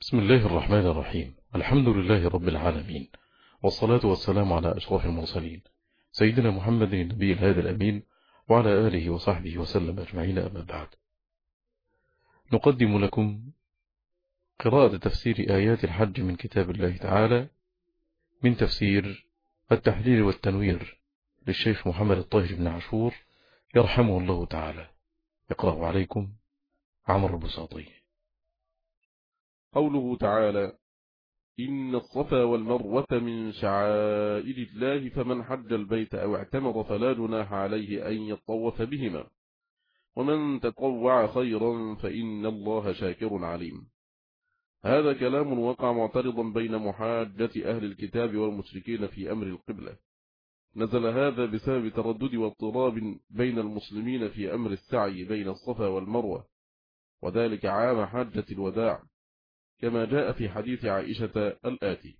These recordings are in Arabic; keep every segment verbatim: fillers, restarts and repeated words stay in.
بسم الله الرحمن الرحيم. الحمد لله رب العالمين، والصلاة والسلام على أشرف المرسلين سيدنا محمد النبي الهادي الأمين وعلى آله وصحبه وسلم أجمعين. أما بعد، نقدم لكم قراءة تفسير آيات الحج من كتاب الله تعالى من تفسير التحرير والتنوير للشيخ محمد الطاهر بن عاشور يرحمه الله تعالى. يقرأ عليكم عمرو البساطي. قوله تعالى: إن الصفا والمروة من شعائر الله فمن حج البيت أو اعتمر فلا جناح عليه أن يطوف بهما ومن تطوع خيرا فإن الله شاكر عليم. هذا كلام وقع معترضا بين محاجة أهل الكتاب والمشركين في أمر القبلة. نزل هذا بسبب تردد واضطراب بين المسلمين في أمر السعي بين الصفا والمروة، وذلك عام حجة الوداع، كما جاء في حديث عائشة الآتي.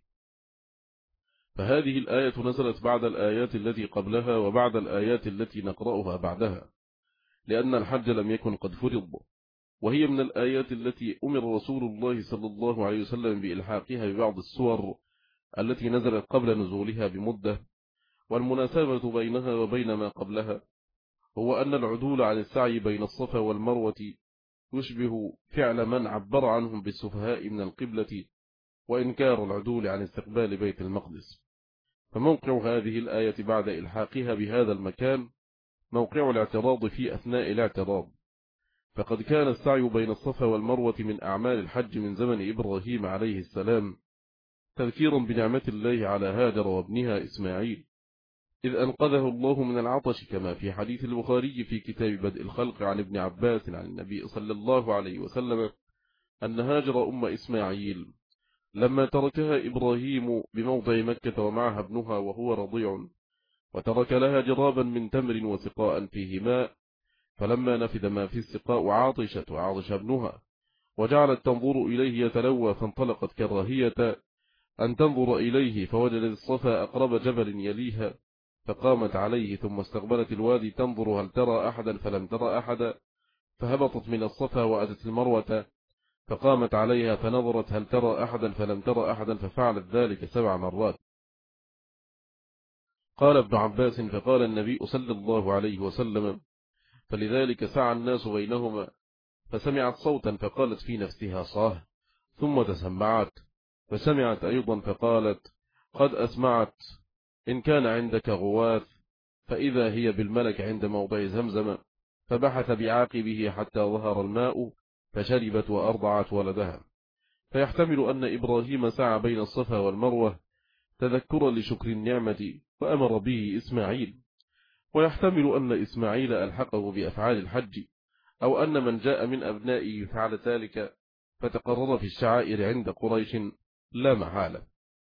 فهذه الآية نزلت بعد الآيات التي قبلها وبعد الآيات التي نقرأها بعدها، لأن الحج لم يكن قد فرض، وهي من الآيات التي أمر رسول الله صلى الله عليه وسلم بإلحاقها ببعض السور التي نزلت قبل نزولها بمدة. والمناسبة بينها وبين ما قبلها هو أن العدول عن السعي بين الصفا والمروة يشبه فعل من عبر عنهم بالسفهاء من القبلة وإنكار العدول عن استقبال بيت المقدس. فموقع هذه الآية بعد إلحاقها بهذا المكان موقع الاعتراض في أثناء الاعتراض، فقد كان السعي بين الصفا والمروة من أعمال الحج من زمن إبراهيم عليه السلام، تذكيرا بنعمة الله على هاجر وابنها إسماعيل إذ أنقذه الله من العطش، كما في حديث البخاري في كتاب بدء الخلق عن ابن عباس عن النبي صلى الله عليه وسلم أن هاجر أم إسماعيل لما تركها إبراهيم بموضع مكة ومعها ابنها وهو رضيع، وترك لها جرابا من تمر وسقاء فيه ماء، فلما نفد ما في السقاء عاطشت وعاطش ابنها وجعلت تنظر إليه يتلوى، فانطلقت كراهية أن تنظر إليه، فوجدت الصفا أقرب جبل يليها، فقامت عليه ثم استقبلت الوادي تنظر هل ترى أحدا فلم ترى أحدا، فهبطت من الصفا وأتت المروة فقامت عليها فنظرت هل ترى أحدا فلم ترى أحدا، ففعلت ذلك سبع مرات. قال ابن عباس: فقال النبي صلى الله عليه وسلم: فلذلك سعى الناس بينهما، فسمعت صوتا فقالت في نفسها صاه، ثم تسمعت فسمعت أيضا فقالت قد أسمعت، إن كان عندك غواث، فإذا هي بالملك عند موضع زمزم، فبحث بعاقبه حتى ظهر الماء فشربت وأرضعت ولدها. فيحتمل أن إبراهيم سعى بين الصفا والمروة تذكرا لشكر النعمة وأمر به إسماعيل، ويحتمل أن إسماعيل ألحقه بأفعال الحج، أو أن من جاء من أبنائه فعل ذلك فتقرر في الشعائر عند قريش لا محالة.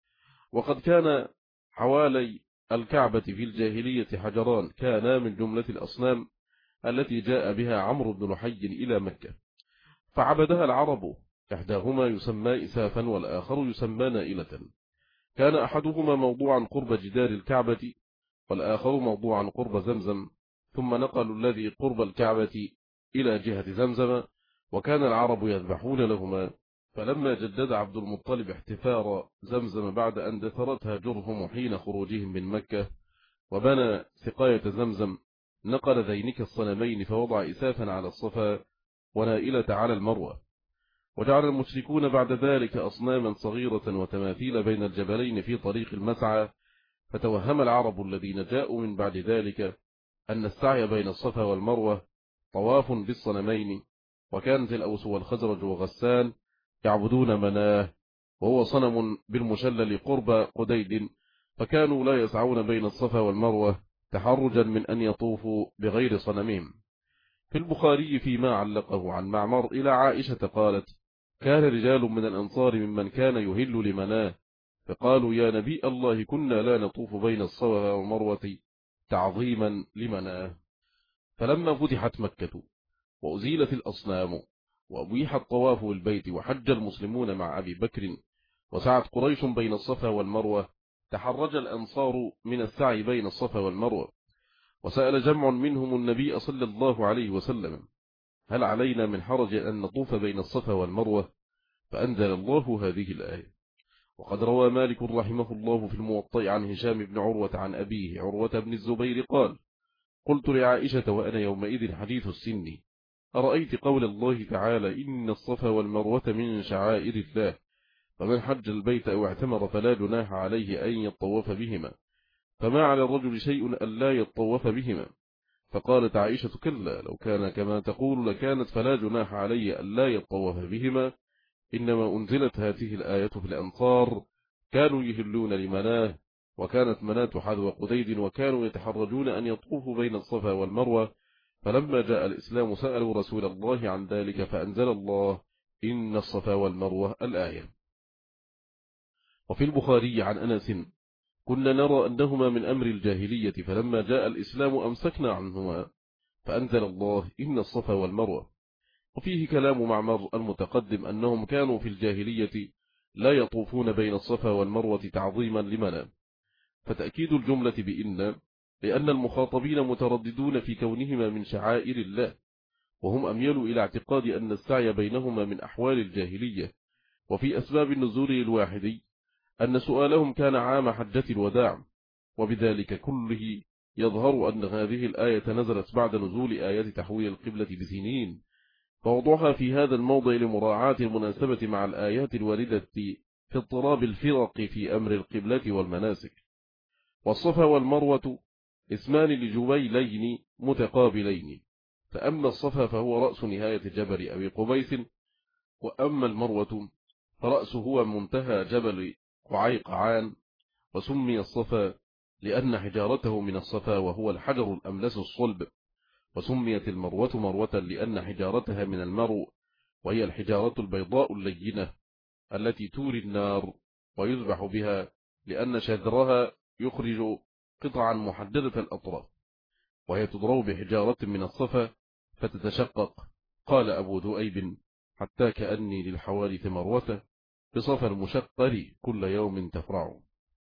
وقد كان حوالي الكعبة في الجاهلية حجران كانا من جملة الأصنام التي جاء بها عمرو بن لحي إلى مكة، فعبدها العرب، إحداهما يسمى إسافا والآخر يسمى نائلة، كان أحدهما موضوعا قرب جدار الكعبة والآخر موضوعا قرب زمزم، ثم نقلوا الذي قرب الكعبة إلى جهة زمزم، وكان العرب يذبحون لهما. فلما جدد عبد المطلب احتفار زمزم بعد أن دثرتها جرهم حين خروجهم من مكة وبنى سقاية زمزم، نقل ذينك الصنمين فوضع إسافا على الصفا ونائلة على المروة. وجعل المشركون بعد ذلك أصناما صغيرة وتماثيل بين الجبلين في طريق المسعى، فتوهم العرب الذين جاءوا من بعد ذلك أن السعي بين الصفا والمروة طواف بالصنمين. وكانت الأوس والخزرج وغسان يعبدون مناه، وهو صنم بالمشلل قرب قديد، فكانوا لا يسعون بين الصفا والمروة تحرجا من أن يطوفوا بغير صنمهم. في البخاري فيما علقه عن معمر إلى عائشة قالت: كان رجال من الأنصار ممن كان يهل لمناه، فقالوا يا نبي الله كنا لا نطوف بين الصفا والمروة تعظيما لمناه. فلما فتحت مكة وأزيلت الأصنام وأبيح الطواف بالبيت وحج المسلمون مع أبي بكر وسعت قريش بين الصفا والمروة، تحرج الأنصار من السعي بين الصفا والمروة، وسأل جمع منهم النبي صلى الله عليه وسلم: هل علينا من حرج أن نطوف بين الصفا والمروة؟ فأنزل الله هذه الآية. وقد روى مالك رحمه الله في الموطأ عن هشام بن عروة عن أبيه عروة بن الزبير قال: قلت لعائشة وأنا يومئذ حديث السن: أرأيت قول الله تعالى: إن الصفا والمروة من شعائر الله، فمن حج البيت أو اعتمر فلا جناح عليه أن يطوف بهما، فما على الرجل شيء ألا يطوف بهما. فقالت عائشة: كلا، لو كان كما تقول لكانت فلا جناح علي ألا يطوف بهما، إنما أنزلت هذه الآية في الأنصار، كانوا يهلون لمناه، وكانت مناة حذو قديد، وكانوا يتحرجون أن يطوفوا بين الصفا والمروة، فلما جاء الإسلام سألوا رسول الله عن ذلك فأنزل الله: إن الصفا والمروة الآية. وفي البخاري عن أنس: كنا نرى أنهما من أمر الجاهلية، فلما جاء الإسلام أمسكنا عنهما، فأنزل الله: إن الصفا والمروة. وفيه كلام معمر المتقدم أنهم كانوا في الجاهلية لا يطوفون بين الصفا والمروة تعظيما لمنى، فتأكيد الجملة بإن لأن المخاطبين مترددون في كونهما من شعائر الله، وهم أميلوا إلى اعتقاد أن السعي بينهما من أحوال الجاهلية. وفي أسباب النزول الواحدي أن سؤالهم كان عام حجة الوداع، وبذلك كله يظهر أن هذه الآية نزلت بعد نزول آيات تحويل القبلة بسنين، فوضعها في هذا الموضع لمراعاة المناسبة مع الآيات الواردة في اضطراب الفرق في أمر القبلة والمناسك. والصفا والمروة اسمان لجبيلين متقابلين، فأما الصفا فهو رأس نهاية جبل أبي قبيس، وأما المروة فرأسه هو منتهى جبل قعيقعان. وسمي الصفا لأن حجارته من الصفا وهو الحجر الأملس الصلب، وسميت المروة مروة لأن حجارتها من المرو، وهي الحجارة البيضاء اللينة التي توري النار ويذبح بها، لأن شذرها يخرج قطعا محددة الأطراف، وهي تضرب بحجارة من الصفا فتتشقق. قال أبو ذؤيب: حتى كأني للحوادث مروة بصفا المشقر كل يوم تفرع.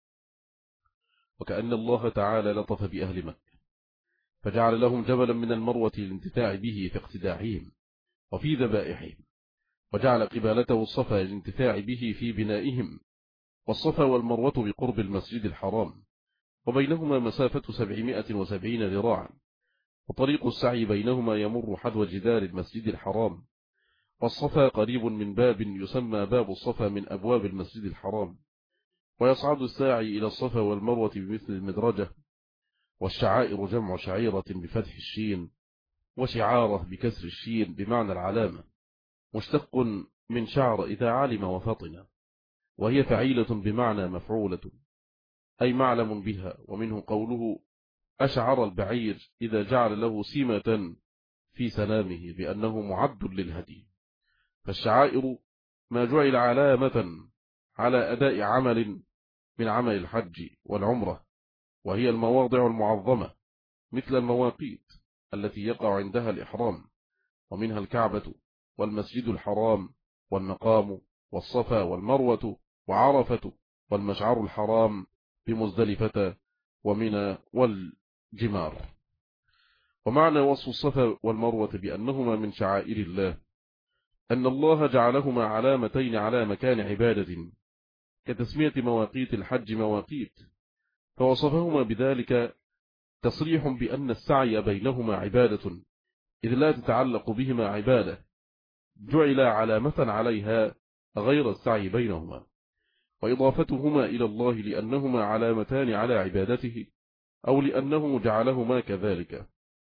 وكأن الله تعالى لطف بأهل مكة فجعل لهم جبلا من المروة للانتفاع به في اقتداعهم وفي ذبائحهم، وجعل قبالته الصفا للانتفاع به في بنائهم. والصفا والمروة بقرب المسجد الحرام، وبينهما مسافة سبعمائة وسبعين ذراعا، وطريق السعي بينهما يمر حذو جدار المسجد الحرام. والصفا قريب من باب يسمى باب الصفا من أبواب المسجد الحرام، ويصعد الساعي إلى الصفا والمروة بمثل المدرجة. والشعائر جمع شعيرة بفتح الشين، وشعارة بكسر الشين بمعنى العلامة، مشتق من شعر إذا علم وفطن، وهي فعيلة بمعنى مفعولة أي معلم بها. ومنه قوله: أشعر البعير إذا جعل له سمة في سنامه بأنه معد للهدي. فالشعائر ما جعل علامة على أداء عمل من عمل الحج والعمرة، وهي المواضع المعظمة مثل المواقيت التي يقع عندها الإحرام، ومنها الكعبة والمسجد الحرام والمقام والصفا والمروة وعرفة والمشعر الحرام بمزدلفة ومنى والجمار. ومعنى وصف الصفا والمروة بأنهما من شعائر الله أن الله جعلهما علامتين على مكان عبادة، كتسمية مواقيت الحج مواقيت، فوصفهما بذلك تصريح بأن السعي بينهما عبادة، إذ لا تتعلق بهما عبادة جعل علامة عليها غير السعي بينهما، وإضافتهما إلى الله لأنهما علامتان على عبادته أو لأنه جعلهما كذلك.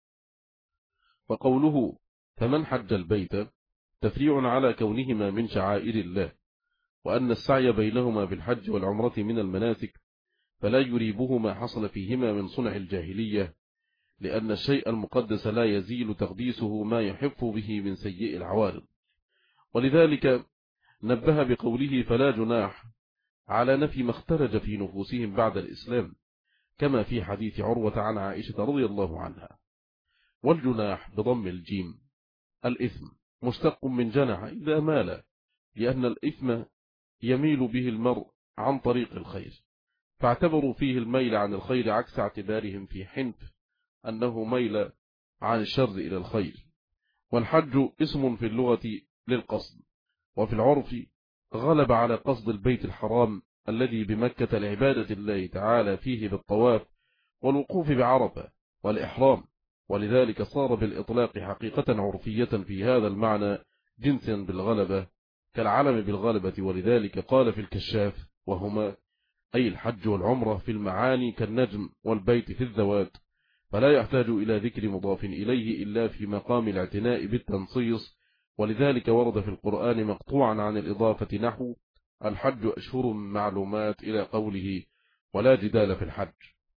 وقوله: فمن حج البيت تفريع على كونهما من شعائر الله، وأن السعي بينهما بالحج والعمرة من المناسك، فلا يريبه ما حصل فيهما من صنع الجاهلية، لأن الشيء المقدس لا يزيل تقديسه ما يحف به من سيء العوارض. ولذلك نبه بقوله: فلا جناح، على نفي ما اختلج في نفوسهم بعد الإسلام، كما في حديث عروة عن عائشة رضي الله عنها. والجناح بضم الجيم الإثم مشتق من جنح إذا مال، لأن الإثم يميل به المرء عن طريق الخير، فاعتبروا فيه الميل عن الخير عكس اعتبارهم في حنف أنه ميل عن الشر إلى الخير. والحج اسم في اللغة للقصد، وفي العرف غلب على قصد البيت الحرام الذي بمكة لعبادة الله تعالى فيه بالطواف والوقوف بعرفة والإحرام، ولذلك صار بالإطلاق حقيقة عرفية في هذا المعنى جنسا بالغلبة كالعلم بالغلبة. ولذلك قال في الكشاف: وهما أي الحج والعمرة في المعاني كالنجم والبيت في الذوات، فلا يحتاج إلى ذكر مضاف إليه إلا في مقام الاعتناء بالتنصيص. ولذلك ورد في القرآن مقطوعا عن الإضافة نحو الحج أشهر معلومات إلى قوله ولا جدال في الحج.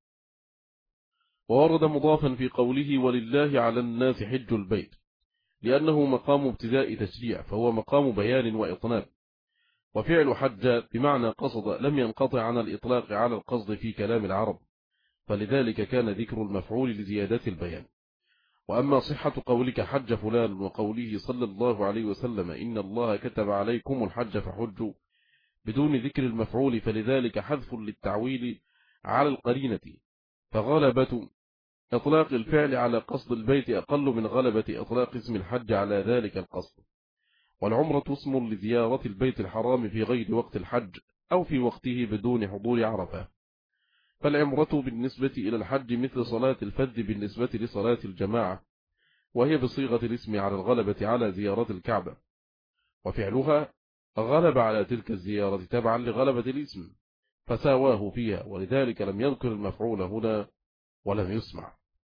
وورد مضافا في قوله ولله على الناس حج البيت، لأنه مقام ابتداء تشريع، فهو مقام بيان وإطناب. وفعل حج بمعنى قصد لم ينقطع عن الإطلاق على القصد في كلام العرب، فلذلك كان ذكر المفعول لزيادة البيان. وأما صحة قولك حج فلان وقوله صلى الله عليه وسلم إن الله كتب عليكم الحج فحجوا بدون ذكر المفعول، فلذلك حذف للتعويل على القرينة، فغلبة إطلاق الفعل على قصد البيت أقل من غلبة إطلاق اسم الحج على ذلك القصد. والعمرة اسم لزيارة البيت الحرام في غير وقت الحج أو في وقته بدون حضور عرفة. فالعمرة بالنسبة إلى الحج مثل صلاة الفذ بالنسبة لصلاة الجماعة، وهي بصيغة الاسم على الغلبة على زيارة الكعبة، وفعلها غلب على تلك الزيارة تبعا لغلبة الاسم فساواه فيها، ولذلك لم يذكر المفعول هنا ولم يسمع.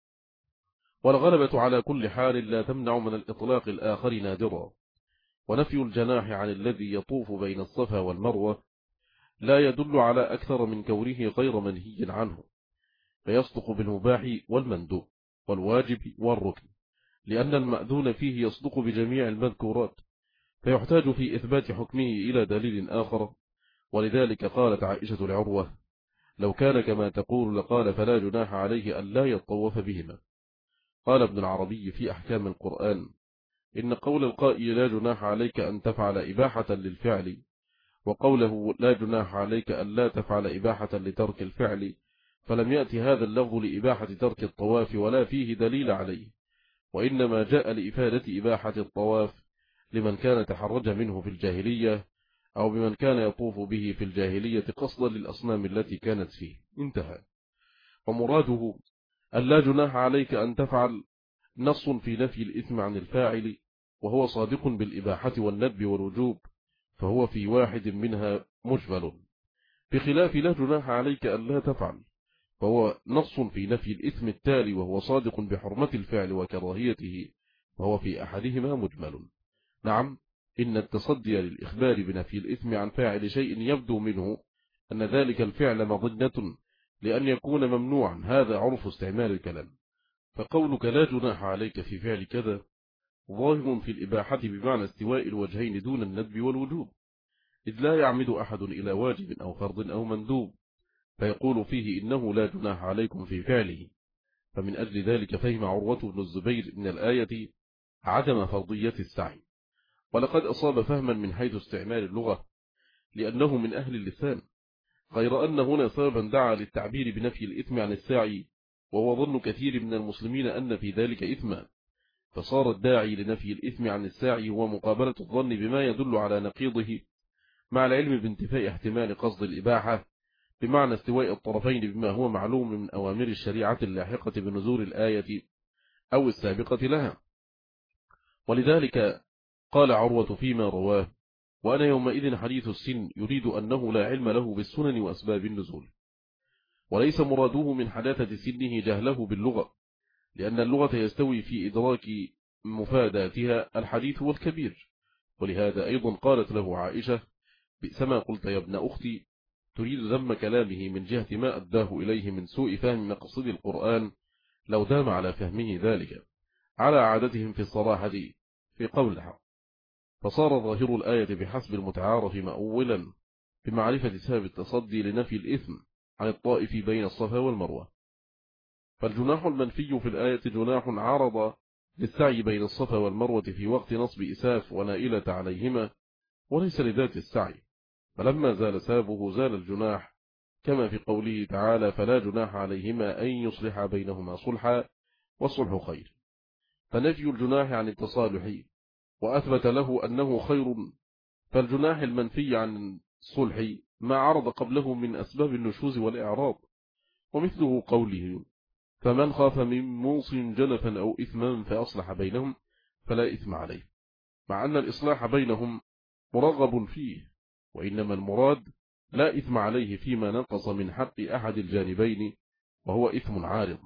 والغلبة على كل حال لا تمنع من الإطلاق الآخر نادرا. ونفي الجناح عن الذي يطوف بين الصفا والمروة لا يدل على أكثر من كونه غير منهي عنه، فيصدق بالمباح والمندوب والواجب والركن، لأن المأذون فيه يصدق بجميع المذكورات، فيحتاج في إثبات حكمه إلى دليل آخر. ولذلك قالت عائشة لعروة: لو كان كما تقول لقال فلا جناح عليه أن لا يطوف بهما. قال ابن العربي في أحكام القرآن: إن قول القائل لا جناح عليك أن تفعل إباحة للفعل، وقوله لا جناح عليك أن لا تفعل إباحة لترك الفعل، فلم يأتي هذا اللفظ لإباحة ترك الطواف ولا فيه دليل عليه، وإنما جاء لإفادة إباحة الطواف لمن كان تحرج منه في الجاهلية أو بمن كان يطوف به في الجاهلية قصدا للأصنام التي كانت فيه. انتهى. ومراده أن لا جناح عليك أن تفعل نص في نفي الإثم عن الفاعل، وهو صادق بالإباحة والندب والوجوب، فهو في واحد منها مجمل، بخلاف لا جناح عليك أن لا تفعل، فهو نص في نفي الإثم التالي، وهو صادق بحرمة الفعل وكراهيته، فهو في أحدهما مجمل. نعم، إن التصدي للإخبار بنفي الإثم عن فاعل شيء يبدو منه أن ذلك الفعل مظنة لأن يكون ممنوعا، هذا عرف استعمال الكلام. فقولك لا جناح عليك في فعل كذا ظاهر في الإباحة بمعنى استواء الوجهين دون الندب والوجوب، إذ لا يعمد أحد إلى واجب أو فرض أو مندوب فيقول فيه إنه لا جناح عليكم في فعله. فمن أجل ذلك فهم عروة بن الزبير من الآية عدم فرضية السعي، ولقد أصاب فهما من حيث استعمال اللغة لأنه من أهل اللسان، غير أن هنا سببا دعا للتعبير بنفي الإثم عن الساعي، وهو ظن كثير من المسلمين أن في ذلك إثما، فصار الداعي لنفي الإثم عن الساعي هو مقابلة الظن بما يدل على نقيضه، مع العلم بانتفاء احتمال قصد الإباحة بمعنى استواء الطرفين بما هو معلوم من أوامر الشريعة اللاحقة بنزول الآية أو السابقة لها. ولذلك قال عروة فيما رواه: وأنا يومئذ حديث السن، يريد أنه لا علم له بالسنن وأسباب النزول، وليس مراده من حداثة سنه جهله باللغة، لأن اللغة يستوي في إدراك مفاداتها الحديث والكبير. ولهذا أيضا قالت له عائشة: بئس ما قلت يا ابن أختي، تريد ذم كلامه من جهة ما أداه إليه من سوء فهم مقصد القرآن، لو دام على فهمه ذلك على عادتهم في الصراحة في قولها. فصار ظاهر الآية بحسب المتعارف مأولا بمعرفة سبب التصدي لنفي الإثم عن الطائف بين الصفا والمروة. فالجناح المنفي في الآية جناح عرض للسعي بين الصفا والمروة في وقت نصب إساف ونائلة عليهما، وليس لذات السعي، فلما زال سابه زال الجناح، كما في قوله تعالى: فلا جناح عليهما أن يصلح بينهما صلحا والصلح خير. فنفي الجناح عن التصالح وأثبت له أنه خير، فالجناح المنفي عن الصلح ما عرض قبله من أسباب النشوز والإعراض، ومثله قوله فمن خاف من موص جنفا أو إثما فأصلح بينهم فلا إثم عليه، مع أن الإصلاح بينهم مرغب فيه، وإنما المراد لا إثم عليه فيما نقص من حق أحد الجانبين وهو إثم عارض.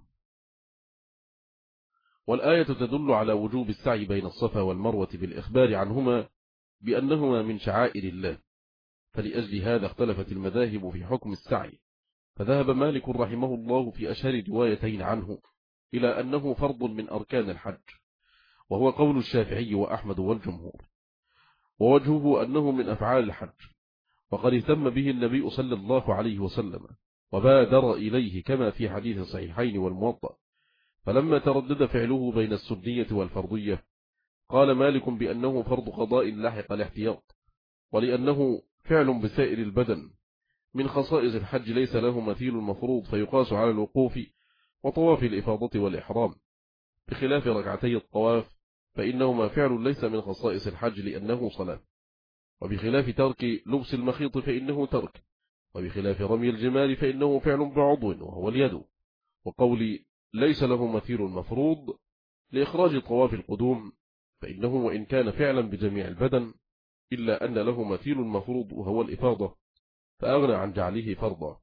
والآية تدل على وجوب السعي بين الصفا والمروة بالإخبار عنهما بأنهما من شعائر الله، فلأجل هذا اختلفت المذاهب في حكم السعي، فذهب مالك رحمه الله في أشهر روايتين عنه إلى أنه فرض من أركان الحج، وهو قول الشافعي وأحمد والجمهور، ووجهه أنه من أفعال الحج، وقد اهتم به النبي صلى الله عليه وسلم وبادر إليه كما في حديث الصحيحين والموطأ، فلما تردد فعله بين السنية والفرضية قال مالك بأنه فرض قضاء لاحق الاحتياط، ولأنه فعل بسائر البدن من خصائص الحج ليس له مثيل مفروض فيقاس على الوقوف وطواف الإفاضة والإحرام، بخلاف ركعتي الطواف فإنهما فعل ليس من خصائص الحج لأنه صلاة، وبخلاف ترك لبس المخيط فإنه ترك، وبخلاف رمي الجمال فإنه فعل بعضو وهو اليد، وقولي ليس له مثيل مفروض لإخراج طواف القدوم فإنه وإن كان فعلا بجميع البدن إلا أن له مثيل مفروض وهو الإفاضة فأغنى عن جعله فرضا.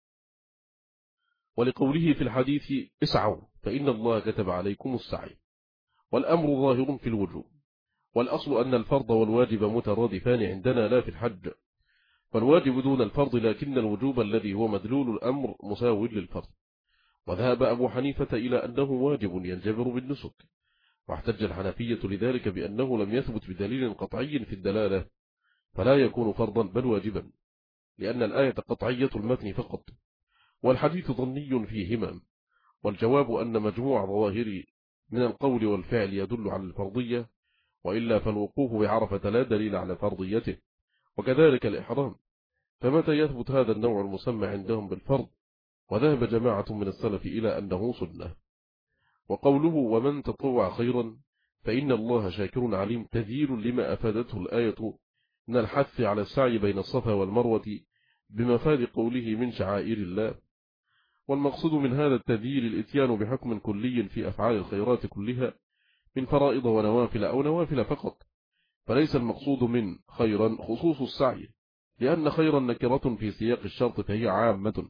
ولقوله في الحديث اسعوا فإن الله كتب عليكم السعي، والأمر ظاهر في الوجوب، والأصل أن الفرض والواجب مترادفان عندنا لا في الحج، فالواجب دون الفرض لكن الوجوب الذي هو مدلول الأمر مساو للفرض، وذهب أبو حنيفة إلى أنه واجب ينجبر بالنسك، واحتج الحنفية لذلك بأنه لم يثبت بدليل قطعي في الدلالة فلا يكون فرضا بل واجبا، لأن الآية قطعية المتن فقط، والحديث ظني فيهما، والجواب أن مجموع ظواهر من القول والفعل يدل على الفرضية، وإلا فالوقوف بعرفة لا دليل على فرضيته، وكذلك الإحرام، فمتى يثبت هذا النوع المسمى عندهم بالفرض، وذهب جماعة من السلف إلى أنه سنة. وقوله ومن تطوع خيرا فإن الله شاكر عليم تذيل لما أفادته الآية من الحث على السعي بين الصفا والمروة بمفاد قوله من شعائر الله، والمقصود من هذا التذييل الاتيان بحكم كلي في أفعال الخيرات كلها من فرائض ونوافل أو نوافل فقط، فليس المقصود من خيرا خصوص السعي، لأن خيرا نكرة في سياق الشرط فهي عامة،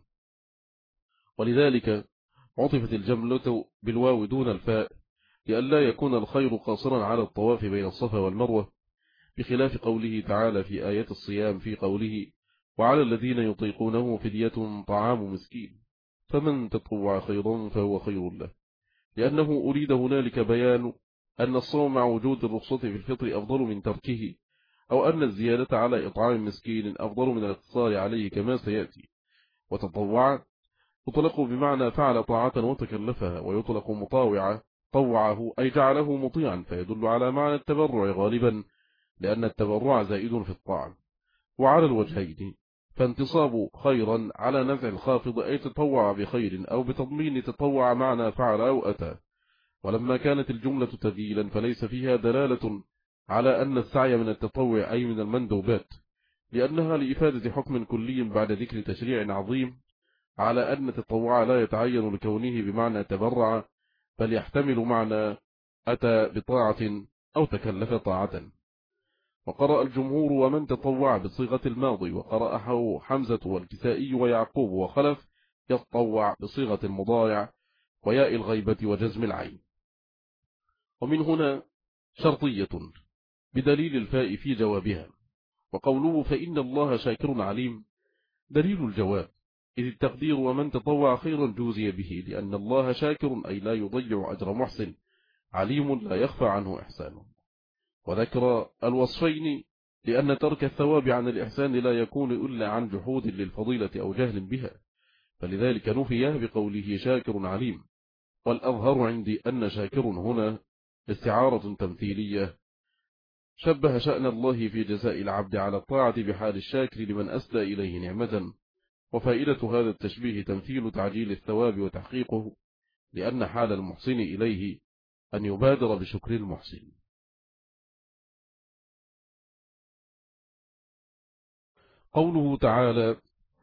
ولذلك عطفت الجملة بالواو دون الفاء لئلا يكون الخير قاصرا على الطواف بين الصفا والمروة، بخلاف قوله تعالى في آية الصيام في قوله وعلى الذين يطيقونه فدية طعام مسكين، فمن تطوع خيرا فهو خير له، لأنه أريد هنالك بيان أن الصوم مع وجود الرخصة في الفطر أفضل من تركه، أو أن الزيادة على إطعام مسكين أفضل من الاقتصار عليه كما سيأتي. وتطوع يطلق بمعنى فعل طاعة وتكلفها، ويطلق مطاوعة طوعه أي جعله مطيعا، فيدل على معنى التبرع غالبا لأن التبرع زائد في الطاعة. وعلى الوجهين فانتصاب خيرا على نزع الخافض أي تطوع بخير، أو بتضمين تطوع معنى فعل أو أتى، ولما كانت الجملة تذيلا فليس فيها دلالة على أن السعي من التطوع أي من المندوبات، لأنها لإفادة حكم كلي بعد ذكر تشريع عظيم، على أن التطوع لا يتعين لكونه بمعنى تبرع، بل يحتمل معنى أتى بطاعة أو تكلف طاعة. وقرأ الجمهور ومن تطوع بصيغة الماضي، وقرأه حمزة والكسائي ويعقوب وخلف يتطوع بصيغة المضارع وياء الغيبة وجزم العين. ومن هنا شرطية بدليل الفاء في جوابها، وقوله فإن الله شاكر عليم دليل الجواب، إذ التقدير ومن تطوع خيرا جوزي به، لأن الله شاكر أي لا يضيع أجر محسن، عليم لا يخفى عنه إحسانه. وذكر الوصفين لأن ترك الثواب عن الإحسان لا يكون إلا عن جحود للفضيلة أو جهل بها، فلذلك نفيه بقوله شاكر عليم. والأظهر عندي أن شاكر هنا استعارة تمثيلية شبه شأن الله في جزاء العبد على الطاعة بحال الشاكر لمن أسدى إليه نعمة، وفائدة هذا التشبيه تمثيل تعجيل الثواب وتحقيقه، لأن حال المحسن إليه أن يبادر بشكر المحسن. قوله تعالى: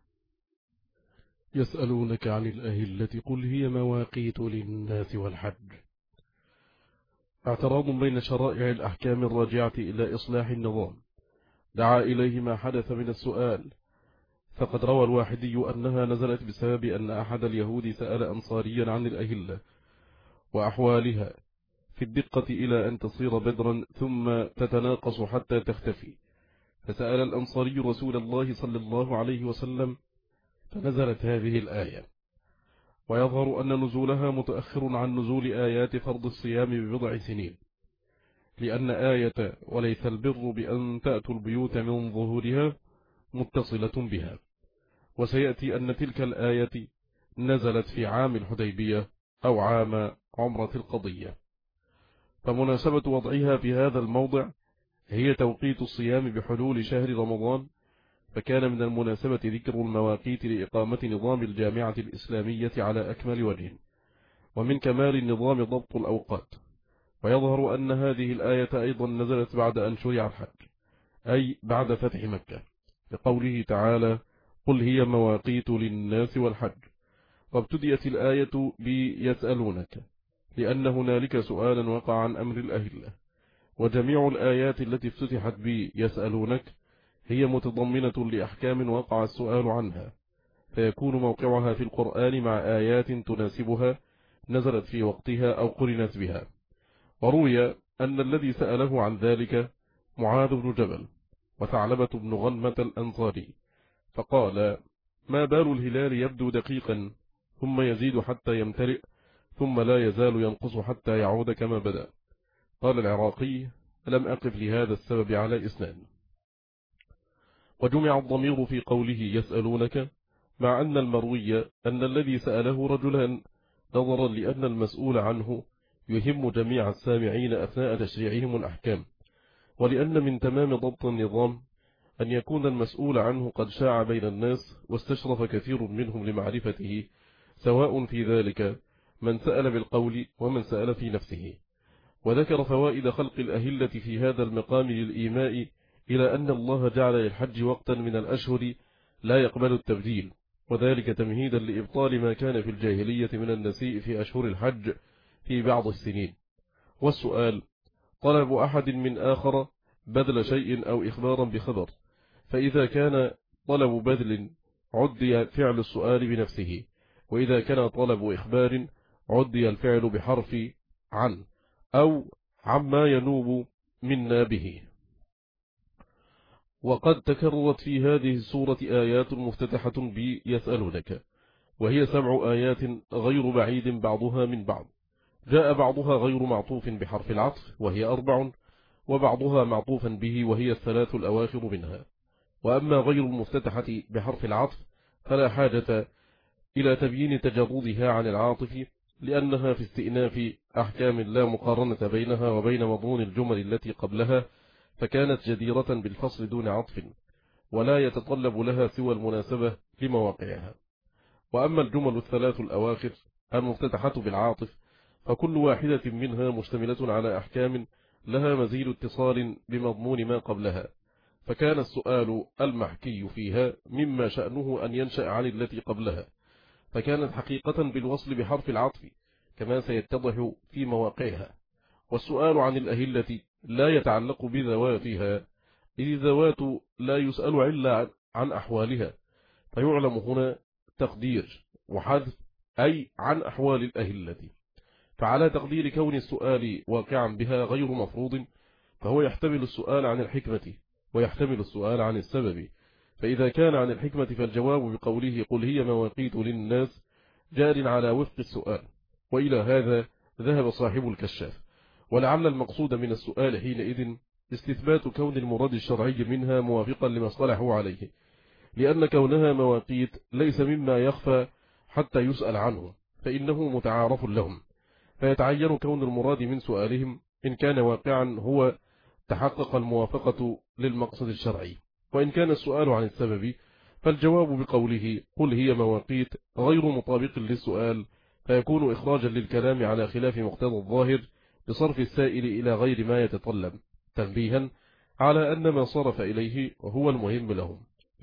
يسألونك عن الأهلة قل هي مواقيت للناس والحج. اعتراض بين شرائع الأحكام الراجعة إلى إصلاح النظام دعا إليه ما حدث من السؤال، فقد روى الواحدي أنها نزلت بسبب أن أحد اليهود سأل أنصاريا عن الأهلة وأحوالها في الدقة إلى أن تصير بدرا ثم تتناقص حتى تختفي، فسأل الأنصاري رسول الله صلى الله عليه وسلم فنزلت هذه الآية. ويظهر أن نزولها متأخر عن نزول آيات فرض الصيام ببضع سنين، لأن آية وليس البر بأن تأتوا البيوت من ظهورها متصلة بها، وسيأتي أن تلك الآية نزلت في عام الحديبية أو عام عمرة القضية. فمناسبة وضعها في هذا الموضع هي توقيت الصيام بحلول شهر رمضان، فكان من المناسبة ذكر المواقيت لإقامة نظام الجامعة الإسلامية على أكمل وجه، ومن كمال النظام ضبط الأوقات. ويظهر أن هذه الآية أيضا نزلت بعد أن شرع الحج، أي بعد فتح مكة، لقوله تعالى: قل هي مواقيت للناس والحج. وابتدئت الآية بيسألونك لأن هنالك سؤالا وقع عن أمر الأهلة، وجميع الآيات التي افتتحت بيسألونك هي متضمنة لأحكام وقع السؤال عنها، فيكون موقعها في القرآن مع آيات تناسبها نزلت في وقتها أو قرنت بها. وروي أن الذي سأله عن ذلك معاذ بن جبل وثعلبة بن غنمة الأنصاري، فقال: ما بال الهلال يبدو دقيقا ثم يزيد حتى يمتلئ ثم لا يزال ينقص حتى يعود كما بدأ. قال العراقي: لم أقف لهذا السبب على إسناد. وجمع الضمير في قوله يسألونك، مع أن المروي أن الذي سأله رجلان، نظرا لأن المسؤول عنه يهم جميع السامعين أثناء تشريعهم الأحكام، ولأن من تمام ضبط النظام أن يكون المسؤول عنه قد شاع بين الناس واستشرف كثير منهم لمعرفته، سواء في ذلك من سأل بالقول ومن سأل في نفسه. وذكر فوائد خلق الأهلة في هذا المقام للإيماء إلى أن الله جعل للحج وقتا من الأشهر لا يقبل التبديل، وذلك تمهيدا لإبطال ما كان في الجاهلية من النسيء في أشهر الحج في بعض السنين. والسؤال طلب أحد من آخر بدل شيء أو إخبارا بخبر، فإذا كان طلب بدل عدي فعل السؤال بنفسه، وإذا كان طلب إخبار عدي الفعل بحرف عن أو عما ينوب منا به. وقد تكررت في هذه السورة آيات مفتتحة بيسألونك، وهي سبع آيات غير بعيد بعضها من بعض، جاء بعضها غير معطوف بحرف العطف وهي أربع، وبعضها معطوفا به وهي الثلاث الأواخر منها. وأما غير المفتتحة بحرف العطف فلا حاجة إلى تبيين تجردها عن العاطف، لأنها في استئناف أحكام لا مقارنة بينها وبين مضمون الجمل التي قبلها، فكانت جديرة بالفصل دون عطف، ولا يتطلب لها سوى المناسبة لمواقعها. وأما الجمل الثلاث الأواخر المفتتحة بالعاطف فكل واحدة منها مشتملة على أحكام لها مزيد اتصال بمضمون ما قبلها، فكان السؤال المحكي فيها مما شأنه أن ينشأ عن التي قبلها، فكانت حقيقة بالوصل بحرف العطف كما سيتضح في مواقعها. والسؤال عن الأهلة لا يتعلق بذواتها، إذ الذوات لا يسأل إلا عن أحوالها، فيعلم هنا تقدير وحذف أي عن أحوال الأهلة، فعلى تقدير كون السؤال واقعا بها غير مفروض فهو يحتمل السؤال عن الحكمة ويحتمل السؤال عن السبب. فإذا كان عن الحكمة فالجواب بقوله قل هي مواقيت للناس جار على وفق السؤال، وإلى هذا ذهب صاحب الكشاف. ولعل المقصود من السؤال حينئذ استثبات كون المراد الشرعي منها موافقا لما اصطلحوا عليه، لأن كونها مواقيت ليس مما يخفى حتى يسأل عنه، فإنه متعارف لهم، فيتعين كون المراد من سؤالهم إن كان واقعا هو تحقق الموافقة للمقصد الشرعي. وإن كان السؤال عن السبب فالجواب بقوله قل هي مواقيت غير مطابق للسؤال، فيكون إخراجا للكلام على خلاف مقتضى الظاهر بصرف السائل إلى غير ما يتطلب، تنبيها على أن ما صرف إليه هو المهم لهم،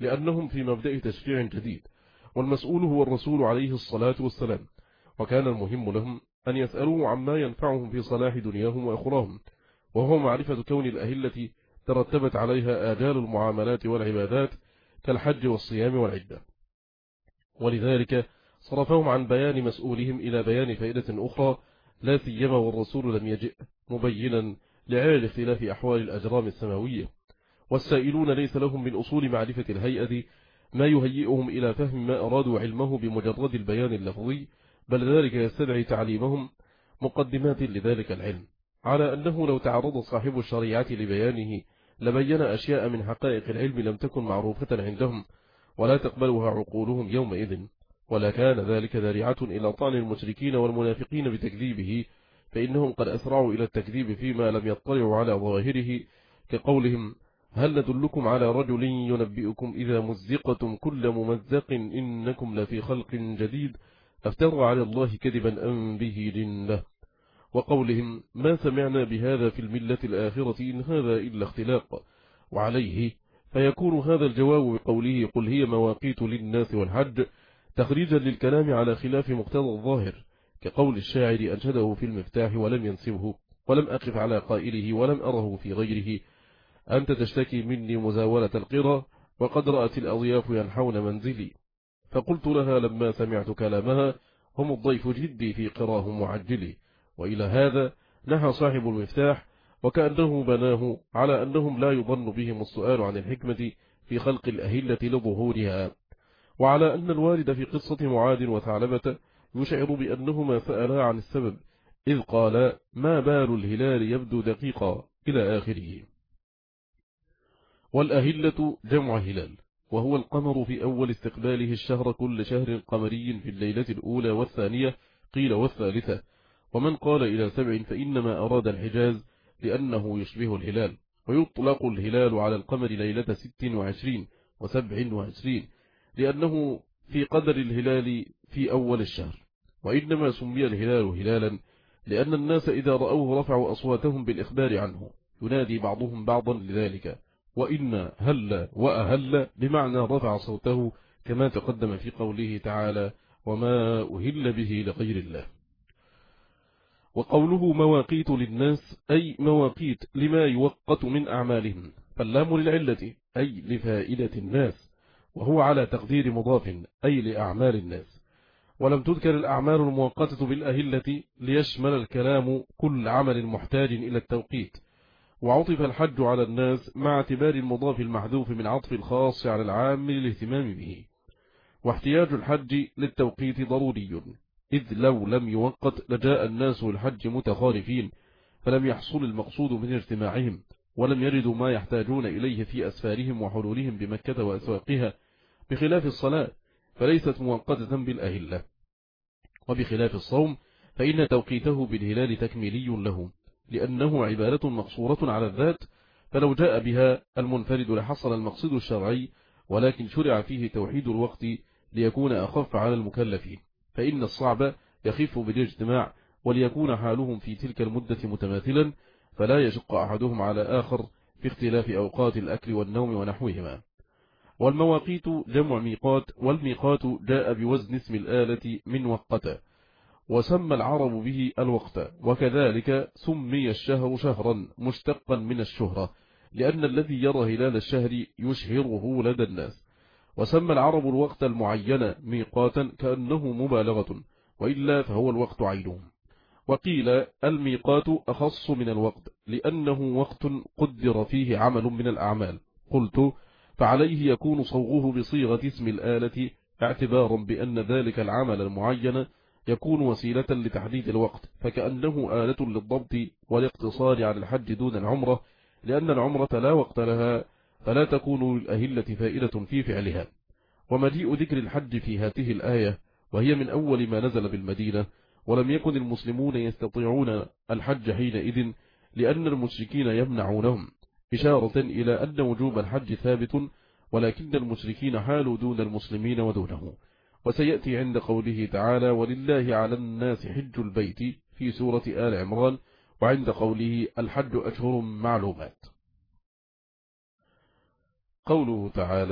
لأنهم في مبدأ تشريع جديد، والمسؤول هو الرسول عليه الصلاة والسلام، وكان المهم لهم أن يسألوا عما ينفعهم في صلاح دنياهم وأخراهم، وهو معرفة كون الأهلة ترتبت عليها آجال المعاملات والعبادات كالحج والصيام والعدة، ولذلك صرفهم عن بيان مسؤولهم إلى بيان فائدة أخرى، لا سيما والرسول لم يجئ مبينا لعلل اختلاف أحوال الأجرام السماوية، والسائلون ليس لهم من أصول معرفة الهيئة ما يهيئهم إلى فهم ما أرادوا علمه بمجرد البيان اللفظي، بل ذلك يستدعي تعليمهم مقدمات لذلك العلم، على أنه لو تعرض صاحب الشريعة لبيانه لبين أشياء من حقائق العلم لم تكن معروفة عندهم ولا تقبلها عقولهم يومئذ، ولا كان ذلك ذريعة إلى طعن المشركين والمنافقين بتكذيبه، فإنهم قد أسرعوا إلى التكذيب فيما لم يطلعوا على ظواهره، كقولهم: هل ندلكم على رجل ينبئكم إذا مزقتم كل ممزق إنكم لفي خلق جديد أفترى على الله كذبا أم به جنة، وقولهم: ما سمعنا بهذا في الملة الآخرة إن هذا إلا اختلاق، وعليه فيكون هذا الجواب بقوله: قل هي مواقيت للناس والحج، تخريجا للكلام على خلاف مقتضى الظاهر، كقول الشاعر أنشده في المفتاح ولم ينسبه، ولم أقف على قائله ولم أره في غيره: أنت تشتكي مني مزاولة القرى وقد رأت الأضياف ينحون منزلي، فقلت لها لما سمعت كلامها: هم الضيف جدي في قراهم معجلي. وإلى هذا نهى صاحب المفتاح، وكأنه بناه على أنهم لا يظن بهم السؤال عن الحكمة في خلق الأهلة لظهورها، وعلى أن الوارد في قصة معاذ وثعلبة يشعر بأنهما سألا عن السبب، إذ قال: ما بال الهلال يبدو دقيقا إلى آخره. والأهلة جمع هلال، وهو القمر في أول استقباله الشهر كل شهر قمري في الليلة الأولى والثانية، قيل والثالثة، ومن قال إلى سبع فإنما أراد الحجاز لأنه يشبه الهلال، ويطلق الهلال على القمر ليلة ست وعشرين وسبع وعشرين لأنه في قدر الهلال في أول الشهر، وإنما سمي الهلال هلالا لأن الناس إذا رأوه رفعوا أصواتهم بالإخبار عنه، ينادي بعضهم بعضا لذلك، وإن هل وأهل بمعنى رفع صوته، كما تقدم في قوله تعالى: وما أهل به لغير الله. وقوله مواقيت للناس أي مواقيت لما يوقت من أعمالهم، فاللام للعلة أي لفائدة الناس، وهو على تقدير مضاف أي لأعمال الناس، ولم تذكر الأعمال الموقتة بالأهلة ليشمل الكلام كل عمل محتاج إلى التوقيت، وعطف الحج على الناس مع اعتبار المضاف المحذوف من عطف الخاص على العام للاهتمام به، واحتياج الحج للتوقيت ضروري، إذ لو لم يوقت لجاء الناس الحج متخالفين، فلم يحصل المقصود من اجتماعهم، ولم يردوا ما يحتاجون إليه في أسفارهم وحلولهم بمكة وأسواقها، بخلاف الصلاة فليست موقتة بالأهلة، وبخلاف الصوم فإن توقيته بالهلال تكميلي له، لأنه عبادة مقصورة على الذات، فلو جاء بها المنفرد لحصل المقصد الشرعي، ولكن شرع فيه توحيد الوقت ليكون أخف على المكلفين، فإن الصعب يخف بالاجتماع، وليكون حالهم في تلك المدة متماثلا، فلا يشق أحدهم على آخر في اختلاف أوقات الأكل والنوم ونحوهما. والمواقيت جمع ميقات، والميقات جاء بوزن اسم الآلة من وقت، وسمى العرب به الوقت، وكذلك سمي الشهر شهرا مشتقا من الشهرة، لأن الذي يرى هلال الشهر يشهره لدى الناس، وسمى العرب الوقت المعين ميقاتا كأنه مبالغة، وإلا فهو الوقت عينه. وقيل الميقات أخص من الوقت لأنه وقت قدر فيه عمل من الأعمال، قلت فعليه يكون صوغه بصيغة اسم الآلة، اعتبارا بأن ذلك العمل المعين يكون وسيلة لتحديد الوقت، فكأنه آلة للضبط والاقتصار على الحج دون العمرة، لأن العمرة لا وقت لها، فلا تكون للأهلة فائدة في فعلها. ومجيء ذكر الحج في هذه الآية وهي من أول ما نزل بالمدينة، ولم يكن المسلمون يستطيعون الحج حينئذ لأن المشركين يمنعونهم، إشارة إلى أن وجوب الحج ثابت، ولكن المشركين حالوا دون المسلمين ودونه. وسيأتي عند قوله تعالى: ولله على الناس حج البيت في سورة آل عمران، وعند قوله الحج أشهر معلومات. قوله تعالى: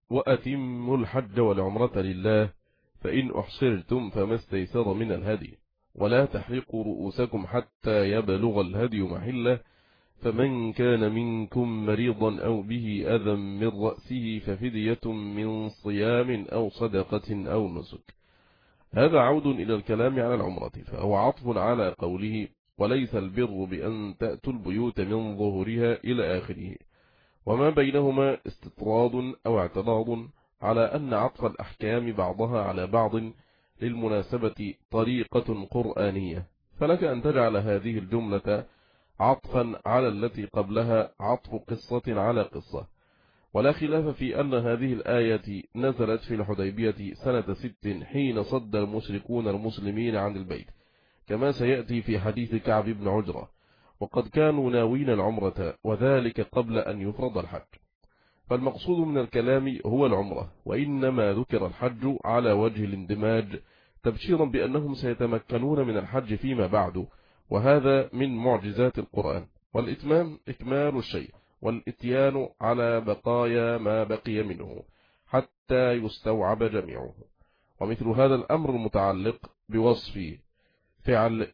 وأتموا الحج والعمرة لله فإن أحصرتم فما استيسر من الهدي ولا تحرقوا رؤوسكم حتى يبلغ الهدي محله فمن كان منكم مريضا أو به أذى من رأسه ففدية من صيام أو صدقة أو نسك. هذا عود إلى الكلام على العمرة، فهو عطف على قوله وليس البر بأن تأتوا البيوت من ظهورها إلى آخره، وما بينهما استطراد أو اعتراض على أن عطف الأحكام بعضها على بعض للمناسبة طريقة قرآنية، فلك أن تجعل هذه الجملة عطفا على التي قبلها عطف قصة على قصة. ولا خلاف في أن هذه الآية نزلت في الحديبية سنة ست حين صد المشركون المسلمين عن البيت، كما سيأتي في حديث كعب بن عجرة، وقد كانوا ناوين العمرة وذلك قبل أن يفرض الحج. فالمقصود من الكلام هو العمرة، وإنما ذكر الحج على وجه الاندماج تبشيرا بأنهم سيتمكنون من الحج فيما بعد، وهذا من معجزات القرآن. والإتمام إكمال الشيء، والإتيان على بقايا ما بقي منه حتى يستوعب جميعه. ومثل هذا الأمر المتعلق بوصف فعل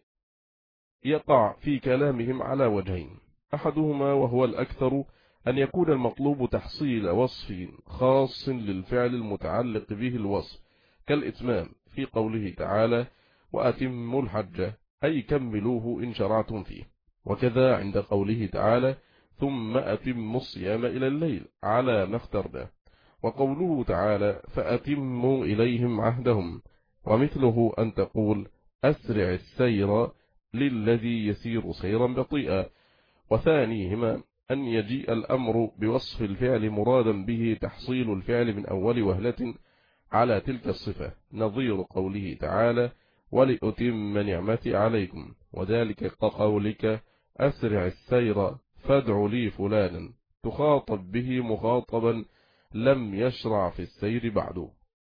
يقع في كلامهم على وجهين، أحدهما وهو الأكثر أن يكون المطلوب تحصيل وصف خاص للفعل المتعلق به الوصف، كالإتمام في قوله تعالى وأتموا الحج أي كملوه إن شرعتم فيه، وكذا عند قوله تعالى ثم أتموا الصيام إلى الليل على ما اخترنا، وقوله تعالى فأتموا إليهم عهدهم، ومثله أن تقول أسرع السير للذي يسير سيرا بطيئا. وثانيهما أن يجيء الأمر بوصف الفعل مرادا به تحصيل الفعل من أول وهلة على تلك الصفة، نظير قوله تعالى ولأتم نعمتي عليكم، وذلك كقولك أسرع السير فادع لي فلانا، تخاطب به مخاطبا لم يشرع في السير بعده،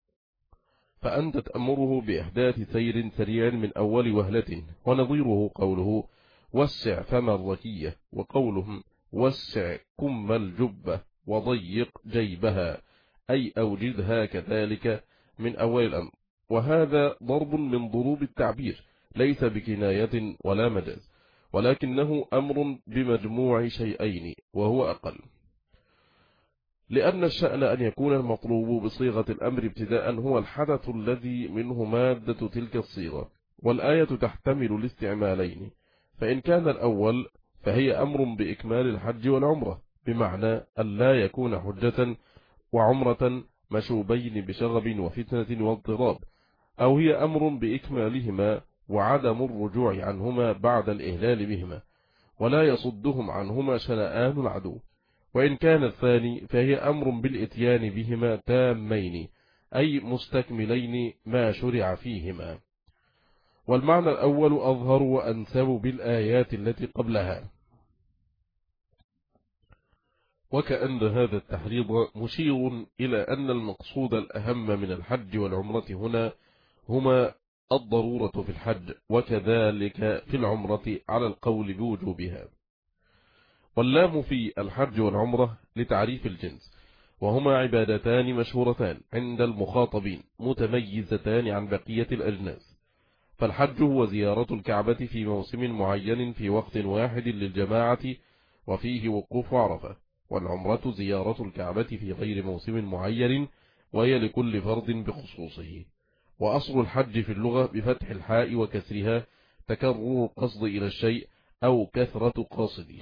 فأنت تأمره بإحداث سير سريع من أول وهلة. ونظيره قوله وسع فم الركية، وقولهم وسع كم الجبة وضيق جيبها، أي أوجدها كذلك من أول الأمر. وهذا ضرب من ضروب التعبير ليس بكناية ولا مجاز، ولكنه أمر بمجموع شيئين وهو أقل، لأن الشأن أن يكون المطلوب بصيغة الأمر ابتداء هو الحدث الذي منه مادة تلك الصيغة، والآية تحتمل الاستعمالين، فإن كان الأول فهي أمر بإكمال الحج والعمرة، بمعنى أن لا يكون حجة وعمرة مشوبين بشغب وفتنة واضطراب، أو هي أمر بإكمالهما وعدم الرجوع عنهما بعد الإهلال بهما، ولا يصدهم عنهما شنآن العدو. وإن كان الثاني فهي أمر بالإتيان بهما تامين، أي مستكملين ما شرع فيهما. والمعنى الأول أظهر وأنسب بالآيات التي قبلها، وكأن هذا التحريض مشير إلى أن المقصود الأهم من الحج والعمرة هنا هما الضرورة في الحج، وكذلك في العمرة على القول بوجوبها. واللام في الحج والعمرة لتعريف الجنس، وهما عبادتان مشهورتان عند المخاطبين متميزتان عن بقية الأجناس. فالحج هو زيارة الكعبة في موسم معين في وقت واحد للجماعة وفيه وقوف عرفة، والعمرة زيارة الكعبة في غير موسم معين وهي لكل فرد بخصوصه. وأصل الحج في اللغة بفتح الحاء وكسرها تكرر القصد إلى الشيء أو كثرة قاصده.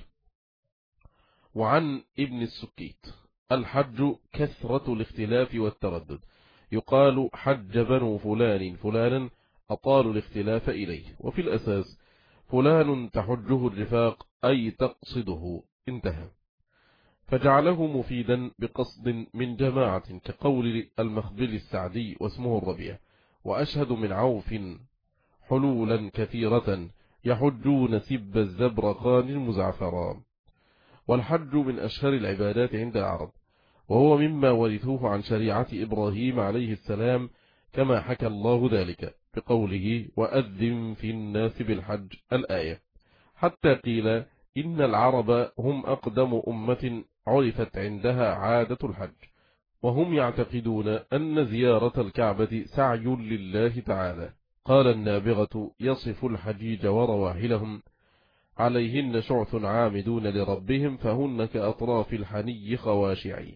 وعن ابن السكيت الحج كثرة الاختلاف والتردد، يقال حج بنو فلان فلانا أطالوا الاختلاف إليه، وفي الأساس فلان تحجه الرفاق أي تقصده، انتهى، فجعله مفيدا بقصد من جماعة، كقول المخبل السعدي واسمه الربيع وأشهد من عوف حلولا كثيرة يحجون سب الزبرقان المزعفران. والحج من أشهر العبادات عند العرب، وهو مما ورثوه عن شريعة إبراهيم عليه السلام، كما حكى الله ذلك بقوله وأذن في الناس بالحج الآية، حتى قيل إن العرب هم أقدم أمة عرفت عندها عادة الحج، وهم يعتقدون أن زيارة الكعبة سعي لله تعالى. قال النابغة يصف الحجيج ورواحلهم: عليهن شعث عامدون لربهم فهن كأطراف الحني خواشعي.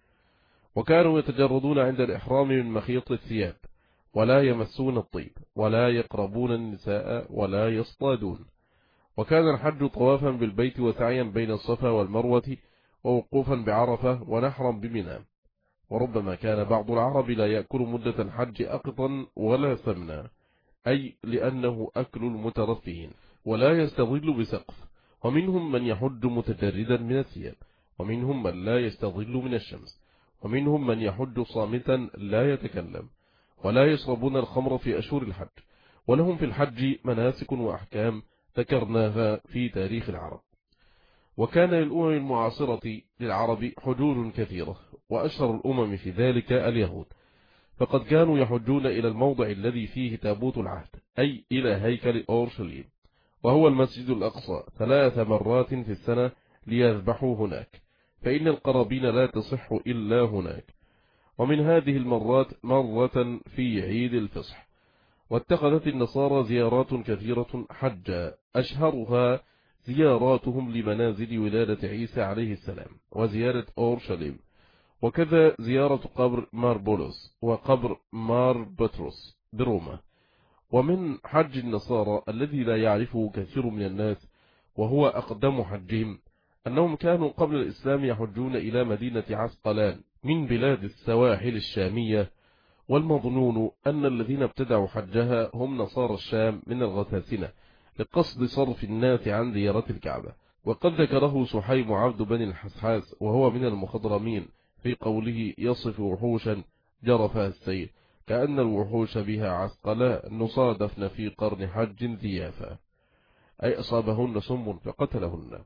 وكانوا يتجردون عند الإحرام من مخيط الثياب، ولا يمسون الطيب، ولا يقربون النساء، ولا يصطادون. وكان الحج طوافا بالبيت وسعيا بين الصفا والمروة، ووقوفا بعرفة، ونحرا بمنى. وربما كان بعض العرب لا يأكل مدة الحج أقطا ولا ثمنا، أي لأنه أكل المترفين، ولا يستظل بسقف. ومنهم من يحج متجردا من الثياب، ومنهم من لا يستظل من الشمس، ومنهم من يحج صامتا لا يتكلم، ولا يشربون الخمر في أشهر الحج. ولهم في الحج مناسك وأحكام ذكرناها في تاريخ العرب. وكان للأمم المعاصرة للعرب حجوج كثيرة، وأشهر الأمم في ذلك اليهود، فقد كانوا يحجون إلى الموضع الذي فيه تابوت العهد، أي إلى هيكل أورشليم، وهو المسجد الأقصى، ثلاث مرات في السنة ليذبحوا هناك، فإن القرابين لا تصح إلا هناك. ومن هذه المرات مرة في عيد الفصح. واتخذت النصارى زيارات كثيرة حجا، أشهرها زياراتهم لمنازل ولادة عيسى عليه السلام، وزيارة أورشليم، وكذا زيارة قبر مار بولس وقبر مار بطرس بروما. ومن حج النصارى الذي لا يعرفه كثير من الناس، وهو أقدم حجهم، أنهم كانوا قبل الإسلام يحجون إلى مدينة عسقلان من بلاد السواحل الشامية، والمظنون أن الذين ابتدعوا حجها هم نصارى الشام من الغساسنة، لقصد صرف الناس عن زيارة الكعبة. وقد ذكره سحيم عبد بن الحسحاس وهو من المخضرمين في قوله يصف وحوشا جرفها السيل، كأن الوحوش بها عسقلاء نصادفن في قرن حج ذيافا، أي أصابهن سم فقتلهن.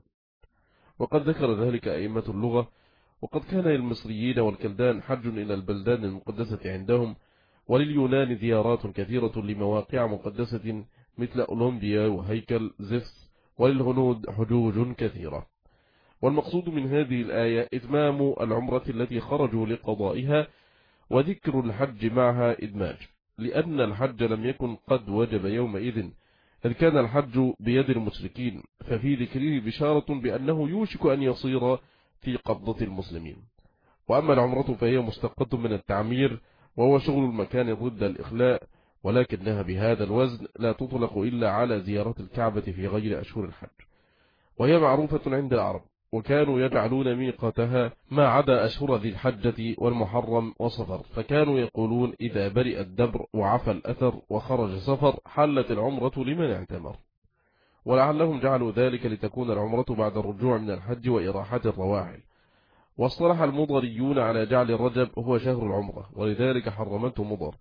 وقد ذكر ذلك أئمة اللغة. وقد كان للمصريين والكلدان حج إلى البلدان المقدسة عندهم، ولليونان زيارات كثيرة لمواقع مقدسة مثل أولمبيا وهيكل زفس، وللهنود حجوج كثيرة. والمقصود من هذه الآية إتمام العمرة التي خرجوا لقضائها، وذكر الحج معها إدماج، لأن الحج لم يكن قد وجب يومئذ، إذ كان الحج بيد المشركين، ففي ذكره بشارة بأنه يوشك أن يصير في قبضة المسلمين. وأما العمرة فهي مستقة من التعمير، وهو شغل المكان ضد الإخلاء، ولكنها بهذا الوزن لا تطلق إلا على زيارة الكعبة في غير أشهر الحج، وهي معروفة عند العرب، وكانوا يجعلون ميقاتها ما عدا أشهر ذي الحجة والمحرم وصفر، فكانوا يقولون إذا برئ الدبر وعفى الأثر وخرج سفر حلت العمرة لمن اعتمر. ولعلهم جعلوا ذلك لتكون العمرة بعد الرجوع من الحج وإراحة الرواحل. واصطلح المضريون على جعل رجب هو شهر العمرة، ولذلك حرمته مضر،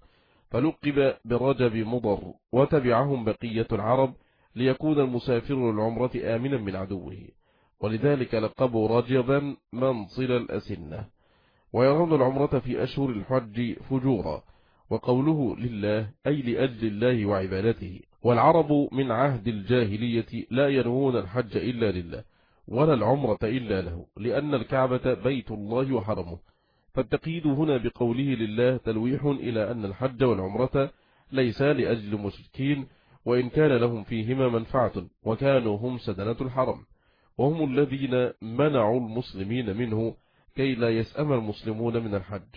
فلقب برجب مضر، وتبعهم بقية العرب ليكون المسافر للعمرة آمنا من عدوه، ولذلك لقبوا رجبا منصل الأسنة. ويرون العمرة في أشهر الحج فجورا، وقوله لله أي لأجل الله وعبادته. والعرب من عهد الجاهلية لا ينوون الحج إلا لله، ولا العمرة إلا له، لأن الكعبة بيت الله وحرمه. فالتقييد هنا بقوله لله تلويح إلى أن الحج والعمرة ليس لأجل المشركين، وإن كان لهم فيهما منفعة، وكانوا هم سدنة الحرم، وهم الذين منعوا المسلمين منه كي لا يسأم المسلمون من الحج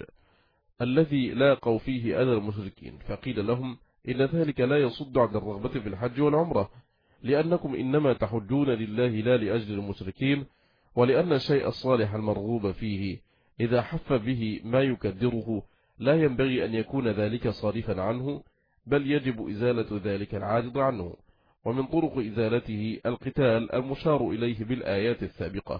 الذي لاقوا فيه أذى المشركين. فقيل لهم إن ذلك لا يصد عن الرغبة في الحج والعمرة، لأنكم إنما تحجون لله لا لأجل المشركين، ولأن الشيء الصالح المرغوب فيه إذا حف به ما يكدره لا ينبغي أن يكون ذلك صارفا عنه، بل يجب إزالة ذلك العارض عنه. ومن طرق إزالته القتال المشار إليه بالآيات السابقة.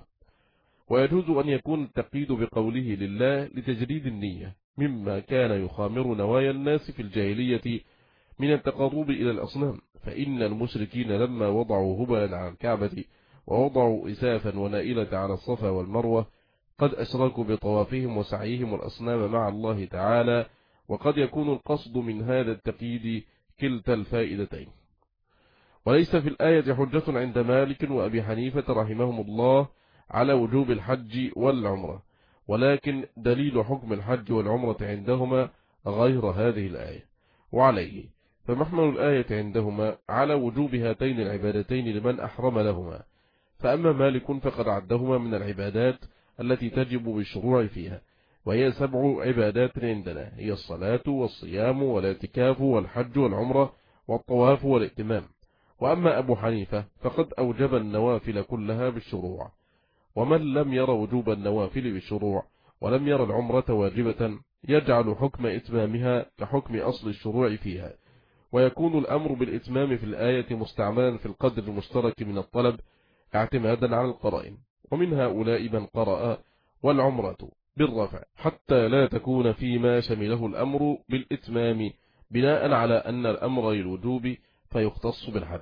ويجوز أن يكون التقييد بقوله لله لتجريد النية مما كان يخامر نوايا الناس في الجاهلية من التقرب إلى الأصنام، فإن المشركين لما وضعوا هبلا على الكعبة ووضعوا إسافا ونائلة على الصفا والمروة قد أشركوا بطوافهم وسعيهم الأصنام مع الله تعالى. وقد يكون القصد من هذا التقييد كلتا الفائدتين. وليس في الآية حجة عند مالك وأبي حنيفة رحمهم الله على وجوب الحج والعمرة، ولكن دليل حكم الحج والعمرة عندهما غير هذه الآية. وعليه فمحمل الآية عندهما على وجوب هاتين العبادتين لمن أحرم لهما. فأما مالك فقد عدهما من العبادات التي تجب بالشروع فيها، وهي سبع عبادات عندنا، هي الصلاة والصيام والاعتكاف والحج والعمرة والطواف والائتمام. وأما أبو حنيفة فقد أوجب النوافل كلها بالشروع. ومن لم ير وجوب النوافل بالشروع ولم ير العمرة واجبة يجعل حكم إتمامها كحكم أصل الشروع فيها، ويكون الأمر بالإتمام في الآية مستعملا في القدر المشترك من الطلب اعتمادا على القرائن. ومن هؤلاء من قرأ والعمرة بالرفع حتى لا تكون فيما شمله الأمر بالإتمام بناء على أن الأمر للوجوب فيختص بالحج.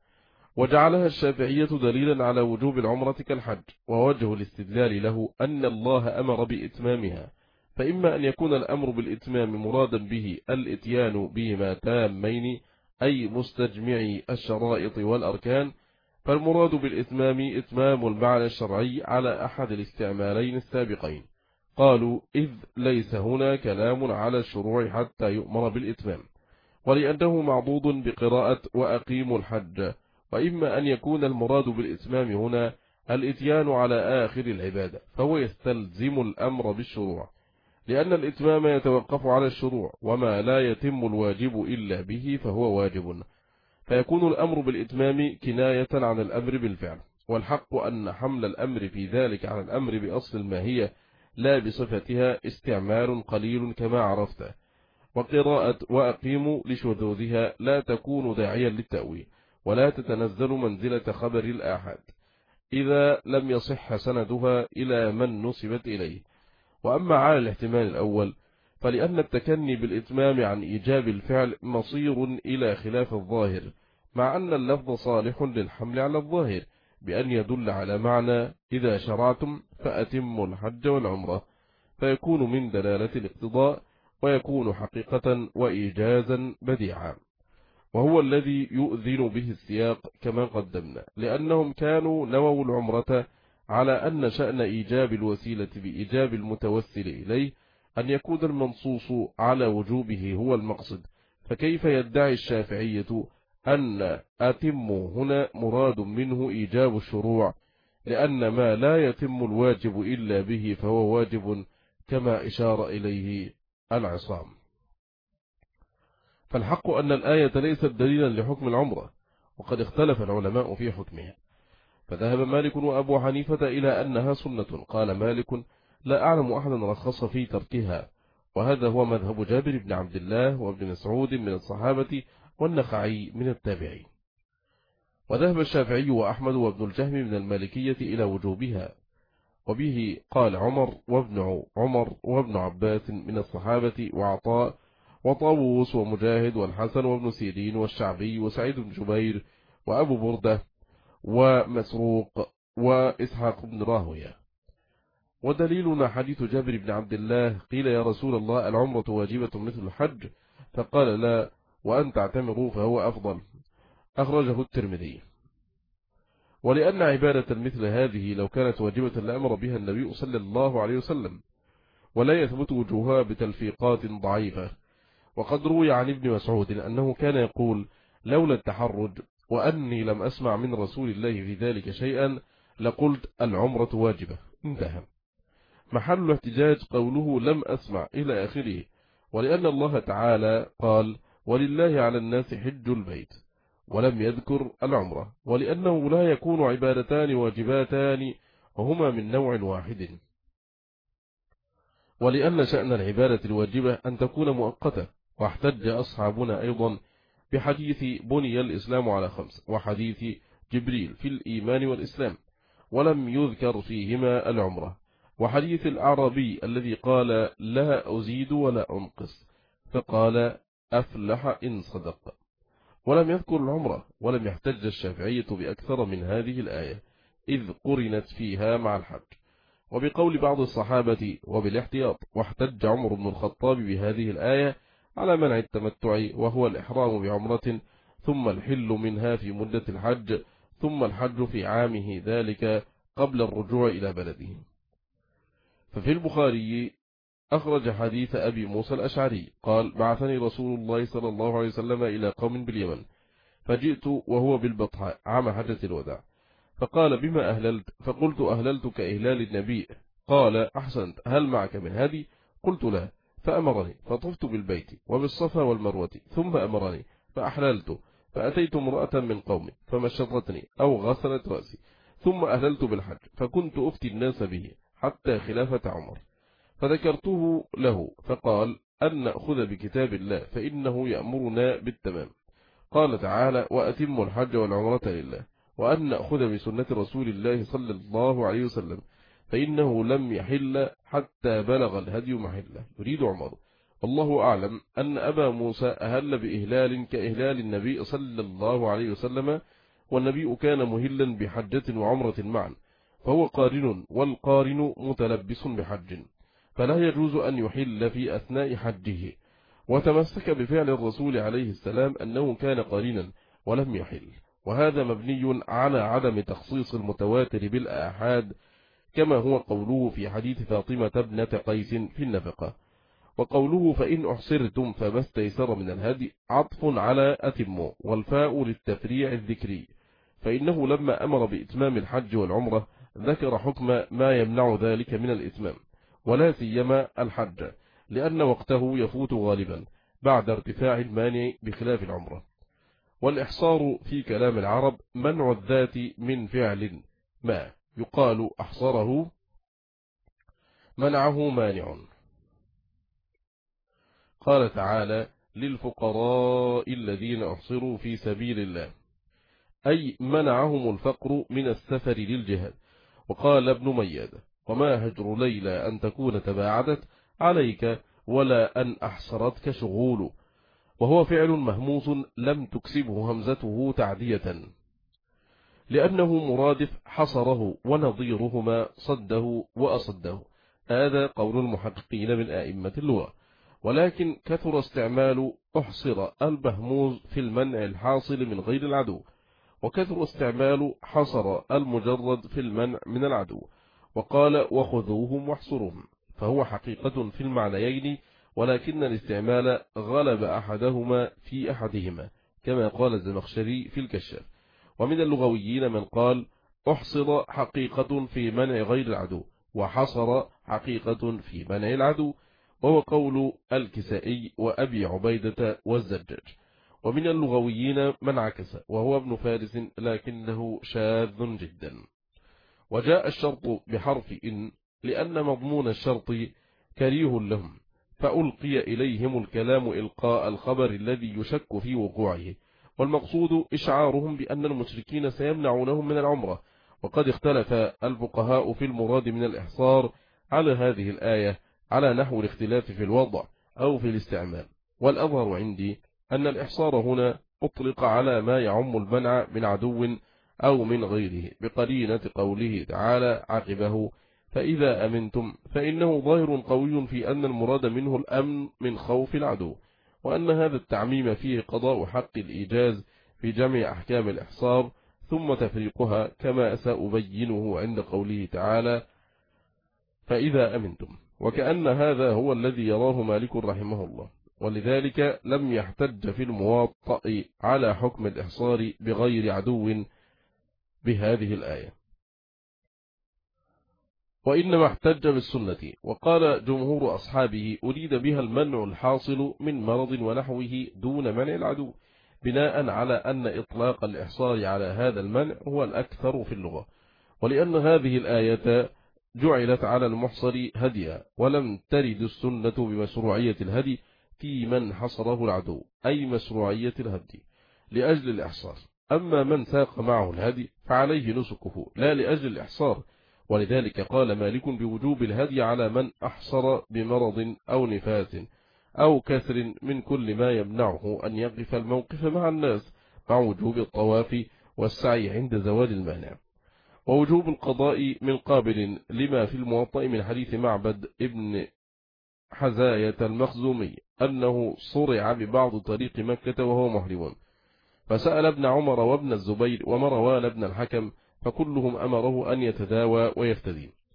وجعلها الشافعية دليلا على وجوب العمرة كالحج، ووجه الاستدلال له أن الله أمر بإتمامها، فإما أن يكون الأمر بالإتمام مرادا به الإتيان بهما تامين أي مستجمعي الشرائط والأركان، فالمراد بالإتمام إتمام المعنى الشرعي على أحد الاستعمالين السابقين. قالوا إذ ليس هنا كلام على الشروع حتى يؤمر بالإتمام، ولأنه معضوض بقراءة وأقيموا الحج. وإما أن يكون المراد بالإتمام هنا الإتيان على آخر العبادة، فهو يستلزم الأمر بالشروع، لأن الإتمام يتوقف على الشروع، وما لا يتم الواجب إلا به فهو واجب، فيكون الأمر بالإتمام كناية عن الأمر بالفعل. والحق أن حمل الأمر في ذلك على الأمر بأصل الماهية لا بصفتها استعمال قليل كما عرفت. وقراءة وأقيموا لشذوذها لا تكون داعيا للتأويل، ولا تتنزل منزلة خبر الآحاد إذا لم يصح سندها إلى من نسبت إليه. وأما على الاحتمال الأول فلأن التكني بالإتمام عن إيجاب الفعل مصير إلى خلاف الظاهر، مع أن اللفظ صالح للحمل على الظاهر بأن يدل على معنى إذا شرعتم فأتموا الحج والعمرة، فيكون من دلالة الاقتضاء، ويكون حقيقة وإيجازا بديعا، وهو الذي يؤذن به السياق كما قدمنا، لأنهم كانوا نووا العمرة على أن شأن إيجاب الوسيلة بإيجاب المتوسل إليه أن يكون المنصوص على وجوبه هو المقصد. فكيف يدعي الشافعية أن أتموا هنا مراد منه إيجاب الشروع، لأن ما لا يتم الواجب إلا به فهو واجب كما إشار إليه العصام. فالحق أن الآية ليست دليلا لحكم العمرة، وقد اختلف العلماء في حكمها، فذهب مالك وأبو حنيفة إلى أنها سنة. قال مالك لا أعلم أحدا رخص في تركها، وهذا هو مذهب جابر بن عبد الله وابن مسعود من الصحابة والنخعي من التابعين. وذهب الشافعي وأحمد وابن الجهم من المالكية إلى وجوبها، وبه قال عمر وابن عمر وابن عباس من الصحابة وعطاء وطاووس ومجاهد والحسن وابن سيرين والشعبي وسعيد بن جبير وأبو بردة ومسروق وإسحاق بن راهوية. ودليلنا حديث جابر بن عبد الله قيل يا رسول الله العمرة واجبة مثل الحج؟ فقال لا، وأن تعتمروا فهو أفضل، أخرجه الترمذي. ولأن عبادة مثل هذه لو كانت واجبة لأمر بها النبي صلى الله عليه وسلم، ولا يثبت وجوهها بتلفيقات ضعيفة. وقد روي عن ابن مسعود أنه كان يقول لولا التحرج وأني لم أسمع من رسول الله في ذلك شيئا لقلت العمرة واجبة، انتهى. محل الاحتجاج قوله لم أسمع إلى آخره، ولأن الله تعالى قال ولله على الناس حج البيت، ولم يذكر العمرة، ولأنه لا يكون عبادتان واجباتان وهما من نوع واحد، ولأن شأن العبادة الواجبة أن تكون مؤقتة. واحتج أصحابنا أيضا بحديث بني الإسلام على خمس وحديث جبريل في الإيمان والإسلام، ولم يذكر فيهما العمرة، وحديث الأعرابي الذي قال لا أزيد ولا أنقص فقال أفلح إن صدق، ولم يذكر العمرة. ولم يحتج الشافعية بأكثر من هذه الآية إذ قرنت فيها مع الحج، وبقول بعض الصحابة وبالاحتياط. واحتج عمر بن الخطاب بهذه الآية على منع التمتع، وهو الإحرام بعمرة ثم الحل منها في مدة الحج، ثم الحج في عامه ذلك قبل الرجوع إلى بلده. ففي البخاري أخرج حديث أبي موسى الأشعري قال بعثني رسول الله صلى الله عليه وسلم إلى قوم باليمن، فجئت وهو بالبطحاء عام حجة الوداع، فقال بما أهللت؟ فقلت أهللت كإهلال النبي. قال أحسنت، هل معك من هدي؟ قلت لا، فأمرني فطفت بالبيت وبالصفا والمروة، ثم أمرني فأحللت، فأتيت امرأة من قومي فمشطتني أو غسلت رأسي، ثم أهللت بالحج، فكنت أفتي الناس به حتى خلافة عمر، فذكرته له فقال أن نأخذ بكتاب الله فإنه يأمرنا بالتمام. قال تعالى وأتم الحج والعمرة لله، وأن نأخذ بسنة رسول الله صلى الله عليه وسلم فإنه لم يحل حتى بلغ الهدي محله. يريد عمر والله أعلم أن أبا موسى أهل بإهلال كإهلال النبي صلى الله عليه وسلم، والنبي كان مهلا بحجة وعمرة معا، فهو قارن، والقارن متلبس بحج، فلا يجوز أن يحل في أثناء حجه. وتمسك بفعل الرسول عليه السلام أنه كان قارنا ولم يحل، وهذا مبني على عدم تخصيص المتواتر بالآحاد، كما هو قوله في حديث فاطمة ابنة قيس في النفقة. وقوله فإن أحصرتم فما استيسر من الهدي عطف على أتم، والفاء للتفريع الذكري، فإنه لما أمر بإتمام الحج والعمرة ذكر حكم ما يمنع ذلك من الإتمام، ولا سيما الحج، لأن وقته يفوت غالبا بعد ارتفاع المانع بخلاف العمرة. والإحصار في كلام العرب منع الذات من فعل ما، يقال أحصره منعه مانع. قال تعالى للفقراء الذين أحصروا في سبيل الله، أي منعهم الفقر من السفر للجهاد. وقال ابن مياد وما هجر ليلى أن تكون تباعدت عليك ولا أن أحصرتك شغول، وهو فعل مهموس لم تكسبه همزته تعدية، لأنه مرادف حصره ونظيرهما صده وأصده. هذا قول المحققين من آئمة اللغة، ولكن كثر استعمال أحصر المهموز في المنع الحاصل من غير العدو، وكثر استعمال حصر المجرد في المنع من العدو. وقال وخذوهم واحصرهم، فهو حقيقة في المعنيين، ولكن الاستعمال غلب أحدهما في أحدهما، كما قال الزمخشري في الكشاف. ومن اللغويين من قال أحصر حقيقة في منع غير العدو، وحصر حقيقة في منع العدو، وهو قول الكسائي وأبي عبيدة والزجاج. ومن اللغويين من عكس وهو ابن فارس، لكنه شاذ جدا. وجاء الشرط بحرف إن لأن مضمون الشرط كريه لهم، فألقي إليهم الكلام إلقاء الخبر الذي يشك في وقوعه، والمقصود إشعارهم بأن المشركين سيمنعونهم من العمرة. وقد اختلف الفقهاء في المراد من الإحصار على هذه الآية على نحو الاختلاف في الوضع أو في الاستعمال، والأظهر عندي أن الإحصار هنا أطلق على ما يعم المنع من عدو أو من غيره، بقرينة قوله تعالى عقبه فإذا أمنتم، فإنه ظاهر قوي في أن المراد منه الأمن من خوف العدو، وأن هذا التعميم فيه قضاء حق الإيجاز في جمع أحكام الإحصار ثم تفريقها، كما سأبينه عند قوله تعالى فإذا أمنتم، وكأن هذا هو الذي يراه مالك رحمه الله، ولذلك لم يحتج في المواطأ على حكم الإحصار بغير عدو بهذه الآية، وإنما احتج بالسنة. وقال جمهور أصحابه أريد بها المنع الحاصل من مرض ونحوه دون منع العدو، بناء على أن إطلاق الإحصار على هذا المنع هو الأكثر في اللغة، ولأن هذه الآية جعلت على المحصر هديا، ولم ترد السنة بمشروعية الهدي في من حصره العدو، أي مشروعية الهدي لأجل الإحصار. أما من ساق معه الهدي فعليه نسكه لا لأجل الإحصار، ولذلك قال مالك بوجوب الهدي على من أحصر بمرض أو نفاس أو كسر من كل ما يمنعه أن يقف الموقف مع الناس، مع وجوب الطواف والسعي عند زوال المانع، ووجوب القضاء من قابل لما في الموطأ من حديث معبد ابن حزاية المخزومي أنه صرع ببعض طريق مكة وهو محرم، فسأل ابن عمر وابن الزبير ومروان ابن الحكم، فكلهم أمره أن يتداوى ويفتدي،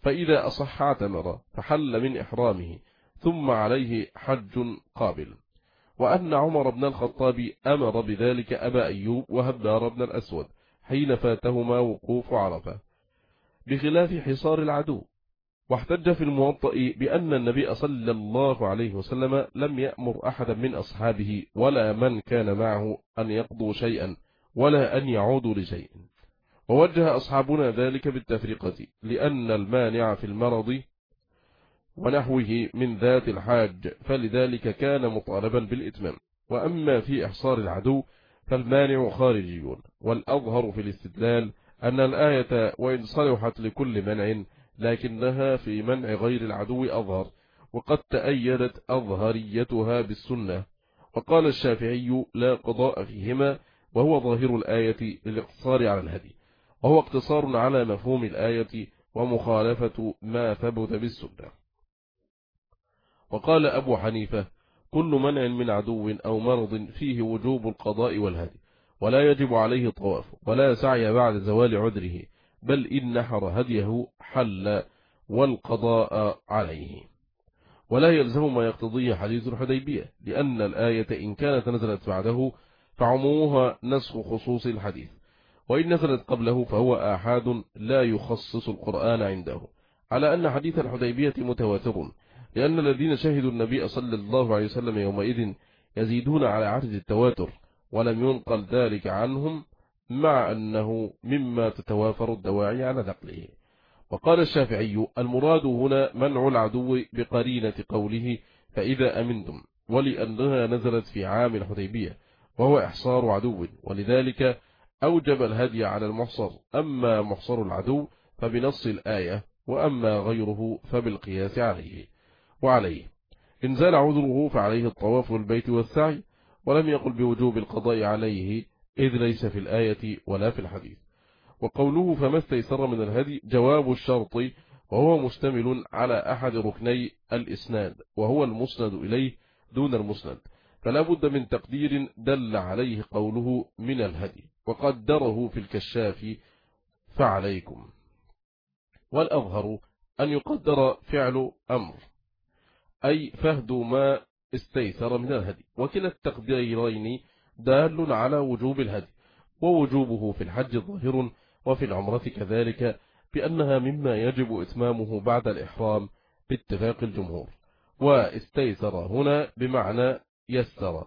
فإذا أصح اعتمر فحل من إحرامه ثم عليه حج قابل. وأن عمر بن الخطاب أمر بذلك أبا أيوب وهبار بن الأسود حين فاتهما وقوف عرفة بخلاف حصار العدو. واحتج في الموطأ بأن النبي صلى الله عليه وسلم لم يأمر أحدا من أصحابه ولا من كان معه أن يقضوا شيئا ولا أن يعودوا لشيء. ووجه أصحابنا ذلك بالتفرقة لأن المانع في المرض ونحوه من ذات الحاج، فلذلك كان مطالبا بالإتمام. وأما في إحصار العدو فالمانع خارجي. والأظهر في الاستدلال أن الآية وإن صلحت لكل منع لكنها في منع غير العدو أظهر، وقد تأيدت أظهريتها بالسنة. وقال الشافعي لا قضاء فيهما، وهو ظاهر الآية للاقتصار على الهدي، وهو اقتصار على مفهوم الآية ومخالفة ما ثبت بالسنة. وقال أبو حنيفة كل منع من عدو أو مرض فيه وجوب القضاء والهدي، ولا يجب عليه طواف ولا سعي بعد زوال عذره، بل إن نحر هديه حل والقضاء عليه. ولا يلزم ما يقتضيه حديث الحديبية، لأن الآية إن كانت نزلت بعده فعمومها نسخ خصوص الحديث، وإن نزلت قبله فهو آحاد لا يخصص القرآن عنده، على أن حديث الحديبية متواتر، لأن الذين شهدوا النبي صلى الله عليه وسلم يومئذ يزيدون على عدد التواتر، ولم ينقل ذلك عنهم مع أنه مما تتوافر الدواعي على نقله. وقال الشافعي المراد هنا منع العدو بقرينة قوله فإذا أمنتم، ولأنها نزلت في عام الحديبية وهو إحصار عدو، ولذلك أوجب الهدي على المحصر. أما محصر العدو فبنص الآية، وأما غيره فبالقياس عليه. وعليه إن زال عذره فعليه الطواف والبيت والسعي، ولم يقل بوجوب القضاء عليه إذ ليس في الآية ولا في الحديث. وقوله فما استيسر من الهدي جواب الشرط، وهو مشتمل على أحد ركني الإسناد وهو المسند إليه دون المسند، فلا بد من تقدير دل عليه قوله من الهدي، وقدره في الكشاف فعليكم. والأظهر أن يقدر فعل أمر، أي فهد ما استيسر من الهدي، وكلا التقديرين دال على وجوب الهدي، ووجوبه في الحج ظاهر وفي العمرة كذلك، بأنها مما يجب إتمامه بعد الإحرام باتفاق الجمهور. واستيسر هنا بمعنى يسر،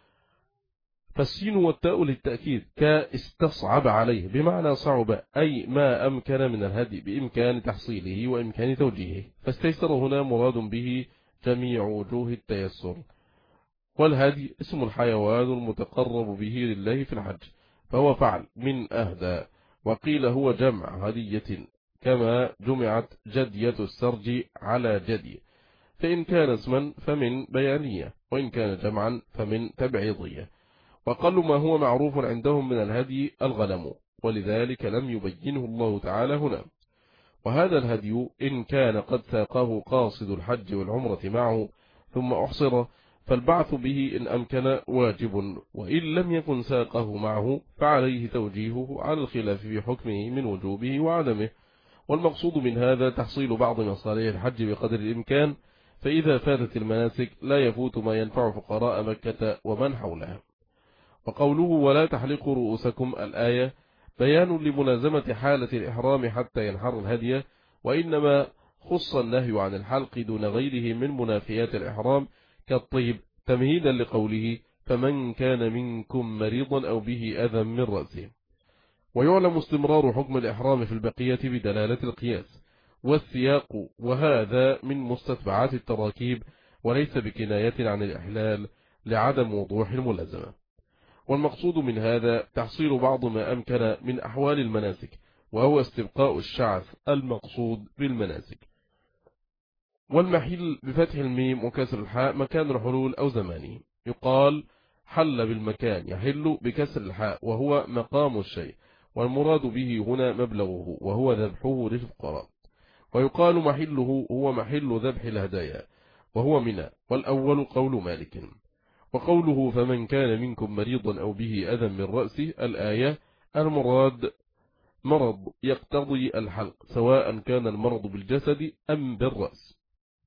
فالسين والتاء للتأكيد، كاستصعب عليه بمعنى صعب، أي ما أمكن من الهدي بإمكان تحصيله وإمكان توجيهه، فاستيسر هنا مراد به جميع وجوه التيسر. والهدي اسم الحيوان المتقرب به لله في الحج، فهو فعل من أهدى، وقيل هو جمع هدية كما جمعت جدية السرج على جدي، فإن كان اسما فمن بيانية، وإن كان جمعا فمن تبعيضية. وقل ما هو معروف عندهم من الهدي الغنم، ولذلك لم يبينه الله تعالى هنا. وهذا الهدي إن كان قد ساقه قاصد الحج والعمرة معه ثم أحصر فالبعث به إن أمكن واجب، وإن لم يكن ساقه معه فعليه توجيهه على الخلاف في حكمه من وجوبه وعدمه. والمقصود من هذا تحصيل بعض مصالح الحج بقدر الإمكان، فإذا فاتت المناسك لا يفوت ما ينفع فقراء مكة ومن حولها. وقوله ولا تحلقوا رؤوسكم الآية بيان لملازمة حالة الإحرام حتى ينحر الهدي، وإنما خص النهي عن الحلق دون غيره من منافيات الإحرام كالطيب تمهيدا لقوله فمن كان منكم مريضا أو به أذى من رأسه. ويعلم استمرار حكم الإحرام في البقية بدلالة القياس والسياق، وهذا من مستتبعات التراكيب وليس بكناية عن الإحلال لعدم وضوح الملازمة. والمقصود من هذا تحصيل بعض ما أمكن من أحوال المناسك، وهو استبقاء الشعث المقصود بالمناسك. والمحل بفتح الميم وكسر الحاء مكان الحلول أو زمانه، يقال حل بالمكان، يحل بكسر الحاء وهو مقام الشيء، والمراد به هنا مبلغه وهو ذبحه للفقراء. ويقال محله هو محل ذبح الهدايا وهو منى، والأول قول مالك. وقوله فمن كان منكم مريضا أو به أذى من رأسه الآية المراد مرض يقتضي الحلق سواء كان المرض بالجسد أم بالرأس.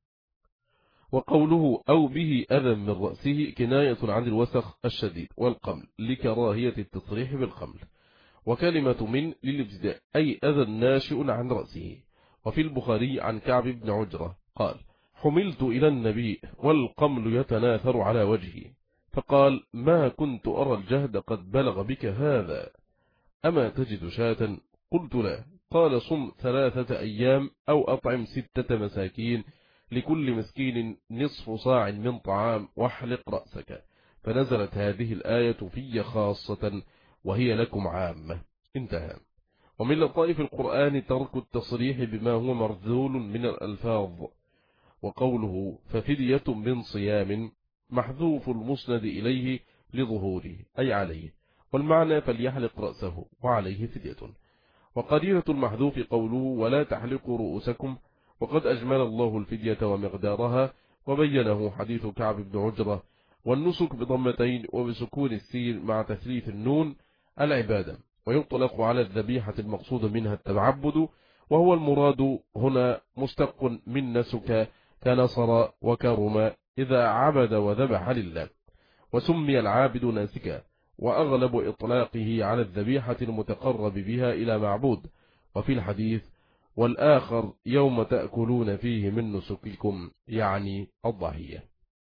وقوله أو به أذى من رأسه كناية عن الوسخ الشديد والقمل لكراهية التصريح بالقمل. وكلمة من للابتداء أي أذى ناشئ عن رأسه. وفي البخاري عن كعب بن عجرة قال حملت إلى النبي والقمل يتناثر على وجهي فقال ما كنت أرى الجهد قد بلغ بك هذا أما تجد شاة؟ قلت لا. قال صم ثلاثة أيام أو أطعم ستة مساكين لكل مسكين نصف صاع من طعام واحلق رأسك. فنزلت هذه الآية في خاصة وهي لكم عامة. انتهى. ومن لطائف القرآن ترك التصريح بما هو مرذول من الألفاظ. وقوله ففدية من صيام محذوف المسند إليه لظهوره أي عليه، والمعنى فليحلق رأسه وعليه فدية. وقرينة المحذوف قوله ولا تحلقوا رؤوسكم، وقد أجمل الله الفدية ومقدارها وبينه حديث كعب بن عجرة. والنسك بضمتين وبسكون السين مع تثليث النون العبادة، ويطلق على الذبيحة المقصود منها التعبد، وهو المراد هنا مشتق من نسك كنصر وكرم إذا عبد وذبح لله، وسمي العابد ناسكا، وأغلب إطلاقه على الذبيحة المتقرب بها إلى معبود. وفي الحديث والآخر يوم تأكلون فيه من نسككم يعني الضحية.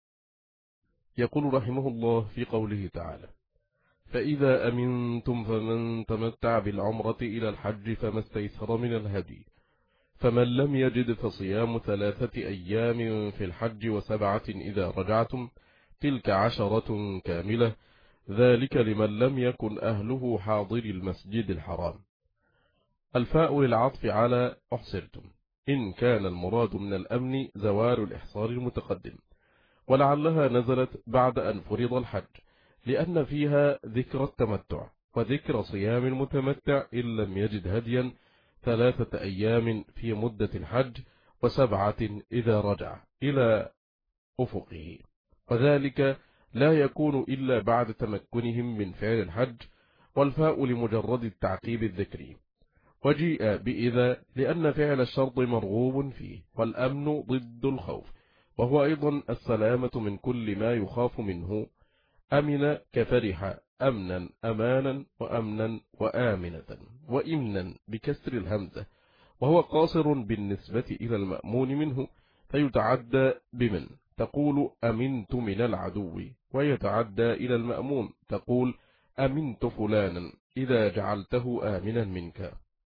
يقول رحمه الله في قوله تعالى فإذا أمنتم فمن تمتع بالعمرة إلى الحج فما استيسر من الهدي، فمن لم يجد فصيام ثلاثة أيام في الحج وسبعة إذا رجعتم تلك عشرة كاملة، ذلك لمن لم يكن أهله حاضر المسجد الحرام. الفاء للعطف على أحصرتم، إن كان المراد من الأمن زوال الإحصار المتقدم، ولعلها نزلت بعد أن فرض الحج لأن فيها ذكر التمتع وذكر صيام المتمتع إن لم يجد هديا ثلاثة أيام في مدة الحج وسبعة إذا رجع إلى أفقه، وذلك لا يكون إلا بعد تمكنهم من فعل الحج. والفاء لمجرد التعقيب الذكري. وجيء بإذا لأن فعل الشرط مرغوب فيه، والأمن ضد الخوف، وهو أيضا السلامة من كل ما يخاف منه. أمن كفرح أمنا أمانا وأمنا وآمنة وإمنا بكسر الهمزة، وهو قاصر بالنسبة إلى المأمون منه، فيتعدى بمن تقول أمنت من العدو، ويتعدى إلى المأمون تقول أمنت فلانا إذا جعلته آمنا منك.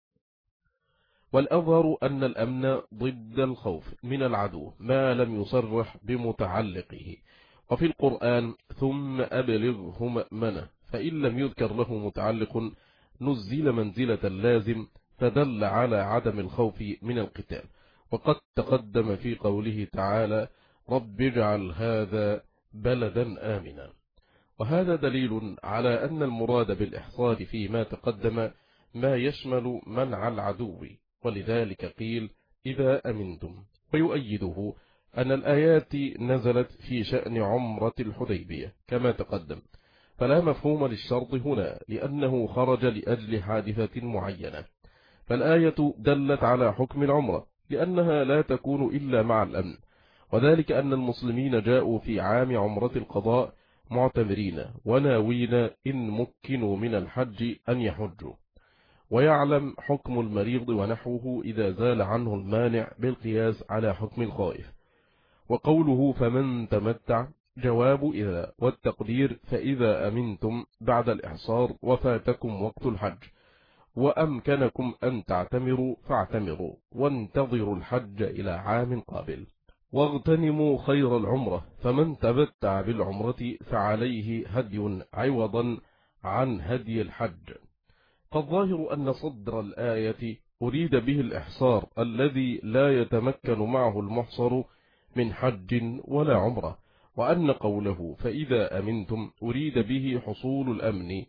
والأظهر أن الأمن ضد الخوف من العدو ما لم يصرح بمتعلقه. وفي القرآن ثم أبلغه مأمنة، فإن لم يذكر له متعلق نزل منزلة اللازم فدل على عدم الخوف من القتال. وقد تقدم في قوله تعالى رب اجعل هذا بلدا آمنا. وهذا دليل على أن المراد بالإحصار فيما تقدم ما يشمل منع العدو، ولذلك قيل إذا أمنتم. ويؤيده أن الآيات نزلت في شأن عمرة الحديبية كما تقدم، فلا مفهوم للشرط هنا لأنه خرج لأجل حادثة معينة. فالآية دلت على حكم العمرة لأنها لا تكون إلا مع الأمن، وذلك أن المسلمين جاءوا في عام عمرة القضاء معتمرين وناوين إن مكنوا من الحج أن يحجوا. ويعلم حكم المريض ونحوه إذا زال عنه المانع بالقياس على حكم الخائف. وقوله فمن تمتع جواب إذا، والتقدير فإذا أمنتم بعد الإحصار وفاتكم وقت الحج وأمكنكم أن تعتمروا فاعتمروا وانتظروا الحج إلى عام قابل واغتنموا خير العمرة. فمن تمتع بالعمرة فعليه هدي عوضا عن هدي الحج. فالظاهر أن صدر الآية أريد به الإحصار الذي لا يتمكن معه المحصر من حج ولا عمرة، وأن قوله فإذا أمنتم أريد به حصول الأمن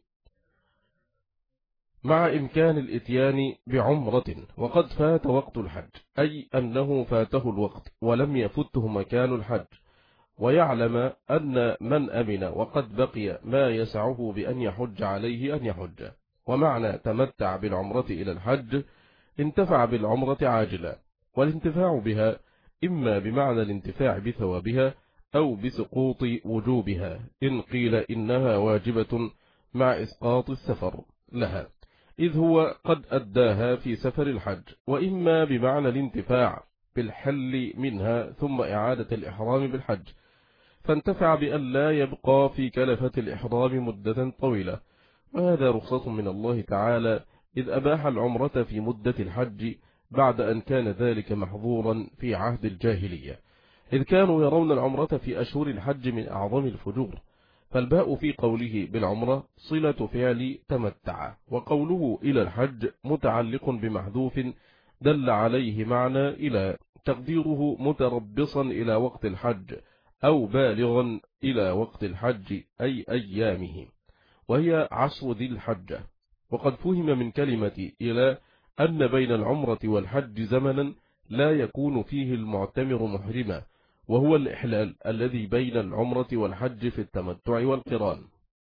مع إمكان الإتيان بعمرة وقد فات وقت الحج، أي أنه فاته الوقت ولم يفته مكان الحج. ويعلم أن من أمن وقد بقي ما يسعه بأن يحج عليه أن يحج. ومعنى تمتع بالعمرة إلى الحج انتفع بالعمرة عاجلا، والانتفاع بها إما بمعنى الانتفاع بثوابها أو بسقوط وجوبها، إن قيل إنها واجبة مع إسقاط السفر لها إذ هو قد أداها في سفر الحج، وإما بمعنى الانتفاع بالحل منها ثم إعادة الإحرام بالحج، فانتفع بأن لا يبقى في كلفة الإحرام مدة طويلة، وهذا رخصة من الله تعالى إذ أباح العمرة في مدة الحج بعد أن كان ذلك محظورا في عهد الجاهلية، إذ كانوا يرون العمرة في أشهر الحج من أعظم الفجور، فالباء في قوله بالعمرة صلة فعل تمتع، وقوله إلى الحج متعلق بمحذوف دل عليه معنى إلى، تقديره متربصا إلى وقت الحج أو بالغا إلى وقت الحج أي أيامه، وهي عشر ذي الحجة. وقد فهم من كلمة إلى أن بين العمرة والحج زمنا لا يكون فيه المعتمر محرما، وهو الإحلال الذي بين العمرة والحج في التمتع والقران،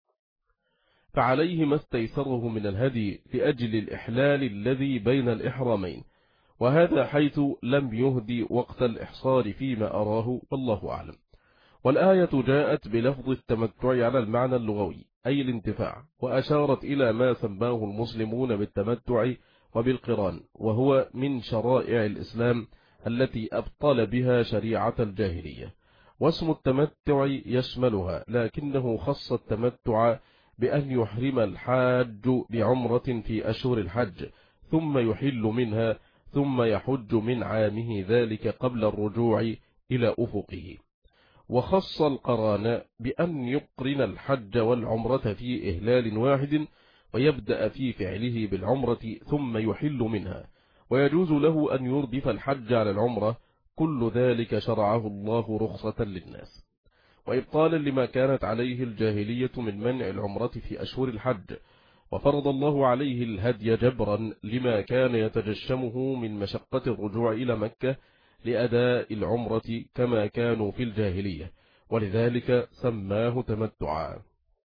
فعليه ما استيسره من الهدي لأجل الإحلال الذي بين الإحرامين، وهذا حيث لم يهدي وقت الإحصار فيما أراه والله أعلم. والآية جاءت بلفظ التمتع على المعنى اللغوي أي الانتفاع، وأشارت إلى ما سماه المسلمون بالتمتع وبالقران، وهو من شرائع الإسلام التي أبطل بها شريعة الجاهلية، واسم التمتع يشملها، لكنه خص التمتع بأن يحرم الحاج بعمرة في أشهر الحج ثم يحل منها ثم يحج من عامه ذلك قبل الرجوع إلى أفقه، وخص القران بأن يقرن الحج والعمرة في إهلال واحد ويبدأ في فعله بالعمرة ثم يحل منها، ويجوز له أن يردف الحج على العمرة، كل ذلك شرعه الله رخصة للناس وإبطالا لما كانت عليه الجاهلية من منع العمرة في أشهر الحج، وفرض الله عليه الهدي جبرا لما كان يتجشمه من مشقة الرجوع إلى مكة لأداء العمرة كما كانوا في الجاهلية، ولذلك سماه تمتعا.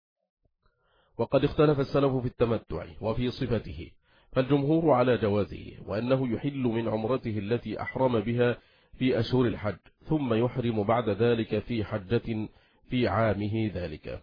وقد اختلف السلف في التمتع وفي صفته، فالجمهور على جوازه، وأنه يحل من عمرته التي أحرم بها في أشهر الحج ثم يحرم بعد ذلك في حجة في عامه ذلك.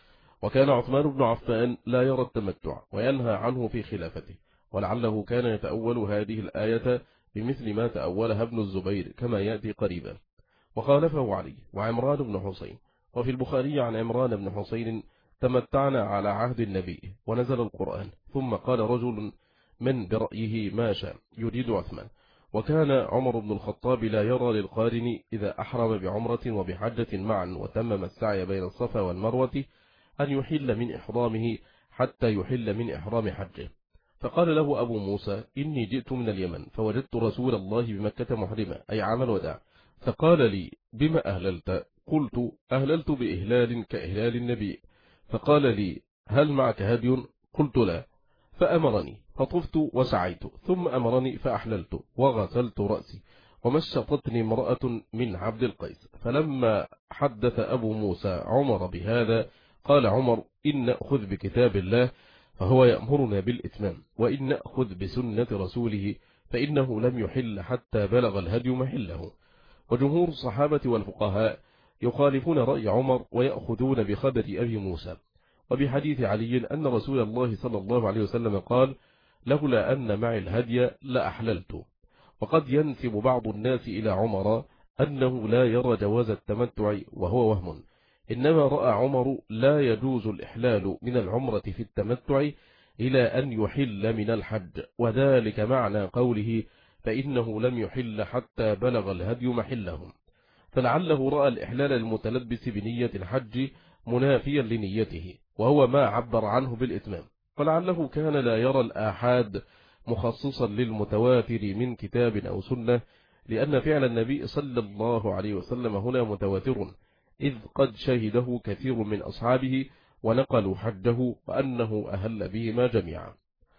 وكان عثمان بن عفان لا يرى التمتع وينهى عنه في خلافته، ولعله كان يتأول هذه الآية بمثل ما تأولها ابن الزبير كما يأتي قريبا، وخالفه علي وعمران بن حسين. وفي البخاري عن عمران بن حسين تمتعنا على عهد النبي ونزل القرآن، ثم قال رجل من برأيه ما شاء يريد عثمان، وكان عمر بن الخطاب لا يرى للقارن إذا أحرم بعمرة وبحجة معا وتمم السعي بين الصفا والمروة أن يحل من إحرامه حتى يحل من إحرام حجه. فقال له أبو موسى إني جئت من اليمن فوجدت رسول الله بمكة محرما أي عام الوداع، فقال لي بما أهللت؟ قلت أهللت بإهلال كإهلال النبي، فقال لي هل معك هدي؟ قلت لا، فأمرني فطفت وسعيت، ثم أمرني فأحللت وغسلت رأسي، ومشطتني امرأة من عبد القيس. فلما حدث أبو موسى عمر بهذا قال عمر إن نأخذ بكتاب الله فهو يأمرنا بالإتمام، وإن نأخذ بسنة رسوله فإنه لم يحل حتى بلغ الهدي محله. وجمهور الصحابة والفقهاء يخالفون رأي عمر ويأخذون بخبر أبي موسى، وبحديث علي أن رسول الله صلى الله عليه وسلم قال لولا أن معي الهدي لأحللت. وقد ينسب بعض الناس إلى عمر أنه لا يرى جواز التمتع وهو وهم، إنما رأى عمر لا يجوز الإحلال من العمرة في التمتع إلى أن يحل من الحج، وذلك معنى قوله فإنه لم يحل حتى بلغ الهدي محله، فلعله رأى الإحلال المتلبس بنية الحج منافيا لنيته، وهو ما عبر عنه بالإتمام، فلعله كان لا يرى الآحاد مخصصا للمتواتر من كتاب أو سنة، لأن فعل النبي صلى الله عليه وسلم هنا متواتر، إذ قد شهده كثير من أصحابه ونقلوا حجه وأنه أهل بهما جميعا.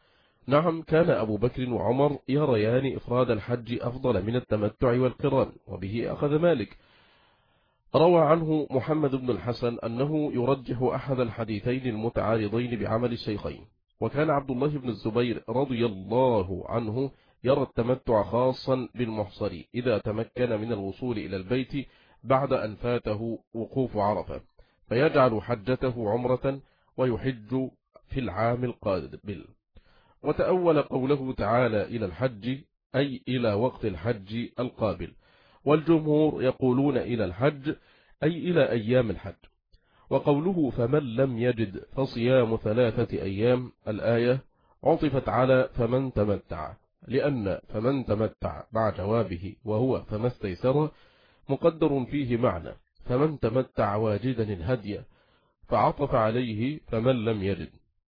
نعم، كان أبو بكر وعمر يريان إفراد الحج أفضل من التمتع والقران، وبه أخذ مالك. روى عنه محمد بن الحسن أنه يرجح أحد الحديثين المتعارضين بعمل الشيخين، وكان عبد الله بن الزبير رضي الله عنه يرى التمتع خاصا بالمحصر إذا تمكن من الوصول إلى البيت بعد أن فاته وقوف عرفة، فيجعل حجته عمرة ويحج في العام القادم. وتأول قوله تعالى إلى الحج أي إلى وقت الحج القابل، والجمهور يقولون إلى الحج أي إلى أيام الحج. وقوله فمن لم يجد فصيام ثلاثة أيام الآية عطفت على فمن تمتع، لأن فمن تمتع مع جوابه وهو فما استيسر مقدر فيه معنى فمن تمتع واجدا الهدي، فعطف عليه فمن لم يجد.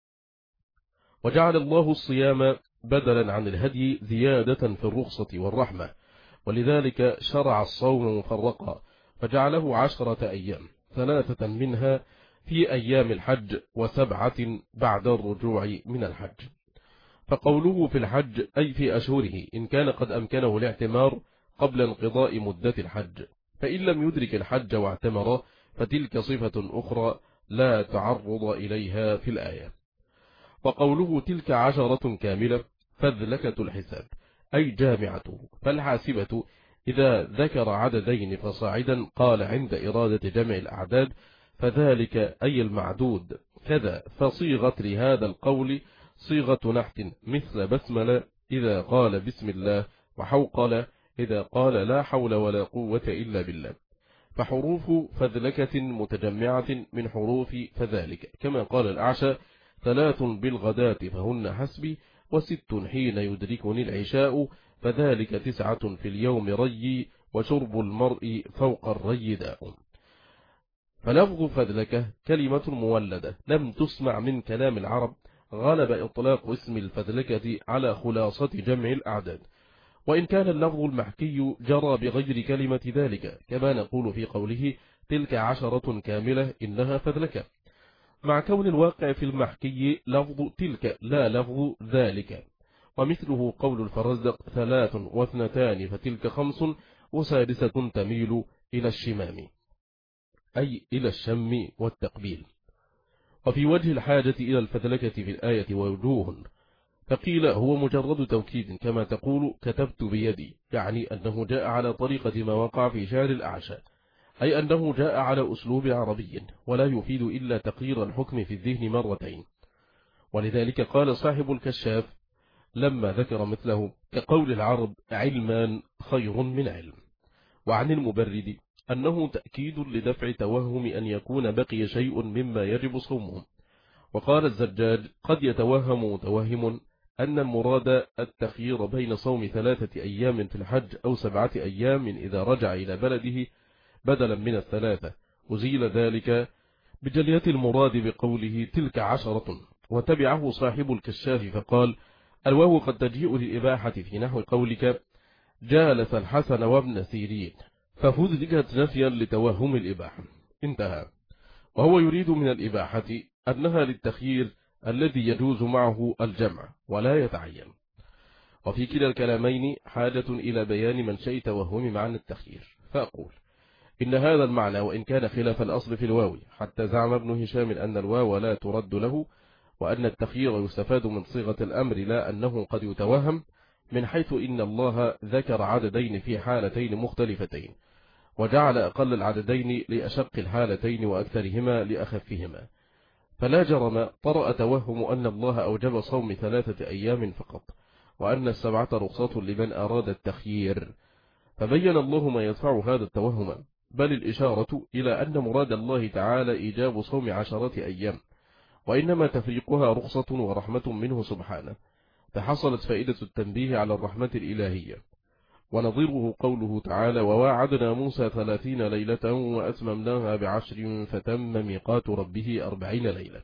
وجعل الله الصيام بدلا عن الهدي زيادة في الرخصة والرحمة، ولذلك شرع الصوم مفرقا فجعله عشرة أيام، ثلاثة منها في أيام الحج وسبعة بعد الرجوع من الحج. فقوله في الحج أي في أشهره إن كان قد أمكنه الاعتمار قبل انقضاء مدة الحج، فإن لم يدرك الحج واعتمر فتلك صفة أخرى لا تعرض إليها في الآية. وقوله تلك عشرة كاملة فذلكة الحساب أي جامعته، فالحاسبة إذا ذكر عددين فصاعدا قال عند إرادة جمع الأعداد فذلك أي المعدود كذا، فصيغة لهذا القول صيغة نحت مثل بسملة إذا قال بسم الله، وحوقل إذا قال لا حول ولا قوة إلا بالله. فحروف فذلكة متجمعة من حروف فذلك، كما قال الأعشى ثلاث بالغداة فهن حسبي، وست حين يدركني العشاء، فذلك تسعة في اليوم ري، وشرب المرء فوق الري داء. فلفظ فذلكة كلمة مولدة لم تسمع من كلام العرب، غلب إطلاق اسم الفذلكة على خلاصة جمع الأعداد، وإن كان اللفظ المحكي جرى بغير كلمة ذلك، كما نقول في قوله تلك عشرة كاملة إنها فذلكة، مع كون الواقع في المحكي لفظ تلك لا لفظ ذلك. ومثله قول الفرزدق ثلاث واثنتان فتلك خمس، وسادسة تميل إلى الشمام أي إلى الشم والتقبيل. وفي وجه الحاجة إلى الفذلكة في الآية ووجوه، فقيل هو مجرد توكيد كما تقول كتبت بيدي، يعني أنه جاء على طريقة ما وقع في شعر الأعشى، أي أنه جاء على أسلوب عربي ولا يفيد إلا تقرير الحكم في الذهن مرتين. ولذلك قال صاحب الكشاف لما ذكر مثله كقول العرب علمان خير من علم. وعن المبرد أنه تأكيد لدفع توهم أن يكون بقي شيء مما يجب صومه. وقال الزجاج قد يتوهم متوهم أن المراد التخيير بين صوم ثلاثة أيام في الحج أو سبعة أيام إذا رجع إلى بلده بدلا من الثلاثة، وزيل ذلك بجلية المراد بقوله تلك عشرة. وتبعه صاحب الكشاف فقال الواو قد تجيء للإباحة في نحو قولك جالس الحسن وابن سيرين، ففذلكت نفيا لتوهم الإباحة. انتهى. وهو يريد من الإباحة أنها للتخيير الذي يجوز معه الجمع ولا يتعين. وفي كلا الكلامين حاجة إلى بيان منشأ توهم معنى التخيير، فأقول إن هذا المعنى وإن كان خلاف الأصل في الواو، حتى زعم ابن هشام أن الواو لا ترد له، وأن التخيير يستفاد من صيغة الأمر لا أنه قد يتوهم، من حيث إن الله ذكر عددين في حالتين مختلفتين، وجعل أقل العددين لأشق الحالتين وأكثرهما لأخفهما، فلا جرم طرأ توهم أن الله أوجب صوم ثلاثة أيام فقط، وأن السبعة رخصة لمن أراد التخيير، فبين الله ما يدفع هذا التوهم، بل الإشارة إلى أن مراد الله تعالى إيجاب صوم عشرة أيام، وإنما تفريقها رخصة ورحمة منه سبحانه، فحصلت فائدة التنبيه على الرحمة الإلهية. ونظيره قوله تعالى وواعدنا موسى ثلاثين ليلة وأتممناها بعشر فتم ميقات ربه أربعين ليلة،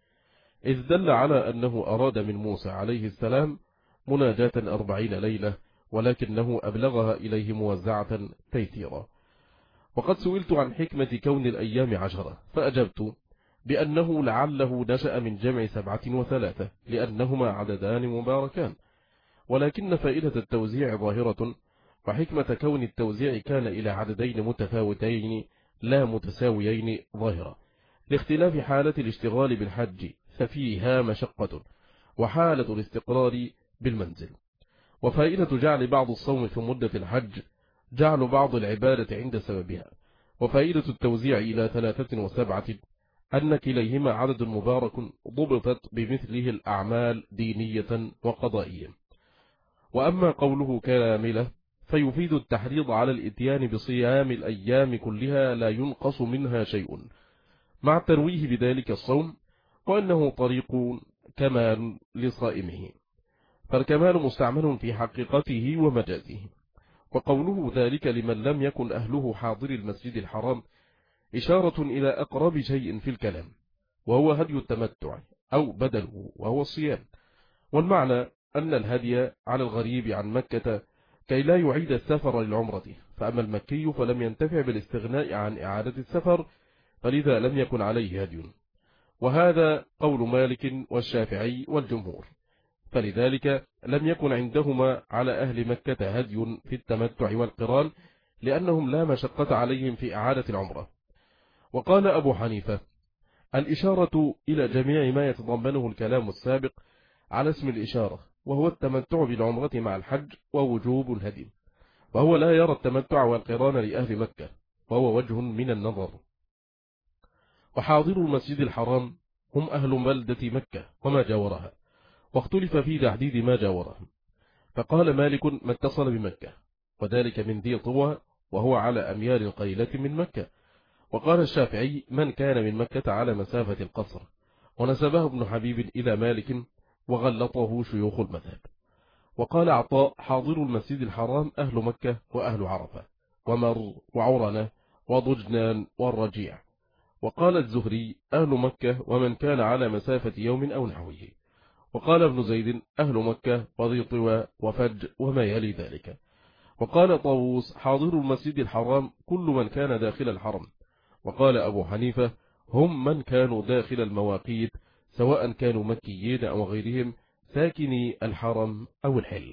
إذ دل على أنه أراد من موسى عليه السلام مناجاة أربعين ليلة، ولكنه أبلغها إليه موزعة تيسيرا. وقد سئلت عن حكمة كون الأيام عشرة، فأجبت بأنه لعله نشأ من جمع سبعة وثلاثة لأنهما عددان مباركان، ولكن فائدة التوزيع ظاهرة، وحكمة كون التوزيع كان إلى عددين متفاوتين لا متساويين ظاهرة لاختلاف حالة الاشتغال بالحج، ففيها مشقة، وحالة الاستقرار بالمنزل. وفائدة جعل بعض الصوم في مدة الحج جعل بعض العبادة عند سببها. وفائدة التوزيع إلى ثلاثة وسبعة أن كليهما عدد مبارك ضبطت بمثله الأعمال دينية وقضائية. وأما قوله كاملة فيفيد التحريض على الإتيان بصيام الأيام كلها لا ينقص منها شيء، مع الترويه بذلك الصوم، وأنه طريق كمال لصائمه، فالكمال مستعمل في حقيقته ومجازه. وقوله ذلك لمن لم يكن أهله حاضر المسجد الحرام إشارة إلى أقرب شيء في الكلام، وهو هدي التمتع أو بدله وهو الصيام. والمعنى أن الهدي على الغريب عن مكة كي لا يعيد السفر للعمرة، فأما المكي فلم ينتفع بالاستغناء عن إعادة السفر، فلذا لم يكن عليه هدي. وهذا قول مالك والشافعي والجمهور، فلذلك لم يكن عندهما على أهل مكة هدي في التمتع والقران، لأنهم لا مشقة عليهم في إعادة العمرة. وقال أبو حنيفة الإشارة إلى جميع ما يتضمنه الكلام السابق على اسم الإشارة، وهو التمتع بالعمرة مع الحج ووجوب الهدي، وهو لا يرى التمتع والقران لأهل مكة، وهو وجه من النظر. وحاضر المسجد الحرام هم أهل بلدة مكة وما جاورها، واختلف في تحديد ما جاورها، فقال مالك ما اتصل بمكة، وذلك من ذي طوى وهو على أميال قليلة من مكة. وقال الشافعي من كان من مكة على مسافة القصر، ونسبه ابن حبيب إلى مالك وغلطه شيوخ المذهب. وقال عطاء حاضر المسجد الحرام أهل مكة وأهل عرفة ومر وعرنة وضجنان والرجيع. وقال الزهري أهل مكة ومن كان على مسافة يوم أو نحوه. وقال ابن زيد أهل مكة وذي طوى وفج وما يلي ذلك. وقال طاووس حاضر المسجد الحرام كل من كان داخل الحرم. وقال أبو حنيفة هم من كانوا داخل المواقيت، سواء كانوا مكيين أو غيرهم، ساكني الحرم أو الحل.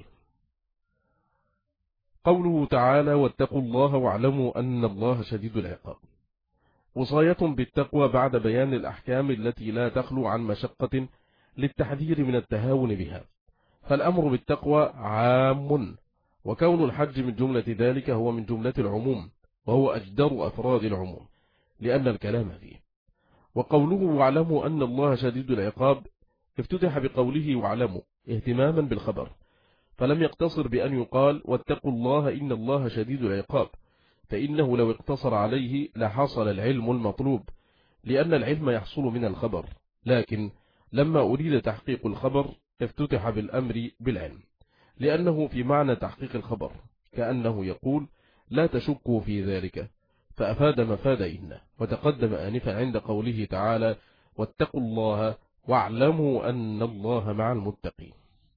قوله تعالى واتقوا الله واعلموا أن الله شديد العقاب، وصاية بالتقوى بعد بيان الأحكام التي لا تخلو عن مشقة للتحذير من التهاون بها، فالأمر بالتقوى عام، وكون الحج من جملة ذلك هو من جملة العموم، وهو أجدر أفراد العموم لأن الكلام فيه. وقوله واعلموا أن الله شديد العقاب افتتح بقوله واعلموا اهتماما بالخبر، فلم يقتصر بأن يقال واتقوا الله إن الله شديد العقاب، فإنه لو اقتصر عليه لحصل العلم المطلوب، لأن العلم يحصل من الخبر، لكن لما أريد تحقيق الخبر افتتح بالأمر بالعلم، لأنه في معنى تحقيق الخبر، كأنه يقول لا تشكوا في ذلك، فأفاد مفاد إن، وتقدم آنفا عند قوله تعالى واتقوا الله واعلموا أن الله مع المتقين.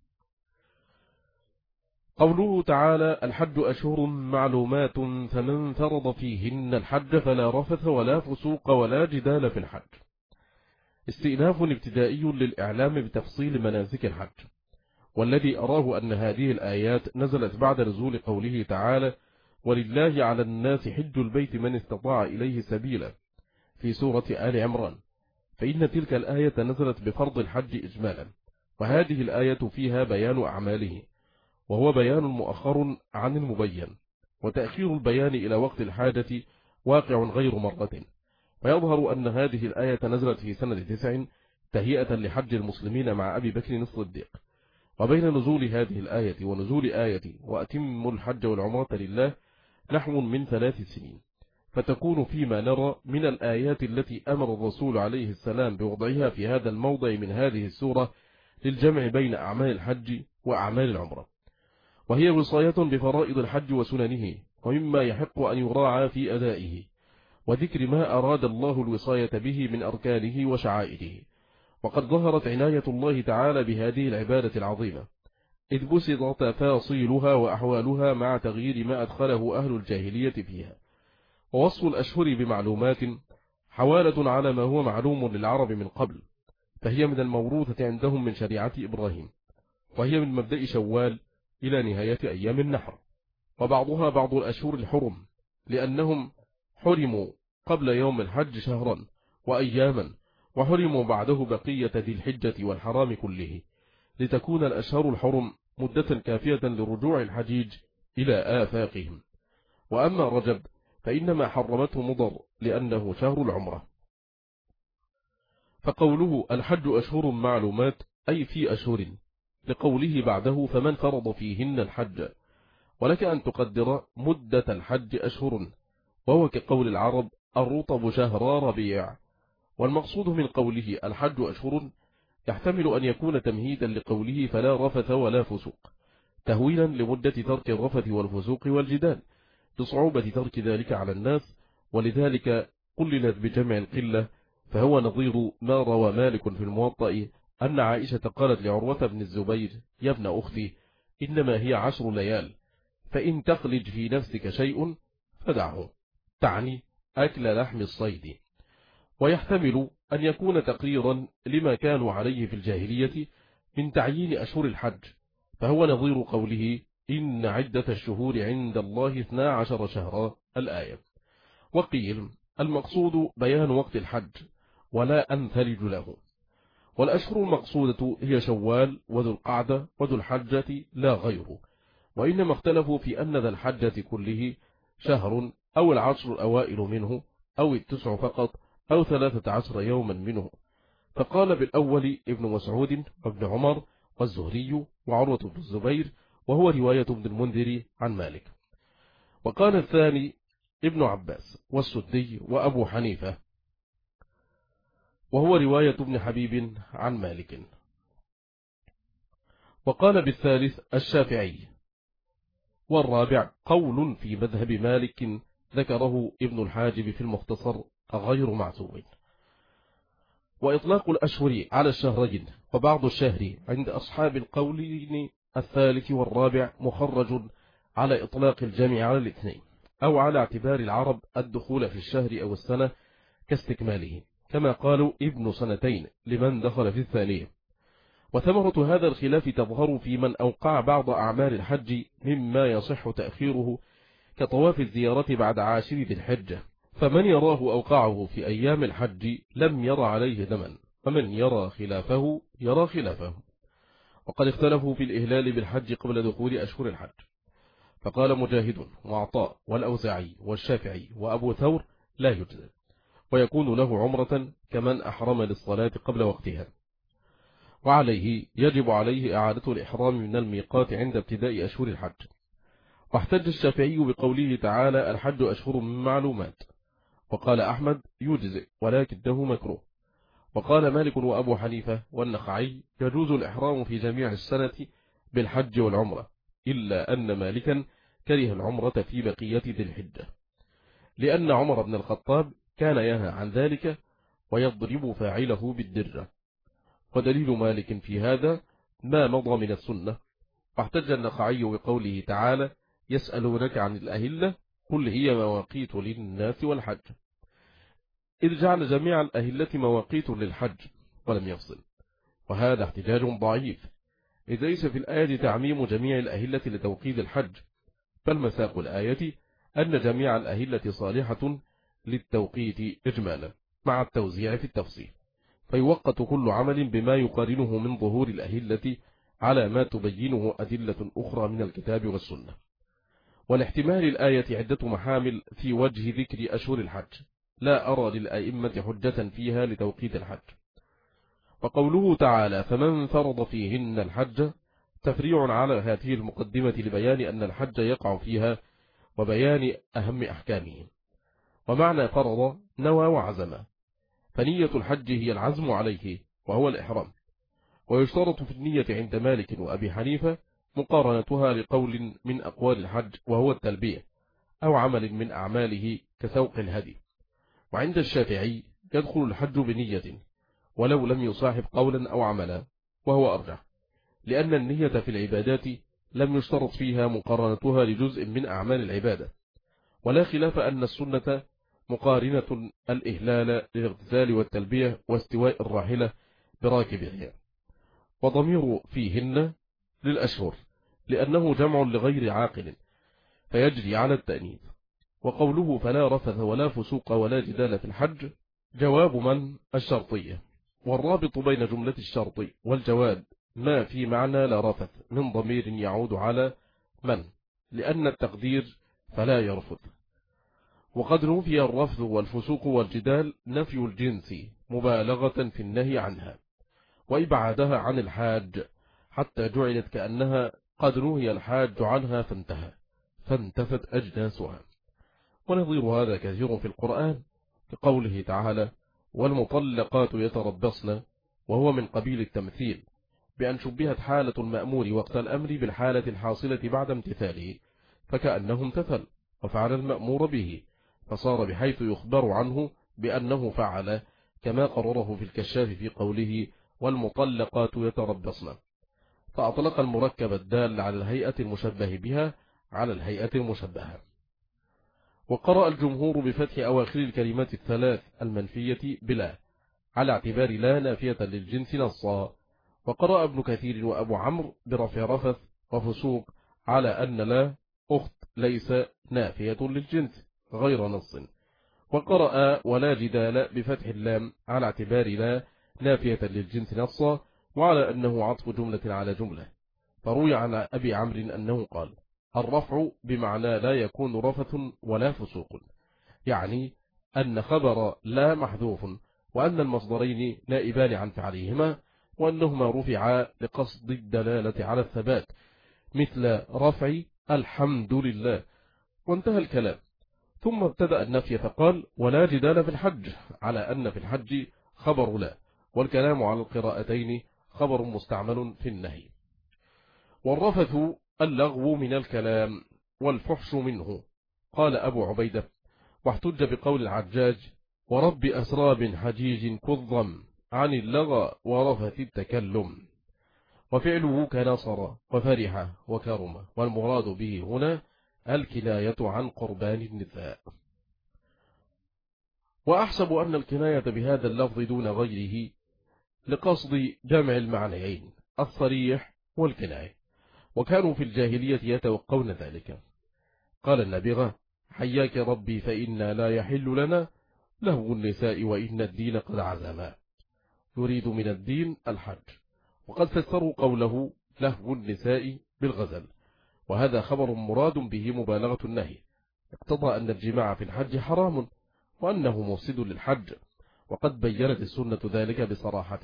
قوله تعالى الحج أشهر معلومات فمن فرض فيهن الحج فلا رفث ولا فسوق ولا جدال في الحج، استئناف ابتدائي للإعلام بتفصيل مناسك الحج، والذي أراه أن هذه الآيات نزلت بعد نزول قوله تعالى ولله على الناس حج البيت من استطاع إليه سبيلا في سورة آل عمران، فإن تلك الآية نزلت بفرض الحج إجمالا، وهذه الآية فيها بيان أعماله، وهو بيان مؤخر عن المبين، وتأخير البيان إلى وقت الحاجة واقع غير مرة، فيظهر أن هذه الآية نزلت في سنة تسع تهيئة لحج المسلمين مع أبي بكر الصديق، وبين نزول هذه الآية ونزول آية وأتم الحج والعمرة لله نحو من ثلاث سنين، فتكون فيما نرى من الآيات التي أمر الرسول عليه السلام بوضعها في هذا الموضع من هذه السورة للجمع بين أعمال الحج وأعمال العمرة، وهي وصاية بفرائض الحج وسننه ومما يحق أن يراعى في أدائه، وذكر ما أراد الله الوصاية به من أركانه وشعائره. وقد ظهرت عناية الله تعالى بهذه العبادة العظيمة، إذ بسطت تفاصيلها وأحوالها مع تغيير ما أدخله أهل الجاهلية فيها. ووصف الأشهر بمعلومات حوالة على ما هو معلوم للعرب من قبل، فهي من الموروثة عندهم من شريعة إبراهيم، وهي من مبدأ شوال إلى نهاية أيام النحر، وبعضها بعض الأشهر الحرم، لأنهم حرموا قبل يوم الحج شهرا وأياما، وحرموا بعده بقية ذي الحجة والحرام كله، لتكون الأشهر الحرم مدة كافية لرجوع الحجيج إلى آفاقهم. وأما رجب فإنما حرمته مضر لأنه شهر العمرة. فقوله الحج أشهر معلومات أي في أشهر، لقوله بعده فمن فرض فيهن الحج، ولك أن تقدر مدة الحج أشهر، وهو كقول العرب الرطب شهر ربيع. والمقصود من قوله الحج أشهر يحتمل أن يكون تمهيدا لقوله فلا رفث ولا فسوق، تهويلا لمدة ترك الرفث والفسوق والجدال بصعوبة ترك ذلك على الناس، ولذلك قللت بجمع القلة. فهو نظير ما روى مالك في الموطأ أن عائشة قالت لعروة بن الزبير يا ابن أختي إنما هي عشر ليال، فإن تخلج في نفسك شيء فدعه، تعني أكل لحم الصيد. ويحتمل أن يكون تقريرا لما كانوا عليه في الجاهلية من تعيين أشهر الحج، فهو نظير قوله إن عدة الشهور عند الله اثنا عشر شهرا الآية. وقيل المقصود بيان وقت الحج ولا أنثلج له. والأشهر المقصودة هي شوال وذو القعدة وذو الحجة لا غيره، وإنما اختلفوا في أن ذا الحجة كله شهر أو العشر الأوائل منه أو التسع فقط أو ثلاثة عشر يوما منه. فقال بالأول ابن مسعود وابن عمر والزهري وعروة بن الزبير، وهو رواية ابن المنذر عن مالك. وقال الثاني ابن عباس والسدي وأبو حنيفة، وهو رواية ابن حبيب عن مالك. وقال بالثالث الشافعي. والرابع قول في مذهب مالك ذكره ابن الحاجب في المختصر غير معزوم. وإطلاق الأشهر على الشهرين وبعض الشهر عند أصحاب القولين الثالث والرابع مخرج على إطلاق الجمع على الاثنين، أو على اعتبار العرب الدخول في الشهر أو السنة كاستكماله، كما قالوا ابن سنتين لمن دخل في الثانية. وثمرة هذا الخلاف تظهر في من أوقع بعض أعمال الحج مما يصح تأخيره كطواف الزيارة بعد عاشر ذي الحجة، فمن يراه أوقعه في أيام الحج لم ير عليه دما، ومن يرى خلافه يرى خلافه. وقد اختلفوا في الإهلال بالحج قبل دخول أشهر الحج، فقال مجاهد وعطاء والأوزاعي والشافعي وأبو ثور لا يجزئ، ويكون له عمرة كمن أحرم للصلاة قبل وقتها، وعليه يجب عليه إعادة الإحرام من الميقات عند ابتداء أشهر الحج. واحتج الشافعي بقوله تعالى الحج أشهر من معلومات، وقال أحمد يجزئ ولكنه مكروه. وقال مالك وأبو حنيفة والنخعي يجوز الإحرام في جميع السنة بالحج والعمرة، إلا أن مالكا كره العمرة في بقية ذي الحجة، لأن عمر بن الخطاب كان ينهى عن ذلك ويضرب فاعله بالدرة. ودليل مالك في هذا ما مضى من السنة. واحتج النخعي بقوله تعالى يسألونك عن الأهلة قل هي مواقيت للناس والحج، إذ جعل جميع الأهلة مواقيت للحج ولم يفصل، وهذا احتجاج ضعيف، إذ ليس في الآية تعميم جميع الأهلة لتوقيت الحج، فالمساق الآية أن جميع الأهلة صالحة للتوقيت إجمالا مع التوزيع في التفصيل، فيوقت كل عمل بما يقارنه من ظهور الأهلة على ما تبينه أدلة أخرى من الكتاب والسنة. والاحتمال الآية عدة محامل في وجه ذكر أشهر الحج، لا أرى للأئمة حجة فيها لتوقيت الحج. وقوله تعالى فمن فرض فيهن الحج تفريع على هذه المقدمة لبيان أن الحج يقع فيها وبيان أهم أحكامه. ومعنى فرض نوى وعزم، فنية الحج هي العزم عليه وهو الإحرام. ويشترط في النية عند مالك وأبي حنيفة مقارنتها لقول من أقوال الحج وهو التلبية، أو عمل من أعماله كسوق الهدي. وعند الشافعي يدخل الحج بنية ولو لم يصاحب قولا أو عملا، وهو أرجح، لأن النية في العبادات لم يشترط فيها مقارنتها لجزء من أعمال العبادة. ولا خلاف أن السنة مقارنة الإهلال للاغتسال والتلبية واستواء الراحلة براكبها. وضمير فيهن للأشهر لأنه جمع لغير عاقل فيجري على التأنيث. وقوله فلا رفث ولا فسوق ولا جدال في الحج جواب من الشرطية، والرابط بين جملة الشرط والجواب ما في معنى لا رفث من ضمير يعود على من، لأن التقدير فلا يرفث. وقد نفي الرفث والفسوق والجدال نفي الجنس مبالغة في النهي عنها وإبعادها عن الحاج، حتى جعلت كأنها قد نهي الحاج عنها فانتهى فانتفت أجناسها. ونظير هذا كثير في القرآن كقوله تعالى: والمطلقات يتربصن، وهو من قبيل التمثيل، بأن شبهت حالة المأمور وقت الأمر بالحالة الحاصلة بعد امتثاله، فكأنه امتثل وفعل المأمور به، فصار بحيث يخبر عنه بأنه فعل، كما قرره في الكشاف في قوله: والمطلقات يتربصن، فأطلق المركب الدال على الهيئة المشبه بها على الهيئة المشبهة. وقرأ الجمهور بفتح أواخر الكلمات الثلاث المنفية بلا، على اعتبار لا نافية للجنس نصا. وقرأ ابن كثير وأبو عمرو برفع رفث وفسوق على أن لا أخت ليس نافية للجنس غير نص. وقرأ ولا جدال بفتح اللام على اعتبار لا نافية للجنس نصا، وعلى أنه عطف جملة على جملة. فروي عن أبي عمرو أنه قال: الرفع بمعنى لا يكون رفث ولا فسوق، يعني أن خبر لا محذوف، وأن المصدرين نائبان عن فعليهما، وأنهما رفعا لقصد الدلالة على الثبات، مثل رفع الحمد لله. وانتهى الكلام. ثم ابتدأ النفي فقال: ولا جدال في الحج، على أن في الحج خبر لا، والكلام على القراءتين خبر مستعمل في النهي. والرفث اللغو من الكلام والفحش منه. قال أبو عبيدة: واحتج بقول العجاج: ورب أسراب حجيج كظم عن اللغى ورفث التكلم. وفعله كنصر وفرح وكرم، والمراد به هنا الكناية عن قربان النساء. وأحسب أن الكناية بهذا اللفظ دون غيره لقصد جمع المعنيين الصريح والكناية، وكانوا في الجاهلية يتوقون ذلك. قال النبغة: حياك ربي فإنا لا يحل لنا لهو النساء وإن الدين قد عزما، يريد من الدين الحج. وقد فسروا قوله لهو النساء بالغزل، وهذا خبر مراد به مبالغة النهي، اقتضى أن الجماع في الحج حرام وأنه مفسد للحج، وقد بيّنت السنة ذلك بصراحة.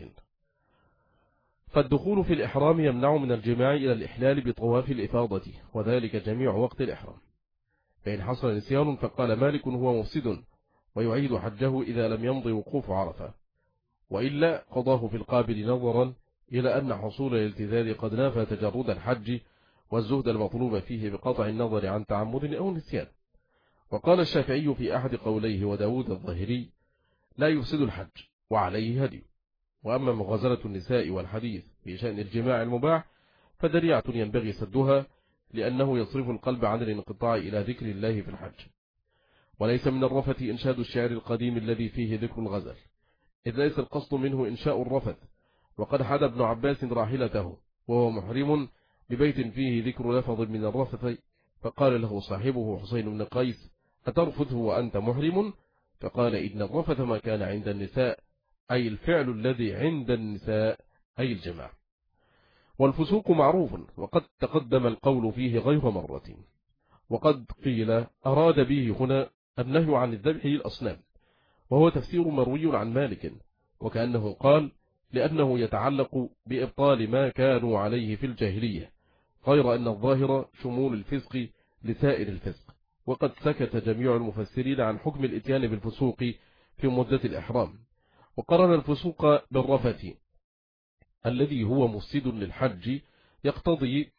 فالدخول في الإحرام يمنع من الجماع إلى الإحلال بطواف الإفاضة، وذلك جميع وقت الإحرام. فإن حصل نسيان فقال مالك هو مفسد، ويعيد حجه إذا لم يمضي وقوف عرفة، وإلا قضاه في القابل نظرا إلى أن حصول الالتزام قد نافى تجرد الحج والزهد المطلوب فيه بقطع النظر عن تعمد أو نسيان. وقال الشافعي في أحد قوليه وداود الظاهري: لا يفسد الحج وعليه هدي. وأما مغازلة النساء والحديث في شأن الجماع المباح فدريعة ينبغي سدها، لأنه يصرف القلب عن الانقطاع إلى ذكر الله في الحج. وليس من الرفث إنشاد الشعر القديم الذي فيه ذكر الغزل، إذ ليس القصد منه إنشاء الرفث. وقد حد ابن عباس راحلته وهو محرم ببيت فيه ذكر لفظ من الرفث، فقال له صاحبه حسين بن قيس: أترفثه وأنت محرم؟ فقال: إن الرفث ما كان عند النساء، أي الفعل الذي عند النساء، أي الجماع. والفسوق معروف، وقد تقدم القول فيه غير مرة. وقد قيل أراد به هنا النهي عن الذبح للأصنام، وهو تفسير مروي عن مالك، وكأنه قال: لأنه يتعلق بإبطال ما كانوا عليه في الجاهلية، غير أن الظاهر شمول الفسق لسائر الفسق. وقد سكت جميع المفسرين عن حكم الاتيان بالفسوق في مدة الإحرام، وقرن الفسوق بالرفث الذي هو مفسد للحج، يقتضي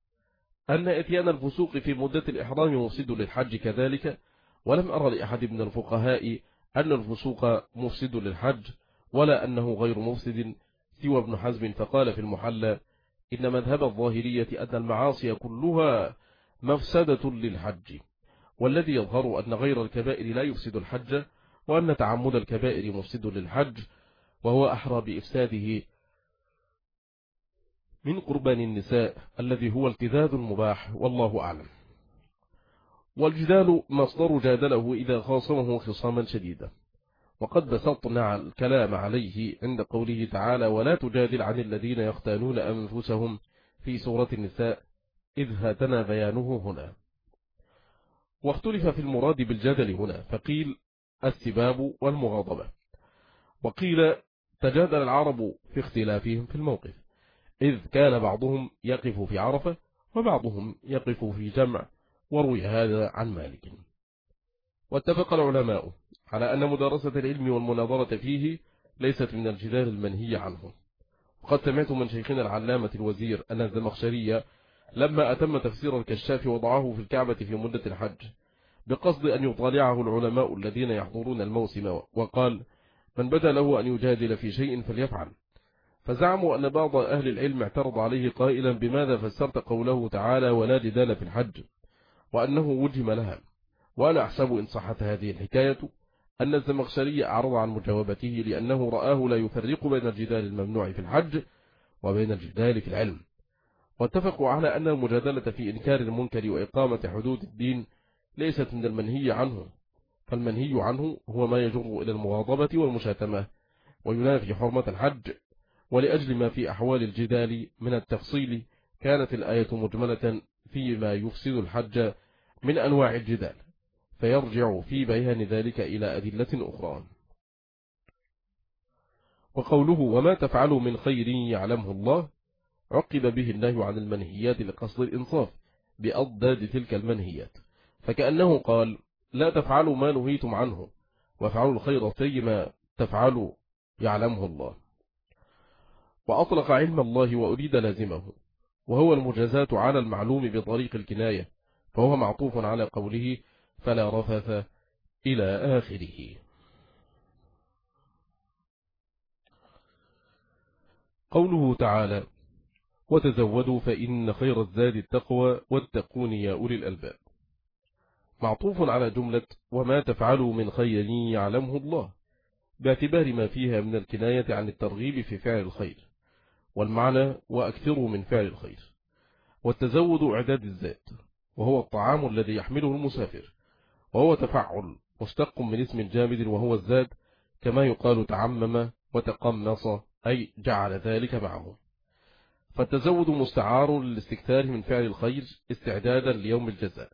أن اتيان الفسوق في مدة الإحرام مفسد للحج كذلك. ولم أرى لأحد من الفقهاء أن الفسوق مفسد للحج ولا أنه غير مفسد سوى ابن حزم، فقال في المحلى: إن مذهب الظاهرية أن المعاصي كلها مفسدة للحج، والذي يظهر أن غير الكبائر لا يفسد الحج، وأن تعمد الكبائر مفسد للحج، وهو أحرى بإفساده من قربان النساء الذي هو التذاذ المباح، والله أعلم. والجدال مصدر جادله إذا خاصمه خصاما شديدا. وقد بسطنا الكلام عليه عند قوله تعالى ولا تجادل عن الذين يختانون أنفسهم في سورة النساء إذ هاتنا بيانه هنا. واختلف في المراد بالجدل هنا، فقيل السباب والمغاضبة، وقيل تجادل العرب في اختلافهم في الموقف، إذ كان بعضهم يقف في عرفة وبعضهم يقف في جمع، وروي هذا عن مالك. واتفق العلماء على أن مدارسة العلم والمناظرة فيه ليست من الجدال المنهي عنه. وقد سمعت من شيخنا العلامة الوزير أن الزمخشري لما أتم تفسير الكشاف وضعه في الكعبة في مدة الحج بقصد أن يطالعه العلماء الذين يحضرون الموسم، وقال من بدا له أن يجادل في شيء فليفعل، فزعموا أن بعض أهل العلم اعترض عليه قائلا بماذا فسرت قوله تعالى ولا جدال في الحج، وأنه وجم لها. وأنا أحسب إن صحت هذه الحكاية أن الزمخشري أعرض عن مجاوبته لأنه رآه لا يفرق بين الجدال الممنوع في الحج وبين الجدال في العلم. واتفقوا على أن المجادلة في إنكار المنكر وإقامة حدود الدين ليست من المنهي عنه، فالمنهي عنه هو ما يجر إلى المغاضبة والمشاتمة وينافي حرمة الحج. ولأجل ما في أحوال الجدال من التفصيل كانت الآية مجملة فيما يفسد الحج من أنواع الجدال، فيرجع في بيان ذلك إلى أدلة أخرى. وقوله وما تفعلوا من خير يعلمه الله عقب به النهي عن المنهيات لقصد الإنصاف بأضداد تلك المنهيات، فكأنه قال لا تفعلوا ما نهيتم عنه وافعلوا الخير فيما تفعلوا يعلمه الله. وأطلق علم الله وأريد لازمه، وهو المجازاة على المعلوم بطريق الكناية، فهو معطوف على قوله فلا رفث إلى آخره. قوله تعالى وتزودوا فإن خير الزاد التقوى واتقون يا أولي الألباب، معطوف على جملة وما تفعلوا من خير يعلمه الله، باعتبار ما فيها من الكناية عن الترغيب في فعل الخير، والمعنى وأكثروا من فعل الخير. والتزود إعداد الزاد، وهو الطعام الذي يحمله المسافر، وهو تفعل مشتق من اسم جامد وهو الزاد، كما يقال تعمم وتقمص أي جعل ذلك معه. فالتزود مستعار للاستكثار من فعل الخير استعدادا ليوم الجزاء.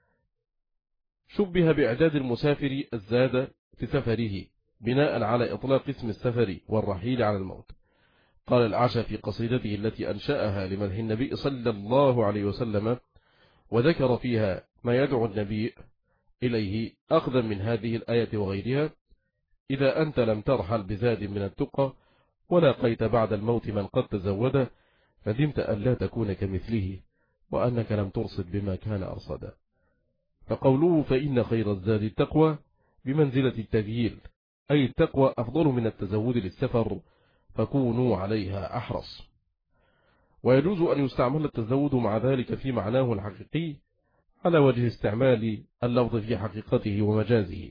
شبه بإعداد المسافر الزاد في سفره بناء على إطلاق اسم السفر والرحيل على الموت. قال الأعشى في قصيدته التي أنشأها لمدح النبي صلى الله عليه وسلم وذكر فيها ما يدعو النبي إليه أخذا من هذه الآية وغيرها: إذا أنت لم ترحل بزاد من التقى ولاقيت بعد الموت من قد تزود، فدمت أن لا تكون كمثله وأنك لم ترصد بما كان أرصدا. فقوله فإن خير الزاد التقوى بمنزلة التذييل، أي التقوى أفضل من التزود للسفر، فكونوا عليها أحرص. ويجوز أن يستعمل التزود مع ذلك في معناه الحقيقي على وجه استعمال اللفظ في حقيقته ومجازه،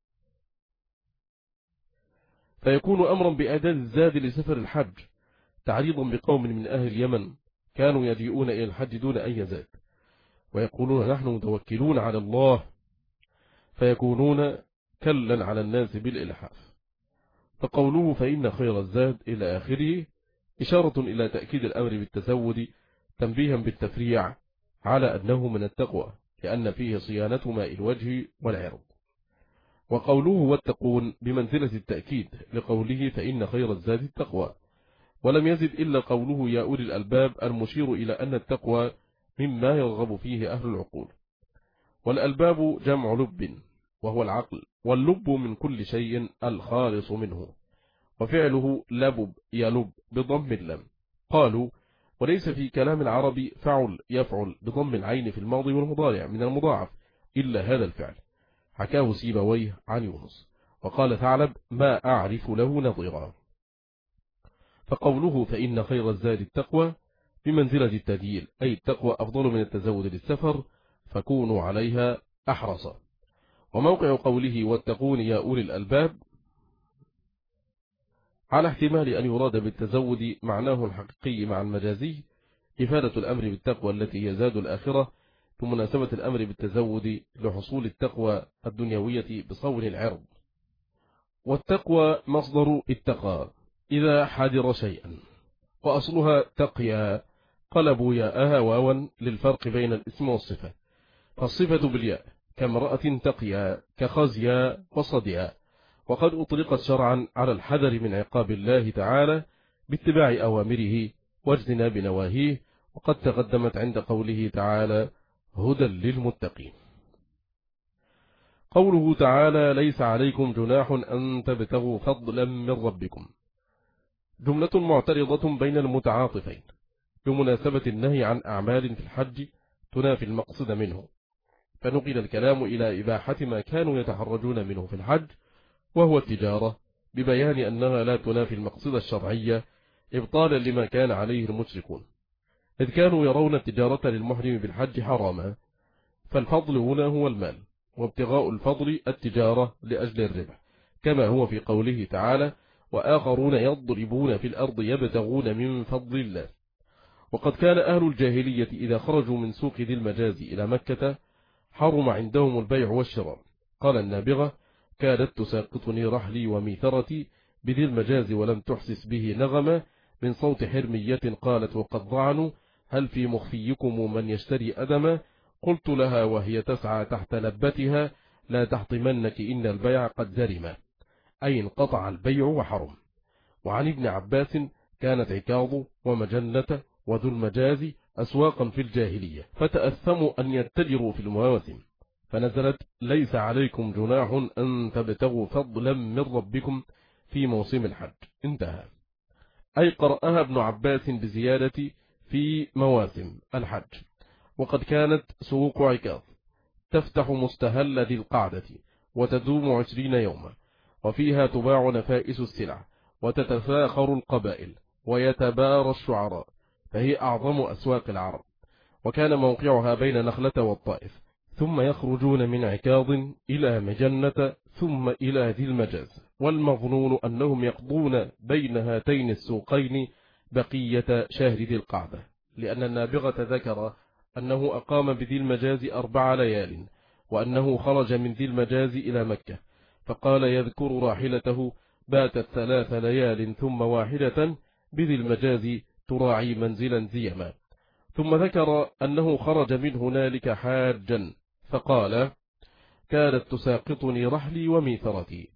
فيكون أمرا بإعداد الزاد لسفر الحج، تعريضا بقوم من أهل اليمن كانوا يجيئون إلى الحج دون أي زاد، ويقولون نحن متوكلون على الله، فيكونون كلا على الناس بالإلحاف. فقوله فإن خير الزاد إلى آخره إشارة إلى تأكيد الأمر بالتزود، تنبيها بالتفريع على أنه من التقوى، لأن فيه صيانة ماء الوجه والعرض. وقوله واتقون بمنزلة التأكيد لقوله فإن خير الزاد التقوى، ولم يزد إلا قوله يا أولي الألباب المشير إلى أن التقوى مما يرغب فيه أهل العقول. والألباب جمع لب وهو العقل، واللب من كل شيء الخالص منه، وفعله لبب يلب بضم اللم. قالوا وليس في كلام العرب فعل يفعل بضم العين في الماضي والمضارع من المضاعف إلا هذا الفعل، حكاه سيبويه عن يونس. وقال ثعلب ما أعرف له نظيرا. فقوله فإن خير الزاد التقوى بمنزلة التذييل، أي التقوى أفضل من التزود للسفر، فكونوا عليها أحرصا. وموقع قوله واتقون يا أولي الألباب على احتمال أن يراد بالتزود معناه الحقيقي مع المجازي، إفادة الأمر بالتقوى التي هي زاد الآخرة بمناسبة الأمر بالتزود لحصول التقوى الدنيوية بصون العرض. والتقوى مصدر اتقى إذا حذر شيئا، وأصلها تقيا، قلبوا ياءها واوا للفرق بين الاسم والصفة، فالصفة بالياء كامرأة تقيا كخزيا وصديا، وقد أطلقت شرعا على الحذر من عقاب الله تعالى باتباع أوامره واجتناب نواهيه، وقد تقدمت عند قوله تعالى هدى للمتقين. قوله تعالى ليس عليكم جناح أن تبتغوا فضلا من ربكم، جملة معترضة بين المتعاطفين بمناسبة النهي عن أعمال في الحج تنافي المقصد منه، فنقل الكلام إلى إباحة ما كانوا يتحرجون منه في الحج وهو التجارة، ببيان أنها لا تنافي المقصد الشرعي إبطالا لما كان عليه المشركون، إذ كانوا يرون التجارة للمحرم بالحج حراما، فالفضل هنا هو المال، وابتغاء الفضل التجارة لأجل الربح، كما هو في قوله تعالى وآخرون يضربون في الأرض يبتغون من فضل الله. وقد كان أهل الجاهلية إذا خرجوا من سوق ذي المجاز إلى مكة حرم عندهم البيع والشراء. قال النابغة كادت تساقطني رحلي وميثرتي بذي المجاز ولم تحسس به نغمة من صوت حرمية قالت وقد ضعنوا هل في مخفيكم من يشتري أدما، قلت لها وهي تسعى تحت لبتها لا تحطمنك إن البيع قد زرم، أي انقطع البيع وحرم. وعن ابن عباس كانت عكاظ ومجنة وذو المجاز أسواقا في الجاهلية فتأثموا أن يتجروا في المواسم، فنزلت ليس عليكم جناح أن تبتغوا فضلا من ربكم في موسم الحج، انتهى. أي قرأها ابن عباس بزيادة في مواسم الحج. وقد كانت سوق عكاظ تفتح مستهل ذي القعدة وتدوم عشرين يوما، وفيها تباع نفائس السلع وتتفاخر القبائل ويتبارى الشعراء، فهي أعظم أسواق العرب، وكان موقعها بين نخلة والطائف، ثم يخرجون من عكاظ إلى مجنة ثم إلى ذي المجاز، والمظنون أنهم يقضون بين هاتين السوقين بقية شهر ذي القعدة، لأن النابغة ذكر أنه أقام بذي المجاز أربع ليال، وأنه خرج من ذي المجاز إلى مكة، فقال يذكر راحلته باتت ثلاث ليال ثم واحدة بذي المجاز تراعي منزلا زيما، ثم ذكر أنه خرج من هنالك حاجا فقال كانت تساقطني رحلي وميثرتي.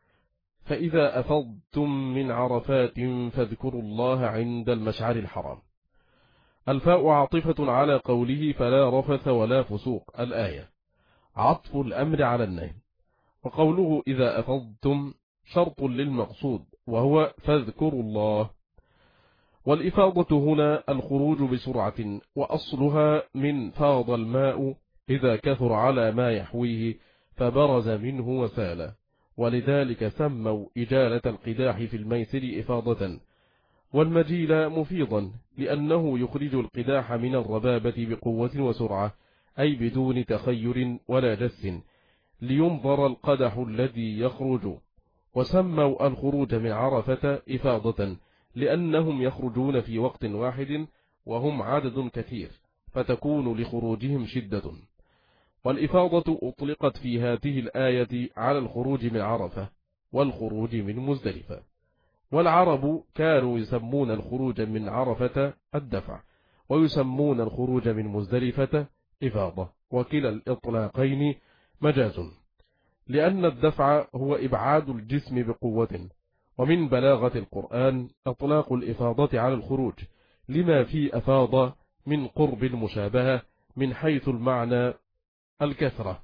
فإذا أفضتم من عرفات فاذكروا الله عند المشعر الحرام. الفاء عاطفة على قوله فلا رفث ولا فسوق الآية، عطف الأمر على النهي، وقوله إذا أفضتم شرط للمقصود وهو فاذكروا الله. والإفاضة هنا الخروج بسرعة، وأصلها من فاض الماء إذا كثر على ما يحويه فبرز منه وسال، ولذلك سموا إجالة القداح في الميسر إفاضة، والمجيل مفيضا لأنه يخرج القداح من الربابة بقوة وسرعة، أي بدون تخير ولا جس، لينظر القدح الذي يخرج. وسموا الخروج من عرفة إفاضة لأنهم يخرجون في وقت واحد وهم عدد كثير، فتكون لخروجهم شدة. والإفاضة أطلقت في هذه الآية على الخروج من عرفة والخروج من مزدلفة. والعرب كانوا يسمون الخروج من عرفة الدفع، ويسمون الخروج من مزدلفة إفاضة، وكلا الإطلاقين مجاز، لأن الدفع هو إبعاد الجسم بقوة. ومن بلاغة القرآن أطلاق الإفاضة على الخروج لما في أفاض من قرب المشابهة من حيث المعنى الكثرة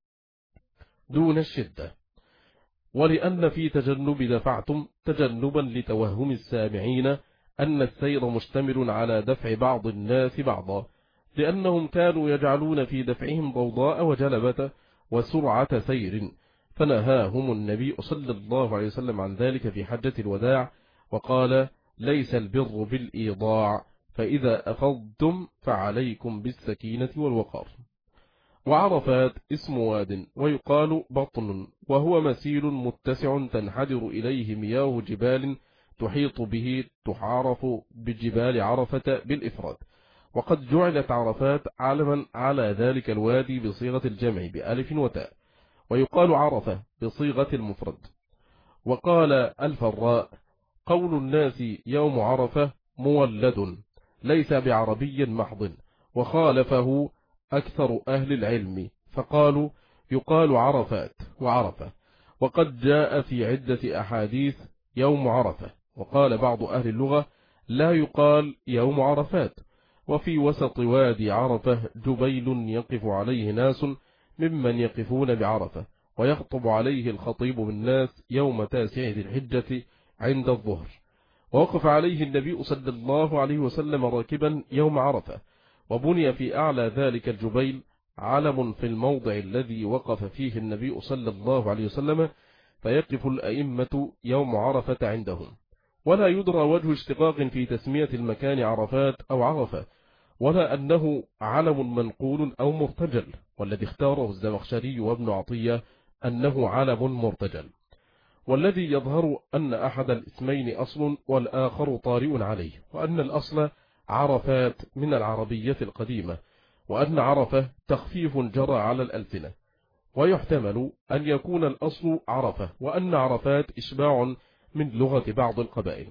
دون الشدة، ولأن في تجنب دفعتم تجنبا لتوهم السامعين أن السير مشتمل على دفع بعض الناس بعضا، لأنهم كانوا يجعلون في دفعهم ضوضاء وجلبة وسرعة سير، فنهاهم النبي صلى الله عليه وسلم عن ذلك في حجة الوداع، وقال ليس البر بالإيضاع، فإذا أفضتم فعليكم بالسكينة والوقار. وعرفات اسم واد ويقال بطن، وهو مسيل متسع تنحدر إليه مياه جبال تحيط به، تعرف بجبال عرفة بالإفراد، وقد جعلت عرفات علما على ذلك الوادي بصيغة الجمع بألف وتاء، ويقال عرفة بصيغة المفرد. وقال الفراء: قول الناس يوم عرفة مولد ليس بعربي محض، وخالفه أكثر أهل العلم فقالوا يقال عرفات وعرفة، وقد جاء في عدة أحاديث يوم عرفة. وقال بعض أهل اللغة لا يقال يوم عرفات. وفي وسط وادي عرفة جبيل يقف عليه ناس ممن يقفون بعرفة، ويخطب عليه الخطيب بالناس يوم تاسع ذي الحجة عند الظهر. ووقف عليه النبي صلى الله عليه وسلم راكبا يوم عرفة، وبني في أعلى ذلك الجبيل علم في الموضع الذي وقف فيه النبي صلى الله عليه وسلم، فيقف الأئمة يوم عرفة عندهم. ولا يدرى وجه اشتقاق في تسمية المكان عرفات أو عرفة، ولا أنه علم منقول أو مرتجل، والذي اختاره الزمخشري وابن عطية أنه علم مرتجل. والذي يظهر أن أحد الاسمين أصل والآخر طارئ عليه، وأن الأصل عرفات من العربية القديمة، وأن عرفة تخفيف جرى على الألسنة. ويحتمل أن يكون الأصل عرفة، وأن عرفات إشباع من لغة بعض القبائل.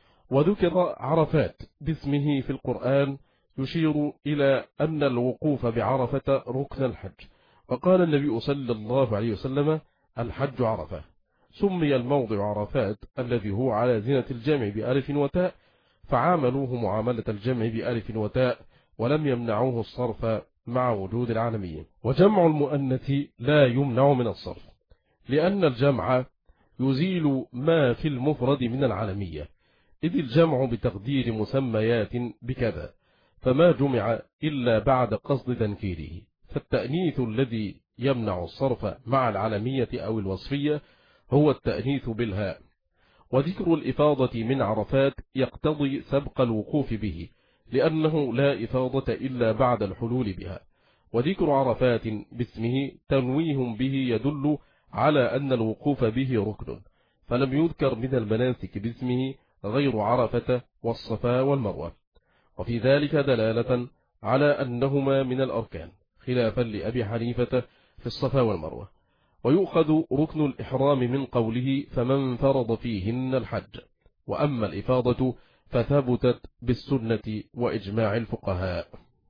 وذكر عرفات باسمه في القرآن يشير إلى أن الوقوف بعرفة ركن الحج. وقال النبي صلى الله عليه وسلم: الحج عرفة. سمي الموضع عرفات الذي هو على زينة الجمع بألف وتاء، فعاملوه معاملة الجمع بألف وتاء، ولم يمنعوه الصرف مع وجود العالمية. وجمع المؤنث لا يمنع من الصرف، لأن الجمع يزيل ما في المفرد من العالمية، إذ الجمع بتقدير مسميات بكذا، فما جمع إلا بعد قصد تنكيره. فالتأنيث الذي يمنع الصرف مع العالمية أو الوصفية هو التأنيث بالهاء. وذكر الإفاضة من عرفات يقتضي سبق الوقوف به، لأنه لا إفاضة إلا بعد الحلول بها. وذكر عرفات باسمه تنويه به يدل على أن الوقوف به ركن، فلم يذكر من المناسك باسمه غير عرفة والصفا والمروة، وفي ذلك دلالة على أنهما من الأركان، خلافا لأبي حنيفة في الصفا والمروة. ويؤخذ ركن الإحرام من قوله: فمن فرض فيهن الحج. وأما الإفاضة فثبتت بالسنة وإجماع الفقهاء.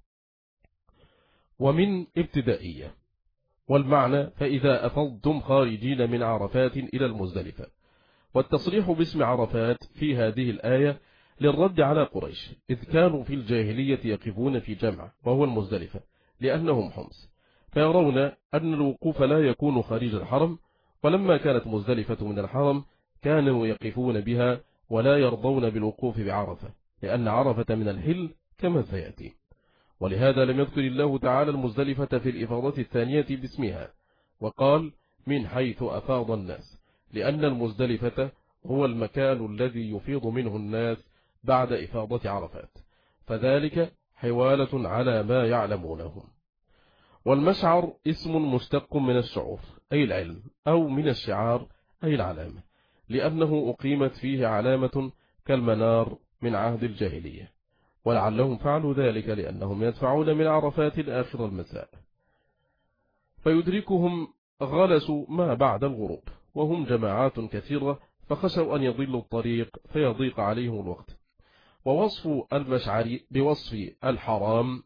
ومن ابتدائية. والمعنى: فإذا أفضتم خارجين من عرفات إلى المزدلفة. والتصريح باسم عرفات في هذه الآية للرد على قريش، إذ كانوا في الجاهلية يقفون في جمع وهو المزدلفة لأنهم حمص، فيرون أن الوقوف لا يكون خارج الحرم، ولما كانت مزدلفة من الحرم كانوا يقفون بها ولا يرضون بالوقوف بعرفة، لأن عرفة من الحل كما سيأتي. ولهذا لم يذكر الله تعالى المزدلفة في الإفاضة الثانية باسمها، وقال: من حيث أفاض الناس، لأن المزدلفة هو المكان الذي يفيض منه الناس بعد إفاضة عرفات، فذلك حوالة على ما يعلمونه. والمشعر اسم مشتق من الشعور أي العلم، أو من الشعار أي العلامة، لأنه أقيمت فيه علامة كالمنار من عهد الجاهلية، ولعلهم فعلوا ذلك لأنهم يدفعون من عرفات آخر المساء، فيدركهم غلس ما بعد الغروب، وهم جماعات كثيرة، فخشوا أن يضلوا الطريق فيضيق عليهم الوقت. ووصف المشعر بوصف الحرام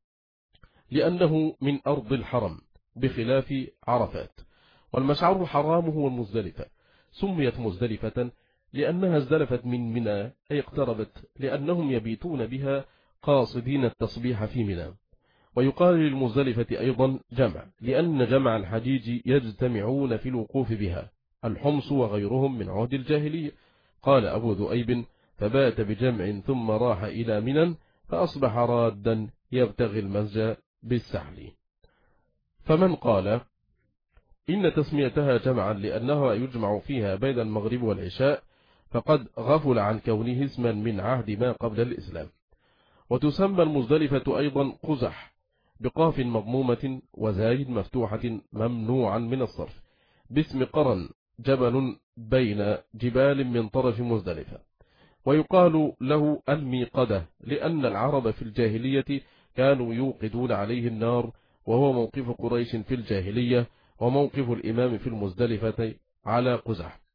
لأنه من أرض الحرم بخلاف عرفات. والمشعر حرام هو المزدلفة، سميت مزدلفة لأنها ازدلفت من منى أي اقتربت، لأنهم يبيتون بها قاصدين التصبيح في منى. ويقال للمزدلفة أيضا جمع، لأن جمع الحجيج يجتمعون في الوقوف بها، الحمص وغيرهم من عهد الجاهلية. قال أبو ذؤيب: فبات بجمع ثم راح إلى منى فأصبح رادا يبتغي المسجى بالسحل. فمن قال إن تسميتها جمعا لأنها يجمع فيها بين المغرب والعشاء فقد غفل عن كونه اسما من عهد ما قبل الإسلام. وتسمى المزدلفة أيضا قزح بقاف مضمومة وزايد مفتوحة ممنوعا من الصرف، باسم قرن جبل بين جبال من طرف مزدلفة. ويقال له الميقدة لأن العرب في الجاهلية كانوا يوقدون عليه النار، وهو موقف قريش في الجاهلية وموقف الإمام في المزدلفة على قزح.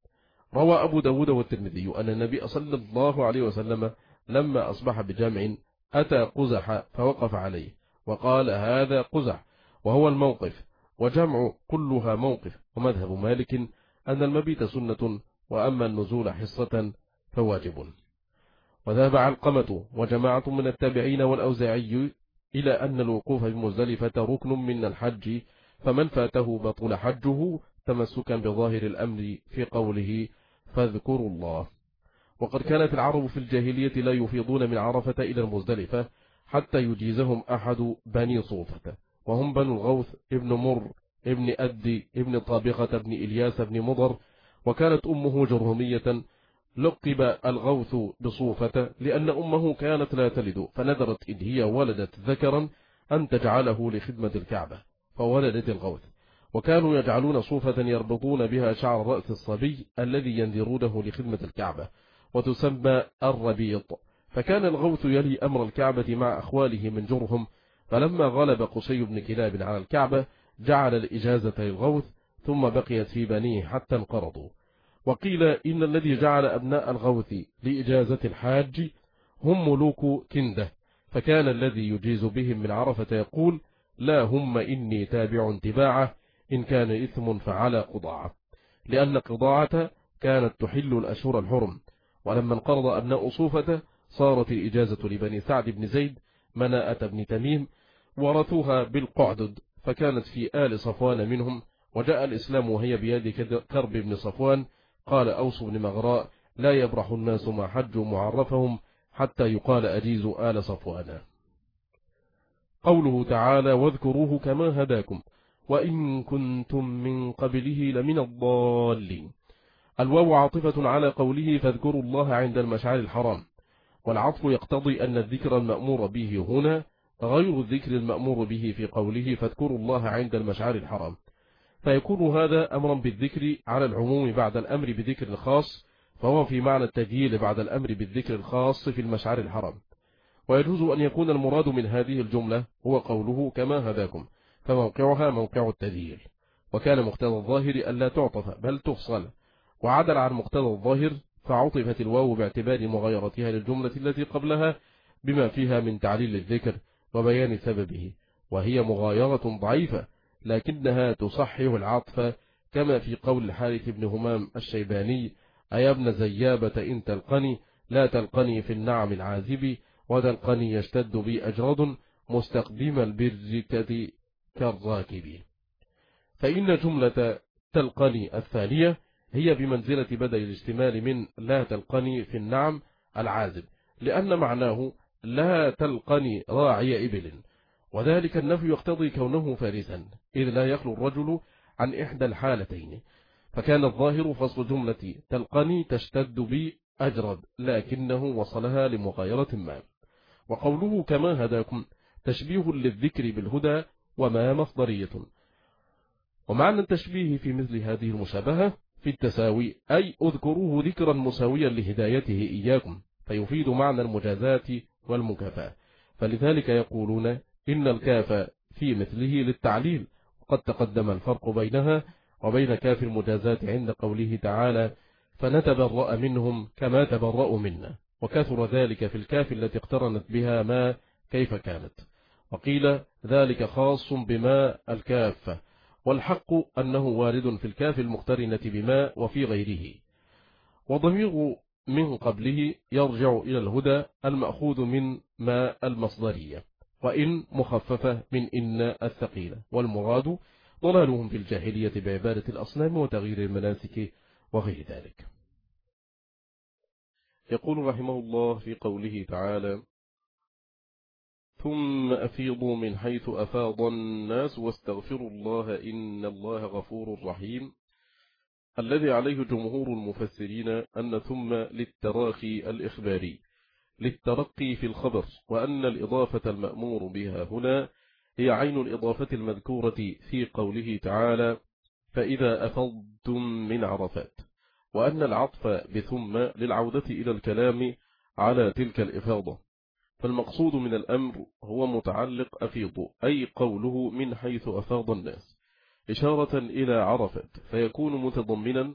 روى أبو داود والترمذي أن النبي صلى الله عليه وسلم لما أصبح بجامع أتى قزح فوقف عليه وقال هذا قزح، وهو الموقف، وجمع كلها موقف. ومذهب مالك أن المبيت سنة، وأما النزول حصة فواجب. وذهب علقمة وجماعة من التابعين والأوزاعي إلى أن الوقوف بمزدلفة ركن من الحج، فمن فاته بطل حجه، تمسكا بظاهر الأمر في قوله فاذكروا الله. وقد كانت العرب في الجاهلية لا يفيضون من عرفة إلى المزدلفة حتى يجيزهم أحد بني صوفة، وهم بنو الغوث ابن مر ابن أدي ابن طابقة ابن إلياس ابن مضر، وكانت أمه جرهمية. لقب الغوث بصوفة لأن أمه كانت لا تلد، فنذرت إن هي ولدت ذكرا أن تجعله لخدمة الكعبة، فولدت الغوث. وكانوا يجعلون صوفة يربطون بها شعر رأس الصبي الذي ينذرونه لخدمة الكعبة، وتسمى الربيط. فكان الغوث يلي أمر الكعبة مع أخواله من جرهم، فلما غلب قصي بن كلاب على الكعبة جعل الإجازة للغوث، ثم بقيت في بنيه حتى انقرضوا. وقيل إن الذي جعل أبناء الغوث لإجازة الحاج هم ملوك كندة، فكان الذي يجيز بهم من عرفة يقول لا هم إني تابع تباعه، إن كان إثم فعلى قضاعة، لأن قضاعة كانت تحل الأشهر الحرم. ولما انقرض أبناء صوفة صارت الإجازة لبني سعد بن زيد مناءة بن تميم، ورثوها بالقعدد، فكانت في آل صفوان منهم. وجاء الإسلام وهي بيد كرب بن صفوان. قال أوس بن مغراء لا يبرح الناس ما حجوا معرفهم حتى يقال أجيزوا آل صفوان. قوله تعالى واذكروه كما هداكم وإن كنتم من قبله لمن الضالين، الواو عاطفة على قوله فاذكروا الله عند المشعر الحرام، والعطف يقتضي أن الذكر المأمور به هنا غير الذكر المأمور به في قوله فاذكروا الله عند المشعر الحرام، فيكون هذا أمرا بالذكر على العموم بعد الأمر بذكر الخاص، فهو في معنى التجيل بعد الأمر بالذكر الخاص في المشعر الحرام. ويجوز أن يكون المراد من هذه الجملة هو قوله كما هداكم، فموقعها موقع التذييل. وكان مقتضى الظاهر ألا تعطف بل تفصل، وعدل عن مقتضى الظاهر فعطفت الواو باعتبار مغايرتها للجملة التي قبلها بما فيها من تعليل الذكر وبيان سببه، وهي مغايرة ضعيفة لكنها تصحح العطف، كما في قول الحارث بن همام الشيباني أي ابن زيابة إن تلقني لا تلقني في النعم العازب، وتلقني يشتد بي أجرد مستقدم البركة كالراكب. فإن جملة تلقني الثانية هي بمنزلة بدل الاشتمال من لا تلقني في النعم العازب، لأن معناه لا تلقني راعي إبل، وذلك النفي يقتضي كونه فارسا، إذ لا يخلو الرجل عن إحدى الحالتين. فكان الظاهر فصل جملة تلقني تشتد بي أجرد، لكنه وصلها لمغايرة ما. وقوله كما هداكم تشبيه للذكر بالهدى وما مصدرية. ومعنى التشبيه في مثل هذه المشابهة في التساوي، أي اذكروه ذكرا مساويا لهدايته إياكم، فيفيد معنى المجازات والمكافأة. فلذلك يقولون إن الكاف في مثله للتعليل، وقد تقدم الفرق بينها وبين كاف المجازات عند قوله تعالى فنتبرأ منهم كما تبرأوا منا، وكثر ذلك في الكاف التي اقترنت بها ما كيف كانت. وقيل ذلك خاص بما الكافة، والحق أنه وارد في الكاف المقترنة بما وفي غيره. وضمير من قبله يرجع إلى الهدى المأخوذ من ما المصدرية، وإن مخففة من إن الثقيلة، والمراد ضلالهم في الجاهلية بعبادة الأصنام وتغيير المناسك وغير ذلك. يقول رحمه الله في قوله تعالى ثم أفيضوا من حيث أفاض الناس واستغفروا الله إن الله غفور رحيم، الذي عليه جمهور المفسرين أن ثم للتراخي الإخباري للترقي في الخبر، وأن الإضافة المأمور بها هنا هي عين الإضافة المذكورة في قوله تعالى فإذا أفضتم من عرفات، وأن العطف بثم للعودة إلى الكلام على تلك الإفاضة. فالمقصود من الأمر هو متعلق أفيض، أي قوله من حيث أفاض الناس، إشارة إلى عرفات، فيكون متضمنا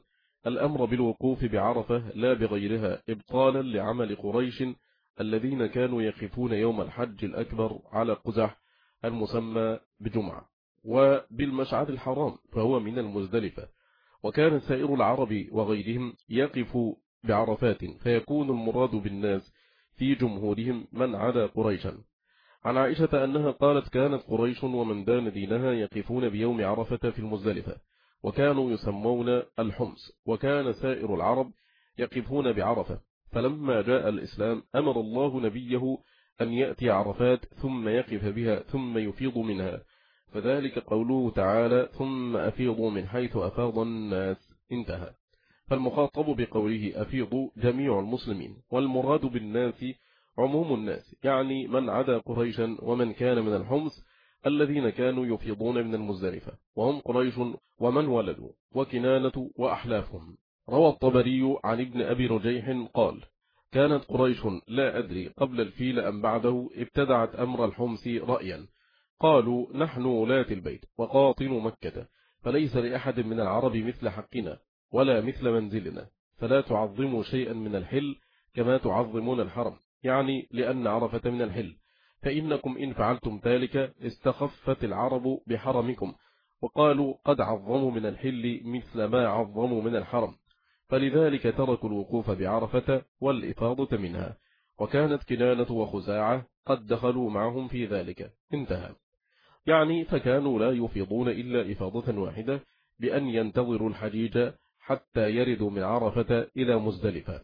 الأمر بالوقوف بعرفة لا بغيرها إبطالا لعمل قريش الذين كانوا يقفون يوم الحج الأكبر على قزح المسمى بجمعة، وبالمشعر الحرام فهو من المزدلفة. وكان سائر العرب وغيرهم يقف بعرفات، فيكون المراد بالناس في جمهورهم من عدا قريشا. عن عائشة أنها قالت كانت قريش ومن دان دينها يقفون بيوم عرفة في المزدلفة، وكانوا يسمون الحمص، وكان سائر العرب يقفون بعرفة. فلما جاء الإسلام أمر الله نبيه أن يأتي عرفات ثم يقف بها ثم يفيض منها، فذلك قوله تعالى ثم أفيضوا من حيث أفاض الناس، انتهى. فالمخاطب بقوله أفيضوا جميع المسلمين، والمراد بالناس عموم الناس، يعني من عدا قريشا ومن كان من الحمص الذين كانوا يفيضون من المزدلفة، وهم قريش ومن ولدوا وكنانة وأحلافهم. روى الطبري عن ابن أبي رجيح قال كانت قريش لا أدري قبل الفيل أم بعده ابتدعت أمر الحمص رأيا، قالوا نحن ولاة البيت وقاطن مكة، فليس لأحد من العرب مثل حقنا ولا مثل منزلنا، فلا تعظموا شيئا من الحل كما تعظمون الحرم، يعني لأن عرفة من الحل، فإنكم إن فعلتم ذلك استخفت العرب بحرمكم، وقالوا قد عظموا من الحل مثل ما عظموا من الحرم، فلذلك تركوا الوقوف بعرفة والإفاضة منها، وكانت كنانة وخزاعة قد دخلوا معهم في ذلك، انتهى. يعني فكانوا لا يفيضون إلا إفاضة واحدة بأن ينتظروا الحجيج حتى يردوا من عرفة إلى مزدلفة،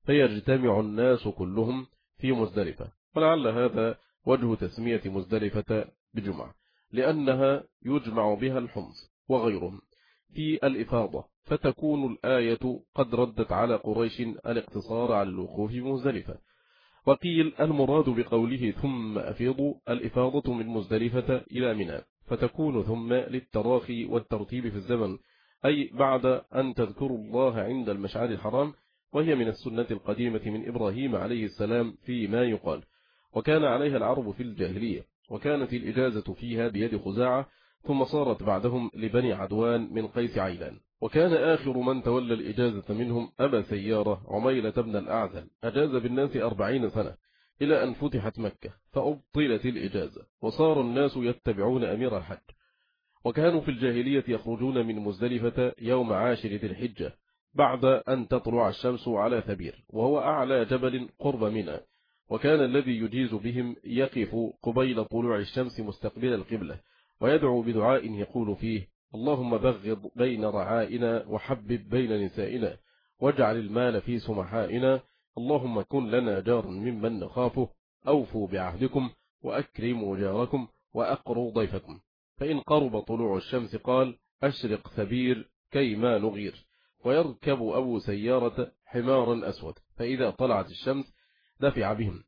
فيجتمع الناس كلهم في مزدلفة. ولعل هذا وجه تسمية مزدلفة بجمعة، لأنها يجمع بها الحمص وغيرهم في الإفاضة، فتكون الآية قد ردت على قريش الاقتصار على الوقوف بمزدلفة. وقيل المراد بقوله ثم أفيضوا الإفاضة من مزدلفة إلى منى، فتكون ثم للتراخي والترتيب في الزمن، أي بعد أن تذكروا الله عند المشعر الحرام، وهي من السنة القديمة من إبراهيم عليه السلام فيما يقال، وكان عليها العرب في الجاهلية، وكانت الإجازة فيها بيد خزاعة، ثم صارت بعدهم لبني عدوان من قيس عيلان. وكان آخر من تولى الإجازة منهم أبا سيارة عميلة بن الأعزل، أجاز بالناس أربعين سنة إلى أن فتحت مكة فأبطلت الإجازة، وصار الناس يتبعون أمير الحج. وكانوا في الجاهلية يخرجون من مزدلفة يوم عاشر ذي الحجة بعد أن تطلع الشمس على ثبير، وهو أعلى جبل قرب منى، وكان الذي يجيز بهم يقف قبيل طلوع الشمس مستقبل القبلة، ويدعو بدعاء يقول فيه اللهم بغض بين رعائنا وحبب بين نسائنا واجعل المال في سمحائنا، اللهم كن لنا جارا ممن نخافه، أوفوا بعهدكم وأكرموا جاركم وأقروا ضيفكم. فإن قرب طلوع الشمس قال أشرق ثبير كيما نغير، ويركب أبو سيارة حمارا أسود، فإذا طلعت الشمس دفع بهم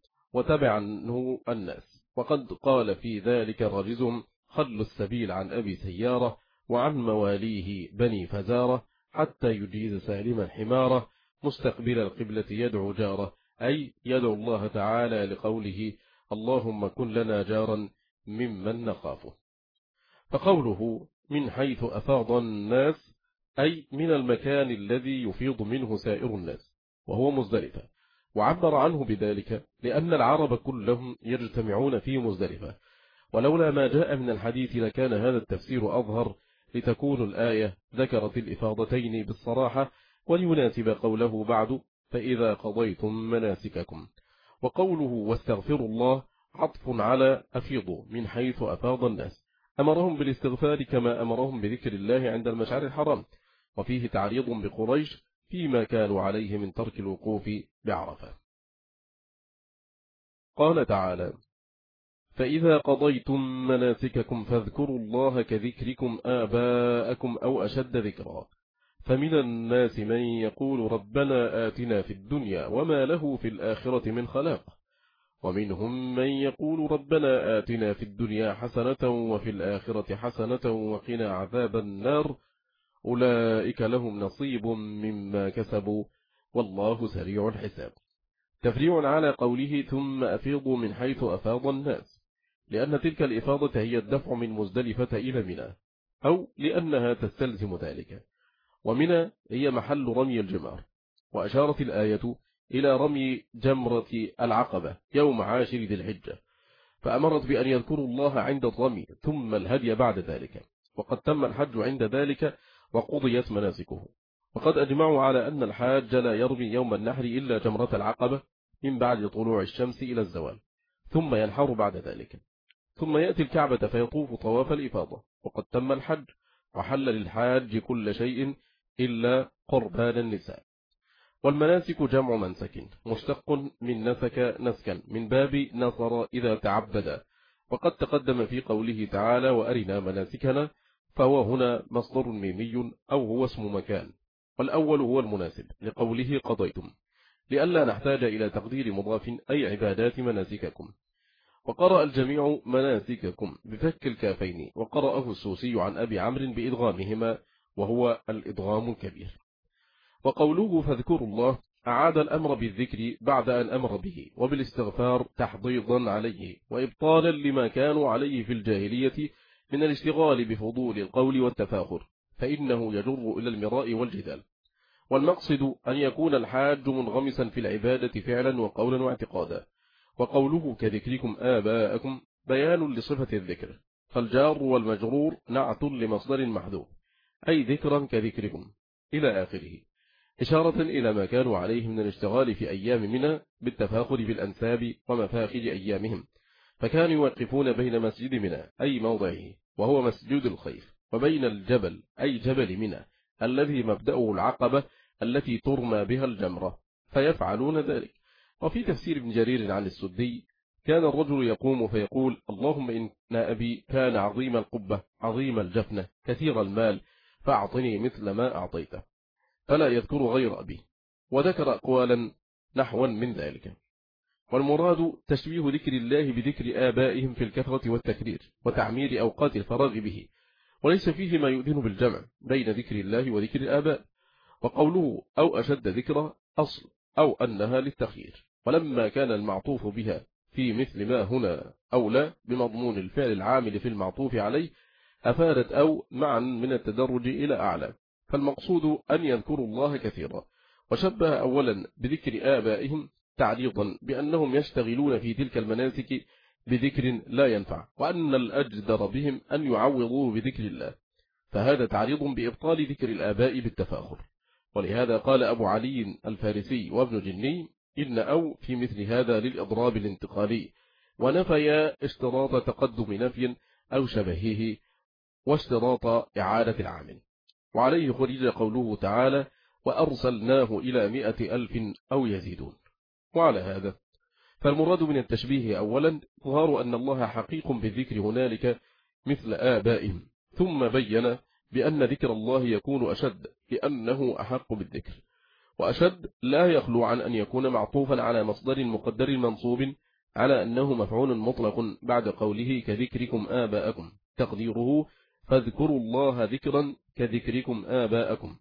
وتبعنه الناس. وقد قال في ذلك رجزهم خلوا السبيل عن أبي سيارة وعن مواليه بني فزارة حتى يجيز سالما حمارة مستقبل القبلة يدعو جاره، أي يدعو الله تعالى لقوله اللهم كن لنا جارا ممن نخافه. فقوله من حيث أفاض الناس أي من المكان الذي يفيض منه سائر الناس، وهو مزدلفة، وعبر عنه بذلك لأن العرب كلهم يجتمعون في مزدلفة، ولولا ما جاء من الحديث لكان هذا التفسير أظهر، لتكون الآية ذكرت الإفاضتين بالصراحة وليناسب قوله بعد فإذا قضيتم مناسككم. وقوله واستغفروا الله عطف على أفيضوا من حيث أفاض الناس، أمرهم بالاستغفار كما أمرهم بذكر الله عند المشعر الحرام، وفيه تعريض بقريش فيما كانوا عليه من ترك الوقوف بعرفة. قال تعالى فإذا قضيتم مناسككم فاذكروا الله كذكركم آباءكم أو أشد ذكرا، فمن الناس من يقول ربنا آتنا في الدنيا وما له في الآخرة من خلاق، ومنهم من يقول ربنا آتنا في الدنيا حسنة وفي الآخرة حسنة وقنا عذاب النار، أولئك لهم نصيب مما كسبوا والله سريع الحساب. تفريع على قوله ثم أفيضوا من حيث أفاض الناس، لأن تلك الإفاضة هي الدفع من مزدلفة إلى منى، أو لأنها تستلزم ذلك. ومنى هي محل رمي الجمار. وأشارت الآية إلى رمي جمرة العقبة يوم عاشر ذي الحجة، فأمرت بأن يذكروا الله عند الرمي ثم الهدي بعد ذلك، وقد تم الحج عند ذلك وقضيت مناسكه. وقد أجمعوا على أن الحاج لا يرمي يوم النحر إلا جمرة العقبة من بعد طلوع الشمس إلى الزوال، ثم ينحر بعد ذلك، ثم يأتي الكعبة فيطوف طواف الإفاضة، وقد تم الحج وحل للحاج كل شيء إلا قربان النساء. والمناسك جمع منسك مشتق من نسك نسكا من باب نصر إذا تعبد، وقد تقدم في قوله تعالى وأرنا مناسكنا، فهو هنا مصدر ميمي أو هو اسم مكان، والأول هو المناسب لقوله قضيتم، لئلا نحتاج إلى تقدير مضاف أي عبادات مناسككم. وقرأ الجميع مناسككم بفك الكافين، وقرأه السوسي عن أبي عمرو بإدغامهما وهو الإدغام الكبير. وقوله فاذكروا الله أعاد الأمر بالذكر بعد أن أمر به، وبالاستغفار تحضيضا عليه وإبطالا لما كانوا عليه في الجاهلية من الاشتغال بفضول القول والتفاخر، فإنه يجر إلى المراء والجدال. والمقصد أن يكون الحاج منغمسا في العبادة فعلا وقولا واعتقادا. وقوله كذكركم آباءكم بيان لصفة الذكر، فالجار والمجرور نعت لمصدر محذوف، أي ذكرا كذكركم إلى آخره، إشارة إلى ما كانوا عليه من الاشتغال في أيام منى بالتفاخر بالأنساب ومفاخر أيامهم، فكانوا يوقفون بين مسجد منى أي موضعه وهو مسجد الخيف، وبين الجبل أي جبل منى الذي مبدأه العقبة التي ترمى بها الجمرة، فيفعلون ذلك. وفي تفسير ابن جرير عن السدي كان الرجل يقوم فيقول اللهم إن أبي كان عظيم القبة عظيم الجفنة كثير المال فأعطني مثل ما أعطيته، فلا يذكر غير أبي، وذكر أقوالا نحوا من ذلك. والمراد تشبيه ذكر الله بذكر آبائهم في الكثرة والتكرير وتعمير أوقات الفراغ به، وليس فيه ما يؤذن بالجمع بين ذكر الله وذكر الآباء. وقوله أو أشد ذكرى أصل أو أنها للتخيير، ولما كان المعطوف بها في مثل ما هنا أولى بمضمون الفعل العامل في المعطوف عليه أفادت أو معا من التدرج إلى أعلى، فالمقصود أن يذكروا الله كثيرا. وشبه أولا بذكر آبائهم تعريضا بأنهم يشتغلون في تلك المناسك بذكر لا ينفع، وأن الأجدر بهم أن يعوضوه بذكر الله، فهذا تعريض بإبطال ذكر الآباء بالتفاخر. ولهذا قال أبو علي الفارسي وابن جني إن أو في مثل هذا للإضراب الانتقالي، ونفي اشتراط تقدم نفي أو شبهه واشتراط إعادة العامل. وعليه خرج قوله تعالى وأرسلناه إلى مئة ألف أو يزيدون. وعلى هذا فالمراد من التشبيه أولا ظهار أن الله حقيق بالذكر هنالك مثل آبائهم، ثم بين بأن ذكر الله يكون أشد لأنه أحق بالذكر، وأشد لا يخلو عن أن يكون معطوفا على مصدر مقدر منصوب على أنه مفعول مطلق بعد قوله كذكركم آباءكم، تقديره فاذكروا الله ذكرا كذكركم آباءكم،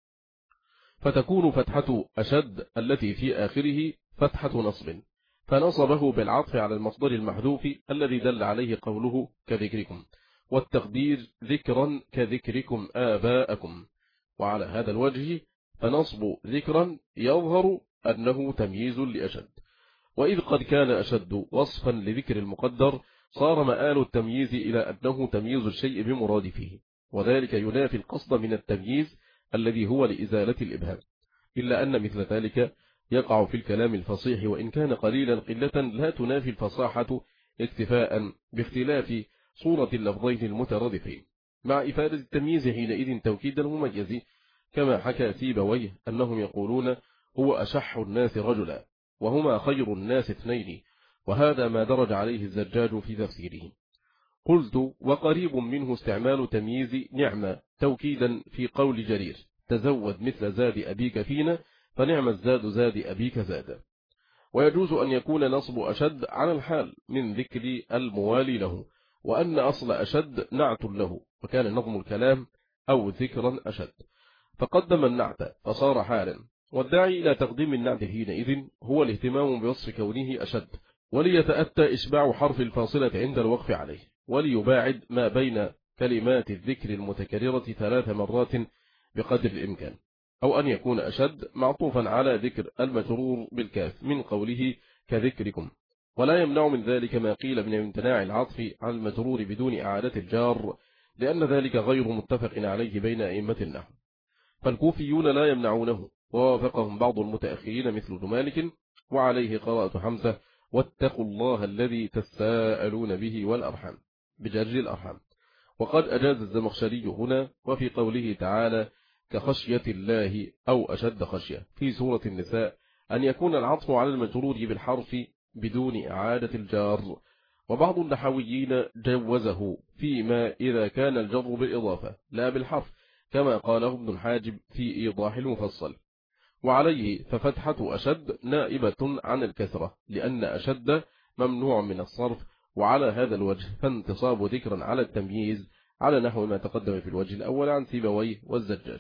فتكون فتحة أشد التي في آخره فتحة نصب، فنصبه بالعطف على المصدر المحذوف الذي دل عليه قوله كذكركم، والتقدير ذكرا كذكركم آباءكم. وعلى هذا الوجه فنصب ذكرا يظهر أنه تمييز لأشد، وإذ قد كان أشد وصفا لذكر المقدر صار مآل التمييز إلى أنه تمييز الشيء بمرادفه، وذلك ينافي القصد من التمييز الذي هو لإزالة الإبهام، إلا أن مثل ذلك يقع في الكلام الفصيح وإن كان قليلا قلة لا تنافي الفصاحة اكتفاء باختلاف صورة اللفظين المترادفين، مع إفادة التمييز حينئذ توكيد المميز، كما حكى سيبويه أنهم يقولون هو أشح الناس رجلا وهما خير الناس اثنين، وهذا ما درج عليه الزجاج في تفسيره. قلت وقريب منه استعمال تمييز نعمة توكيدا في قول جرير تزود مثل زاد أبيك فينا فنعم الزاد زاد أبيك زاد. ويجوز أن يكون نصب أشد على الحال من ذكر الموالي له، وأن أصل أشد نعت له، وكان نظم الكلام أو ذكرا أشد، فقدم النعت فصار حالا، والداعي إلى تقديم النعت حينئذ هو الاهتمام بوصف كونه أشد، وليتأتى إشباع حرف الفاصلة عند الوقف عليه، وليباعد ما بين كلمات الذكر المتكررة ثلاث مرات بقدر الإمكان، أو أن يكون أشد معطوفا على ذكر المجرور بالكاف من قوله كذكركم، ولا يمنع من ذلك ما قيل من امتناع العطف على المجرور بدون إعادة الجار، لأن ذلك غير متفق عليه بين أئمة النحو، فالكوفيون لا يمنعونه، ووافقهم بعض المتأخرين مثل ابن مالك، وعليه قراءة حمزة واتقوا الله الذي تساءلون به والأرحام بجر الأرحام. وقد أجاز الزمخشري هنا وفي قوله تعالى كخشية الله أو أشد خشية في سورة النساء أن يكون العطف على المجرور بالحرف بدون إعادة الجار، وبعض النحويين جوزه فيما إذا كان الجر بالإضافة لا بالحرف، كما قاله ابن الحاجب في إيضاح المفصل. وعليه ففتحة أشد نائبة عن الكسرة، لأن أشد ممنوع من الصرف، وعلى هذا الوجه فانتصاب ذكرا على التمييز على نحو ما تقدم في الوجه الأول عن سيبويه والزجاج.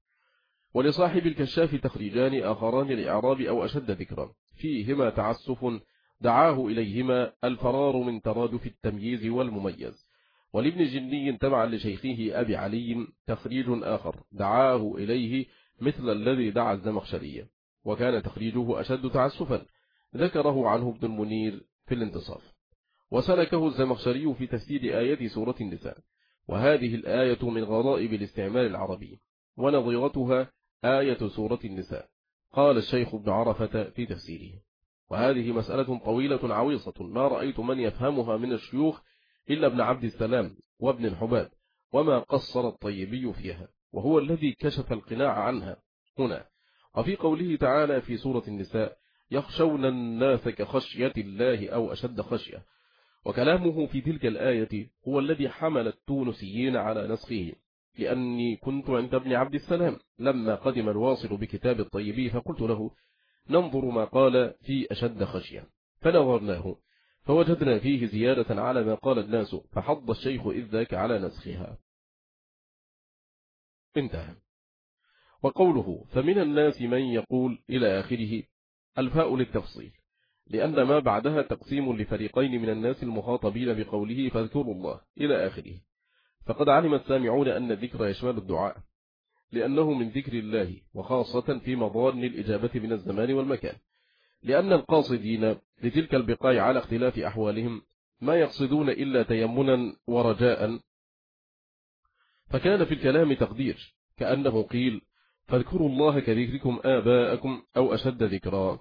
ولصاحب الكشاف تخريجان آخران لإعراب أو أشد ذكرا فيهما تعسف دعاه إليهما الفرار من ترادف التمييز والمميز، ولابن جني تبعا لشيخه أبي علي تخريج آخر دعاه إليه مثل الذي دعا الزمخشري، وكان تخريجه أشد تعسفا ذكره عنه ابن المنير في الانتصاف، وسلكه الزمخشري في تفسير آية سورة النساء. وهذه الآية من غرائب الاستعمال العربي، ونظيرتها آية سورة النساء، قال الشيخ ابن عرفة في تفسيره. وهذه مسألة طويلة عويصة ما رأيت من يفهمها من الشيوخ إلا ابن عبد السلام وابن الحباب، وما قصر الطيبي فيها، وهو الذي كشف القناع عنها هنا. وفي قوله تعالى في سورة النساء يخشون الناس كخشية الله أو أشد خشية، وكلامه في تلك الآية هو الذي حمل التونسيين على نسخه، لأني كنت عند ابن عبد السلام لما قدم الواصل بكتاب الطيبي فقلت له ننظر ما قال في أشد خشية، فنظرناه فوجدنا فيه زيادة على ما قال الناس، فحض الشيخ إذ ذاك على نسخها. انتهى. وقوله فمن الناس من يقول إلى آخره الفاء للتفصيل، لأن ما بعدها تقسيم لفريقين من الناس المخاطبين بقوله فاذكروا الله إلى آخره، فقد علم السامعون أن الذكر يشمل الدعاء، لأنه من ذكر الله، وخاصة في مظان الإجابة من الزمان والمكان، لأن القاصدين لتلك البقاع على اختلاف أحوالهم ما يقصدون إلا تيمنا ورجاء، فكان في الكلام تقدير كأنه قيل فاذكروا الله كذكركم آباءكم أو أشد ذكرا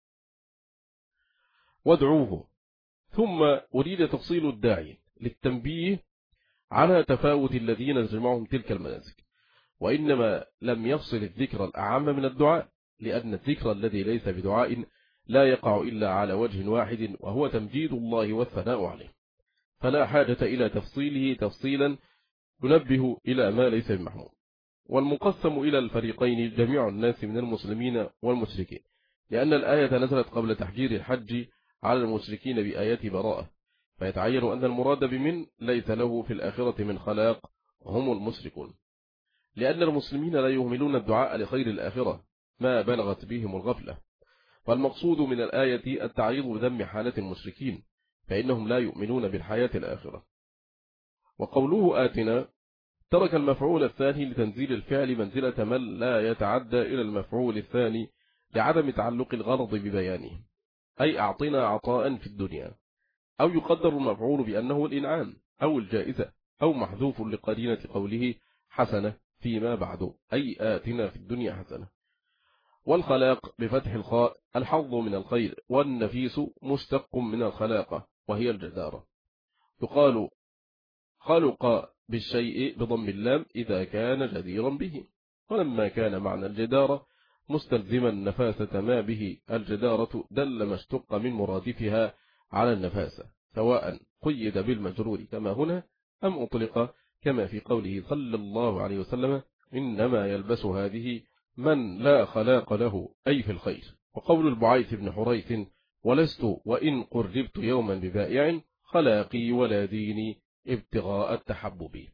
وادعوه. ثم أريد تفصيل الداعي للتنبيه على تفاوت الذين يجمعهم تلك المناسك، وإنما لم يفصل الذكر الأعم من الدعاء، لأن الذكر الذي ليس بدعاء لا يقع إلا على وجه واحد، وهو تمجيد الله والثناء عليه، فلا حاجة إلى تفصيله تفصيلا ينبه إلى ما ليس بمحمود. والمقسم إلى الفريقين جميع الناس من المسلمين والمشركين، لأن الآية نزلت قبل تحجير الحج على المشركين بآيات براءة، فيتعين أن المراد بمن ليس له في الآخرة من خلاق هم المشركون، لأن المسلمين لا يهملون الدعاء لخير الآخرة ما بلغت بهم الغفلة، فالمقصود من الآية التعريض بذم حالة المشركين، فإنهم لا يؤمنون بالحياة الآخرة. وقوله آتنا ترك المفعول الثاني لتنزيل الفعل منزلة من لا يتعدى إلى المفعول الثاني لعدم تعلق الغرض ببيانه، أي أعطنا عطاء في الدنيا، أو يقدر المفعول بأنه الإنعام أو الجائزة، أو محذوف لقرينة قوله حسنة فيما بعد، أي آتنا في الدنيا حسنة. والخلاق بفتح الخاء الحظ من الخير، والنفيس مشتق من الخلاقة وهي الجدارة. يقال خلق بالشيء بضم اللام إذا كان جديرا به، ولما كان معنى الجدارة مستلزما نفاسة ما به الجدارة دل ما اشتق من مرادفها على النفاسة، سواء قيد بالمجرور كما هنا أم أطلق كما في قوله صلى الله عليه وسلم إنما يلبس هذه من لا خلاق له أي في الخير. وقول البعيث بن حريث ولست وإن قربت يوما ببائع خلاقي ولا ديني ابتغاء التحبب.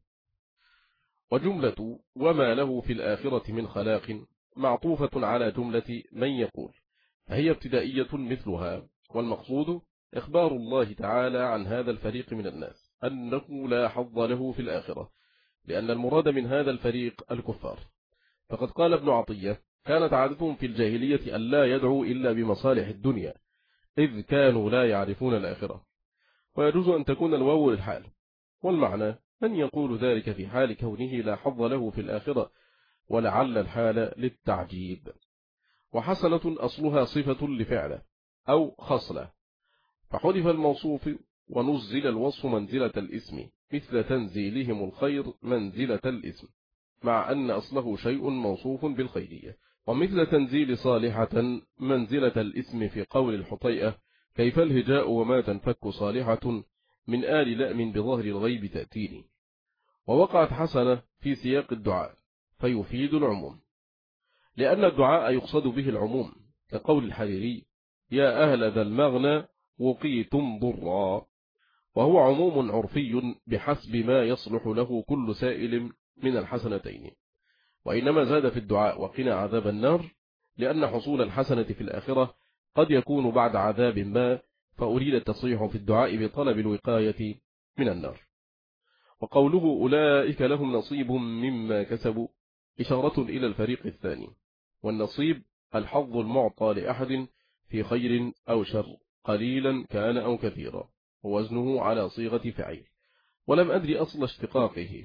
وجملة وما له في الآخرة من خلاق معطوفة على جملة من يقول، فهي ابتدائية مثلها، والمقصود إخبار الله تعالى عن هذا الفريق من الناس أنه لا حظ له في الآخرة، لأن المراد من هذا الفريق الكفار، فقد قال ابن عطية: كانت عادتهم في الجاهلية أن لا يدعوا إلا بمصالح الدنيا، إذ كانوا لا يعرفون الآخرة. ويجوز أن تكون الواو للحال، والمعنى من يقول ذلك في حال كونه لا حظ له في الآخرة، ولعل الحال للتعجيب. وحسنة أصلها صفة لفعله أو خصلة، فحذف الموصوف ونزل الوصف منزلة الاسم، مثل تنزيلهم الخير منزلة الاسم، مع أن أصله شيء موصوف بالخيرية. ومثل تنزيل صالحة منزلة الاسم في قول الحطيئة: كيف الهجاء وما تنفك صالحة من آل لأم بظهر الغيب تأتيني. ووقعت حسنة في سياق الدعاء فيفيد العموم، لأن الدعاء يقصد به العموم، كقول الحريري: يا أهل ذا المغنى وقيتم ضرا، وهو عموم عرفي بحسب ما يصلح له كل سائل من الحسنتين. وإنما زاد في الدعاء وقنا عذاب النار، لأن حصول الحسنة في الآخرة قد يكون بعد عذاب ما، فأريد التصريح في الدعاء بطلب الوقاية من النار. وقوله أولئك لهم نصيب مما كسبوا إشارة إلى الفريق الثاني، والنصيب الحظ المعطى لأحد في خير أو شر، قليلا كان أو كثيرا، ووزنه على صيغة فعيل، ولم أدري أصل اشتقاقه،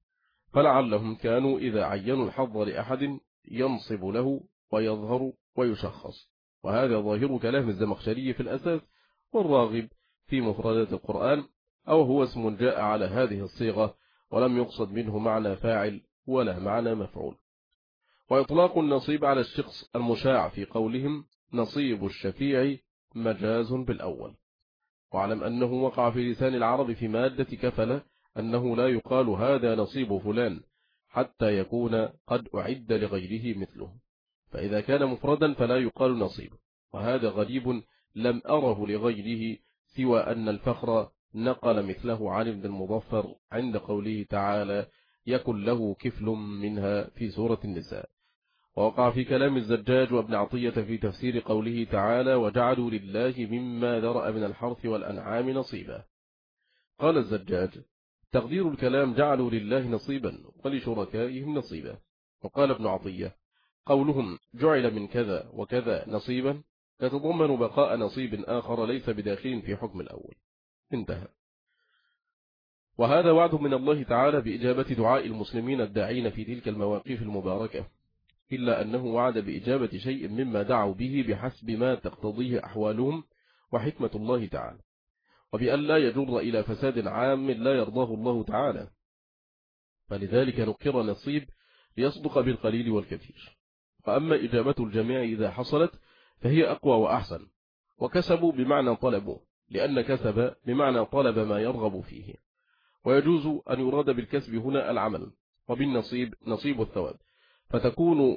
فلعلهم كانوا إذا عينوا الحظ لأحد ينصب له ويظهر ويشخص. وهذا ظاهر كلام الزمخشري في الأساس، والراغب في مفردات القرآن، أو هو اسم جاء على هذه الصيغة ولم يقصد منه معنى فاعل ولا معنى مفعول. وإطلاق النصيب على الشخص المشاع في قولهم نصيب الشفيع مجاز بالأول. واعلم أنه وقع في لسان العرب في مادة كفل أنه لا يقال هذا نصيب فلان حتى يكون قد أعد لغيره مثله، فإذا كان مفردا فلا يقال نصيب، وهذا غريب لم أره لغيره، سوى أن الفخر نقل مثله عن ابن المظفر عند قوله تعالى: يكن له كفل منها في سورة النساء. ووقع في كلام الزجاج وابن عطية في تفسير قوله تعالى: وجعلوا لله مما ذرأ من الحرث والأنعام نصيبا. قال الزجاج: تقدير الكلام جعلوا لله نصيبا ولشركائهم نصيبا. وقال ابن عطية: قولهم جعل من كذا وكذا نصيبا يتضمن بقاء نصيب آخر ليس بداخل في حكم الأول. انتهى. وهذا وعد من الله تعالى بإجابة دعاء المسلمين الداعين في تلك المواقف المباركة، إلا أنه وعد بإجابة شيء مما دعوا به بحسب ما تقتضيه أحوالهم وحكمة الله تعالى، وبأن لا يجر إلى فساد عام لا يرضاه الله تعالى، فلذلك نقر نصيب ليصدق بالقليل والكثير. وأما إجابة الجميع إذا حصلت فهي أقوى وأحسن. وكسبوا بمعنى طلبوا، لأن كسب بمعنى طلب ما يرغب فيه، ويجوز أن يراد بالكسب هنا العمل، وبالنصيب نصيب الثواب، فتكون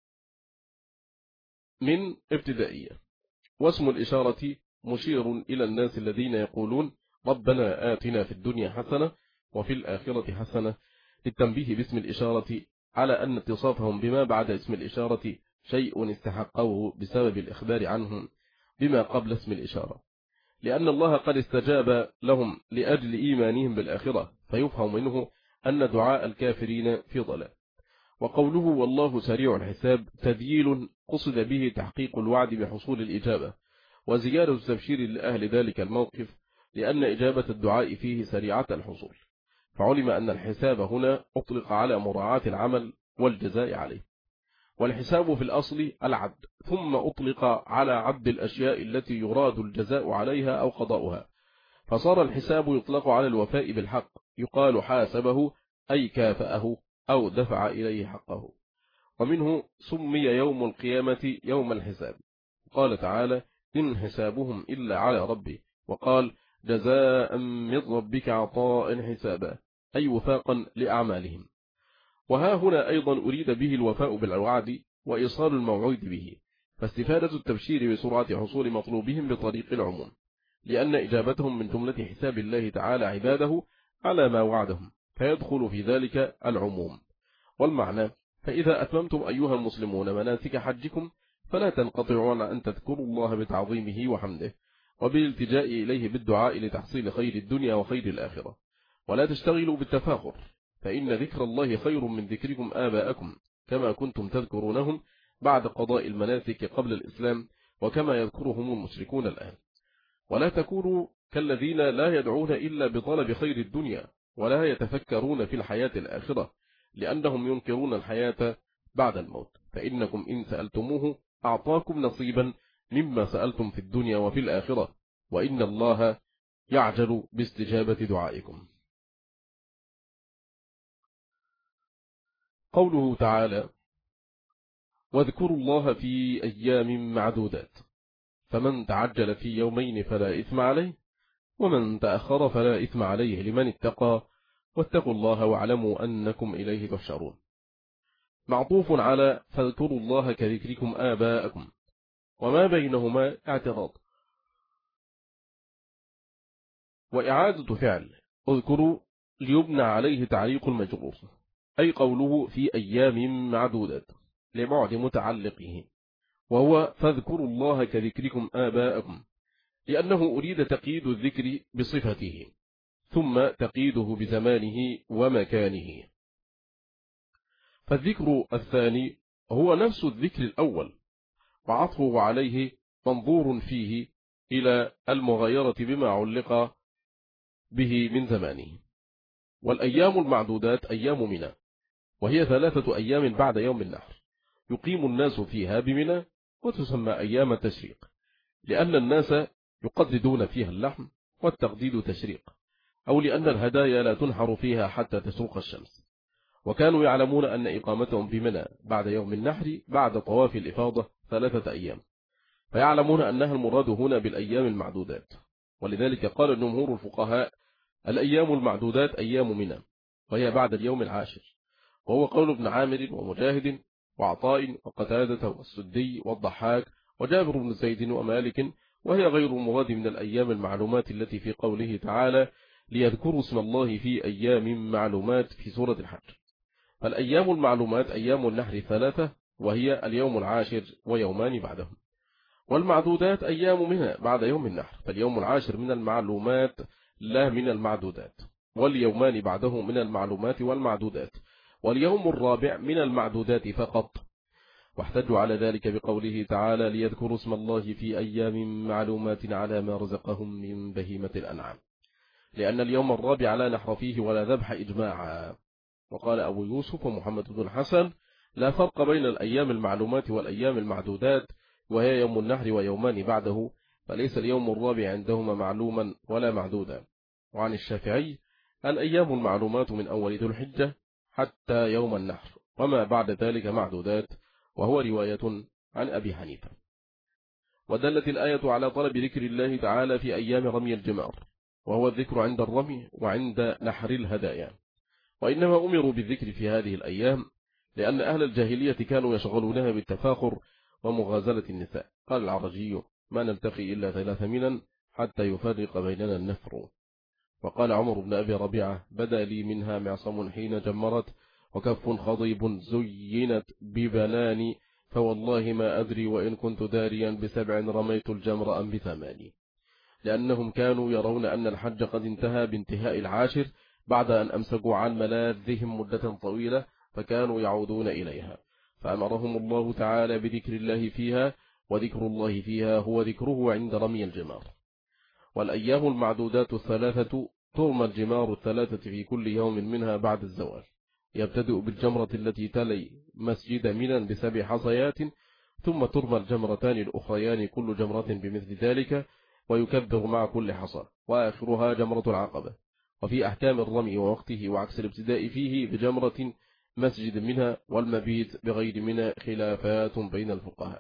من ابتدائية. واسم الإشارة مشير إلى الناس الذين يقولون ربنا آتنا في الدنيا حسنة وفي الآخرة حسنة، للتنبيه باسم الإشارة على أن اتصافهم بما بعد اسم الإشارة شيء استحقوه بسبب الإخبار عنهم بما قبل اسم الإشارة، لأن الله قد استجاب لهم لأجل إيمانهم بالآخرة، فيفهم منه أن دعاء الكافرين في ضلال. وقوله والله سريع الحساب تذييل قصد به تحقيق الوعد بحصول الإجابة، وزيادة تبشير لأهل ذلك الموقف، لأن إجابة الدعاء فيه سريعة الحصول، فعلم أن الحساب هنا أطلق على مراعاة العمل والجزاء عليه. والحساب في الأصل العد، ثم أطلق على عد الأشياء التي يراد الجزاء عليها أو قضاؤها، فصار الحساب يطلق على الوفاء بالحق، يقال حاسبه أي كافأه أو دفع إليه حقه. ومنه سمي يوم القيامة يوم الحساب، قال تعالى إن حسابهم إلا على ربي، وقال جزاء من ربك عطاء حسابا، أي وفاقا لأعمالهم. وها هنا أيضا أريد به الوفاء بالوعد وإيصال الموعود به، فاستفادة التبشير بسرعة حصول مطلوبهم بطريق العموم، لأن إجابتهم من جملة حساب الله تعالى عباده على ما وعدهم، فيدخل في ذلك العموم. والمعنى فإذا أتممتم أيها المسلمون مناسك حجكم فلا تنقطعون أن تذكروا الله بتعظيمه وحمده، وبالالتجاء إليه بالدعاء لتحصيل خير الدنيا وخير الآخرة، ولا تشتغلوا بالتفاخر، فإن ذكر الله خير من ذكركم آباءكم، كما كنتم تذكرونهم بعد قضاء المناسك قبل الإسلام وكما يذكرهم المشركون الآن. ولا تكونوا كالذين لا يدعون إلا بطلب خير الدنيا ولا يتفكرون في الحياة الآخرة، لأنهم ينكرون الحياة بعد الموت، فإنكم إن سألتموه أعطاكم نصيبا مما سألتم في الدنيا وفي الآخرة، وإن الله يعجل باستجابة دعائكم. قوله تعالى: واذكروا الله في أيام معدودات، فمن تعجل في يومين فلا إثم عليه، ومن تأخر فلا إثم عليه لمن اتقى، واتقوا الله واعلموا أنكم إليه تحشرون. معطوف على فاذكروا الله كذكركم آباءكم، وما بينهما اعتراض. وإعادة فعل اذكروا ليبنى عليه تعليق المجرور، أي قوله في أيام معدودات لبعد متعلقه، وهو فاذكروا الله كذكركم آباءكم، لأنه أريد تقييد الذكر بصفته ثم تقييده بزمانه ومكانه. فالذكر الثاني هو نفس الذكر الأول، وعطفه عليه منظور فيه إلى المغايرة بما علق به من زمانه. والأيام المعدودات أيام منى، وهي ثلاثة أيام بعد يوم النحر يقيم الناس فيها بمنى، وتسمى أيام التشريق، لأن الناس يقددون فيها اللحم، والتقديد تشريق، أو لأن الهدايا لا تنحر فيها حتى تشرق الشمس. وكانوا يعلمون أن إقامتهم في منى بعد يوم النحر بعد طواف الإفاضة ثلاثة أيام، فيعلمون أنها المراد هنا بالأيام المعدودات. ولذلك قال جمهور الفقهاء: الأيام المعدودات أيام منى، وهي بعد اليوم العاشر، وهو قول ابن عامر ومجاهد وعطاء وقتادة والسدي والضحاك وجابر بن زيد ومالك، وهي غير المراد من الأيام المعلومات التي في قوله تعالى: ليذكروا اسم الله في أيام معلومات في سورة الحج. فالأيام المعلومات أيام النحر ثلاثة، وهي اليوم العاشر ويومان بعده. والمعدودات أيام منها بعد يوم النحر، فاليوم العاشر من المعلومات لا من المعدودات، واليومان بعده من المعلومات والمعدودات، واليوم الرابع من المعدودات فقط. واحتجوا على ذلك بقوله تعالى: ليذكروا اسم الله في أيام معلومات على ما رزقهم من بهيمة الأنعام، لأن اليوم الرابع لا نحر فيه ولا ذبح إجماعا. وقال أبو يوسف ومحمد بن الحسن: لا فرق بين الأيام المعلومات والأيام المعدودات، وهي يوم النحر ويومان بعده، فليس اليوم الرابع عندهما معلوما ولا معدودا. وعن الشافعي: الأيام المعلومات من أول ذو الحجة حتى يوم النحر، وما بعد ذلك معدودات، وهو رواية عن أبي حنيفة. ودلت الآية على طلب ذكر الله تعالى في أيام رمي الجمار، وهو الذكر عند الرمي وعند نحر الهدايا، وإنما أمروا بالذكر في هذه الأيام لأن أهل الجاهلية كانوا يشغلونها بالتفاخر ومغازلة النساء. قال العرجي: ما نلتقي إلا ثلاث منا حتى يفرق بيننا النفر. وقال عمر بن أبي ربيعة: بدا لي منها معصم حين جمرت، وكف خضيب زينت ببنان، فوالله ما أدري وإن كنت داريا بسبع رميت الجمر أم بثماني. لأنهم كانوا يرون أن الحج قد انتهى بانتهاء العاشر بعد أن أمسكوا عن ملاذهم مدة طويلة، فكانوا يعودون إليها، فأمرهم الله تعالى بذكر الله فيها، وذكر الله فيها هو ذكره عند رمي الجمار. والأيام المعدودات الثلاثة ترمى الجمار الثلاثة في كل يوم منها بعد الزوال، يبتدئ بالجمرة التي تلي مسجد منى بسبع حصيات، ثم ترمى الجمرتان الأخريان كل جمرة بمثل ذلك، ويكبر مع كل حصى، وآخرها جمرة العقبة. وفي أحكام الرمي ووقته وعكس الابتداء فيه بجمرة مسجد منها والمبيت بغير منها خلافات بين الفقهاء.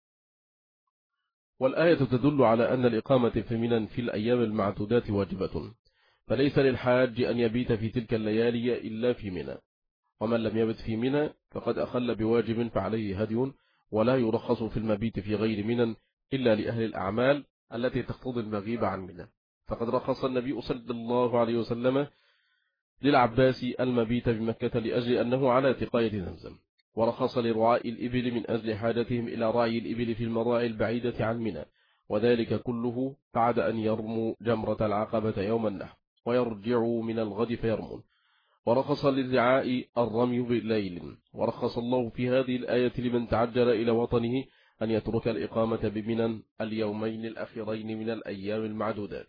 والآية تدل على أن الإقامة في منى في الأيام المعدودات واجبة، فليس للحاج أن يبيت في تلك الليالي إلا في منى، ومن لم يبت في منى فقد أخل بواجب فعليه هدي، ولا يرخص في المبيت في غير منى إلا لأهل الأعمال التي تقتضي المغيب عن منى. فقد رخص النبي صلى الله عليه وسلم للعباس المبيت بمكة لأجل أنه على تقاية زمزم، ورخص لرعاء الإبل من أجل حاجتهم إلى رعي الإبل في المراعي البعيدة عن منى، وذلك كله بعد أن يرموا جمرة العقبة يوم النحر ويرجعوا من الغد فيرمون. ورخص للرعاء الرمي بالليل. ورخص الله في هذه الآية لمن تعجل إلى وطنه أن يترك الإقامة بمنى اليومين الأخيرين من الأيام المعدودات.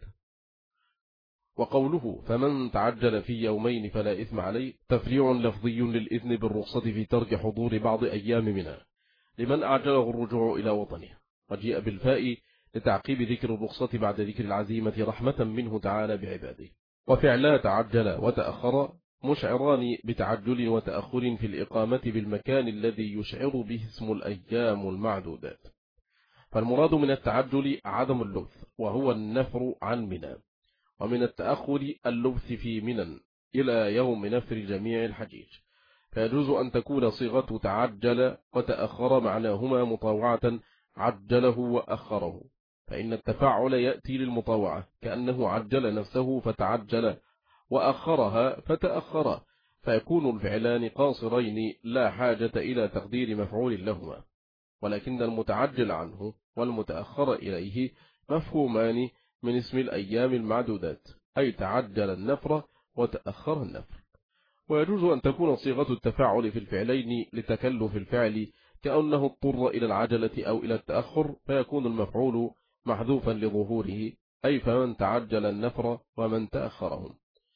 وقوله فمن تعجل في يومين فلا إثم عليه تفريع لفظي للإذن بالرخصة في ترك حضور بعض أيام منى لمن أعجله الرجوع إلى وطنه، وجيء بالفاء لتعقيب ذكر الرخصة بعد ذكر العزيمة رحمة منه تعالى بعباده. وفعلا تعجل وتأخر مشعران بتعجل وتأخر في الإقامة بالمكان الذي يشعر به اسم الأيام المعدودات. فالمراد من التعجل عدم اللبث وهو النفر عن منى، ومن التأخر اللبث في منى إلى يوم نفر جميع الحجيج. فيجوز أن تكون صيغة تعجل وتأخر معناهما مطاوعة عجله وأخره، فإن التفاعل يأتي للمطاوعة كأنه عجل نفسه فتعجل وأخرها فتأخر، فيكون الفعلان قاصرين لا حاجة إلى تقدير مفعول لهما. ولكن المتعجل عنه والمتأخر إليه مفهومان من اسم الأيام المعدودات، أي تعجل النفر وتأخر النفر. ويجوز أن تكون صيغة التفاعل في الفعلين لتكلف الفعل كأنه اضطر إلى العجلة أو إلى التأخر، فيكون المفعول محذوفا لظهوره، أي فمن تعجل النفر ومن تأخرهم.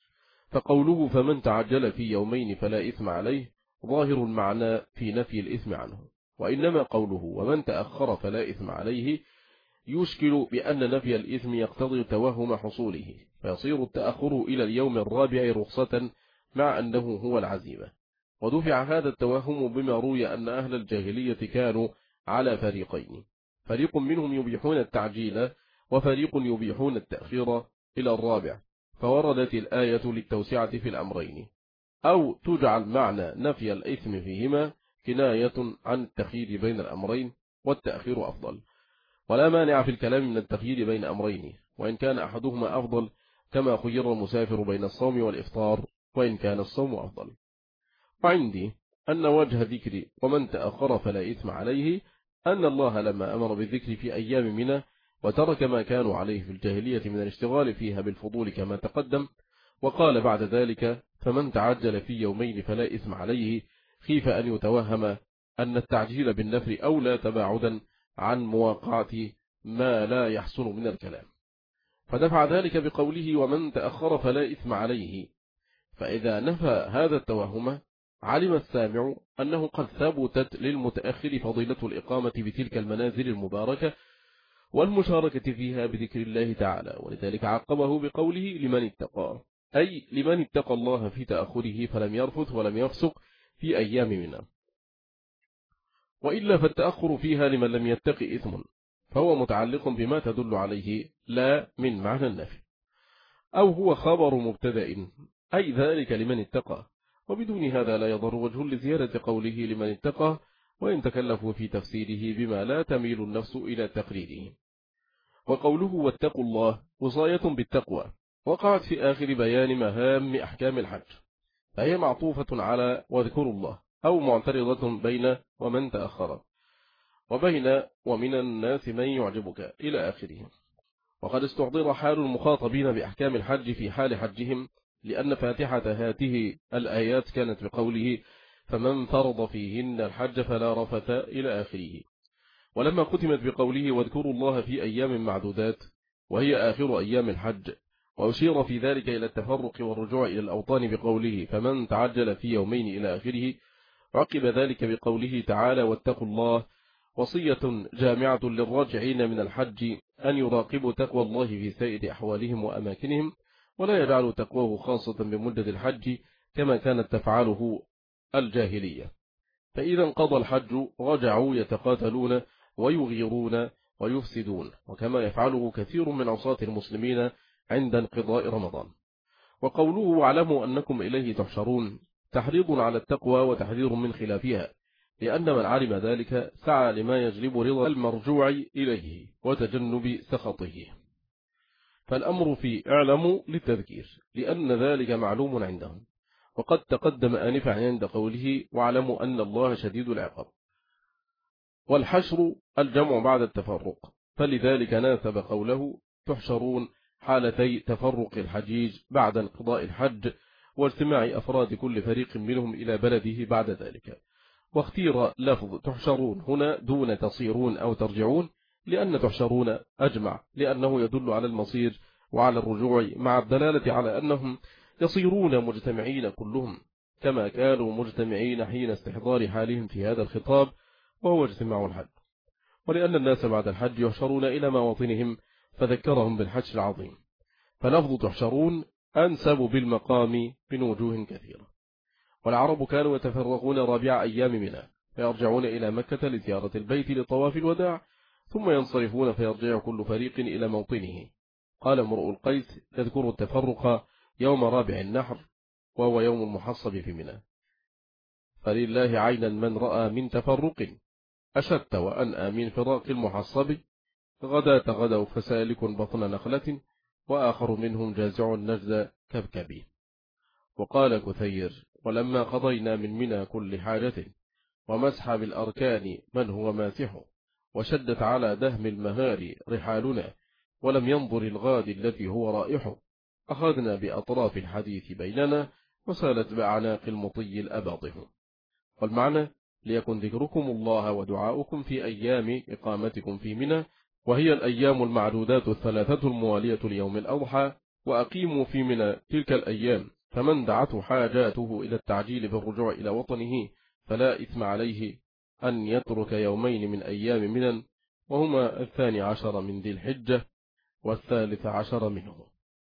فقوله فمن تعجل في يومين فلا إثم عليه ظاهر المعنى في نفي الإثم عنه، وإنما قوله ومن تأخر فلا إثم عليه يشكل بأن نفي الإثم يقتضي توهم حصوله، فيصير التأخر إلى اليوم الرابع رخصة مع أنه هو العزيمة. ودفع هذا التوهم بما روي أن أهل الجاهلية كانوا على فريقين، فريق منهم يبيحون التعجيل وفريق يبيحون التأخير إلى الرابع، فوردت الآية للتوسعة في الأمرين، أو تجعل معنى نفي الإثم فيهما كناية عن التخيير بين الأمرين، والتأخير أفضل. ولا مانع في الكلام من التخيير بين أمرين، وإن كان أحدهما أفضل، كما خير المسافر بين الصوم والإفطار وإن كان الصوم أفضل. وعندي أن وجه ذكر ومن تأخر فلا إثم عليه أن الله لما أمر بالذكر في أيام منى وترك ما كانوا عليه في الجاهلية من الاشتغال فيها بالفضول كما تقدم، وقال بعد ذلك فمن تعجل في يومين فلا إثم عليه، خيف أن يتوهم أن التعجيل بالنفر أولى تباعدا عن مواقعة ما لا يحصل من الكلام، فدفع ذلك بقوله ومن تأخر فلا إثم عليه. فإذا نفى هذا التوهم علم السامع أنه قد ثبتت للمتأخر فضيلة الإقامة بتلك المنازل المباركة والمشاركة فيها بذكر الله تعالى، ولذلك عقبه بقوله لمن اتقى، أي لمن اتقى الله في تأخره فلم يرفث ولم يفسق في أيام منى. وإلا فالتأخر فيها لمن لم يتقي إثم، فهو متعلق بما تدل عليه لا من معنى النفي، أو هو خبر مبتدأ أي ذلك لمن اتقى، وبدون هذا لا يضر وجه لزيادة قوله لمن اتقى، وإن تكلفوا في تفسيره بما لا تميل النفس إلى تقريره. وقوله واتقوا الله وصاية بالتقوى وقعت في آخر بيان مهام أحكام الحج، فهي معطوفة على واذكروا الله، أو معترضة بين ومن تأخر وبين ومن الناس من يعجبك إلى آخره. وقد استحضر حال المخاطبين بأحكام الحج في حال حجهم، لأن فاتحة هاته الآيات كانت بقوله فمن فرض فيهن الحج فلا رفث إلى آخره، ولما ختمت بقوله واذكروا الله في أيام معدودات وهي آخر أيام الحج، وأشير في ذلك إلى التفرق والرجوع إلى الأوطان بقوله فمن تعجل في يومين إلى آخره، عقب ذلك بقوله تعالى واتقوا الله، وصية جامعة للراجعين من الحج أن يراقبوا تقوى الله في سائر أحوالهم وأماكنهم، ولا يجعلوا تقواه خاصة بمدة الحج كما كانت تفعله الجاهلية، فإذا انقضى الحج رجعوا يتقاتلون ويغيرون ويفسدون، وكما يفعله كثير من عصاة المسلمين عند انقضاء رمضان. وقوله واعلموا أنكم إليه تحشرون تحريض على التقوى وتحذير من خلافها، لأن من علم ذلك سعى لما يجلب رضا المرجوع إليه وتجنب سخطه. فالأمر في اعلموا للتذكير، لأن ذلك معلوم عندهم، وقد تقدم آنفا عند قوله واعلموا أن الله شديد العقاب. والحشر الجمع بعد التفرق، فلذلك ناسب قوله تحشرون حالتي تفرق الحجيج بعد انقضاء الحج، واجتماع أفراد كل فريق منهم إلى بلده بعد ذلك. واختير لفظ تحشرون هنا دون تصيرون أو ترجعون، لأن تحشرون أجمع، لأنه يدل على المصير وعلى الرجوع، مع الدلالة على أنهم يصيرون مجتمعين كلهم كما كانوا مجتمعين حين استحضار حالهم في هذا الخطاب، وهو اجتماع الحج. ولأن الناس بعد الحج يحشرون إلى مواطنهم فذكرهم بالحج العظيم، فلفظ تحشرون أنسب بالمقام من وجوه كثيرة. والعرب كانوا يتفرغون رابع أيام منى فيرجعون إلى مكة لزيارة البيت لطواف الوداع، ثم ينصرفون فيرجع كل فريق إلى موطنه. قال امرؤ القيس يذكر التفرق يوم رابع النحر، وهو يوم المحصب في منى. فلله عينا من رأى من تفرق أشت وأنأى من فراق المحصب، غدا تغدوا فسالك بطن نخلة، وآخر منهم جازع النجد كبكبي. وقال كثير ولما قضينا من منى كل حاجة، ومسح بالأركان من هو ماسح، وشدت على دهم المهار رحالنا، ولم ينظر الغاد الذي هو رائح، أخذنا بأطراف الحديث بيننا، وسالت بأعناق المطي الأباطح. والمعنى ليكن ذكركم الله ودعاؤكم في أيام إقامتكم في منى، وهي الأيام المعدودات الثلاثة الموالية ليوم الأضحى، وأقيموا في منى تلك الأيام، فمن دعته حاجاته إلى التعجيل بالرجوع إلى وطنه فلا إثم عليه أن يترك يومين من أيام منى، وهما الثاني عشر من ذي الحجة والثالث عشر منه.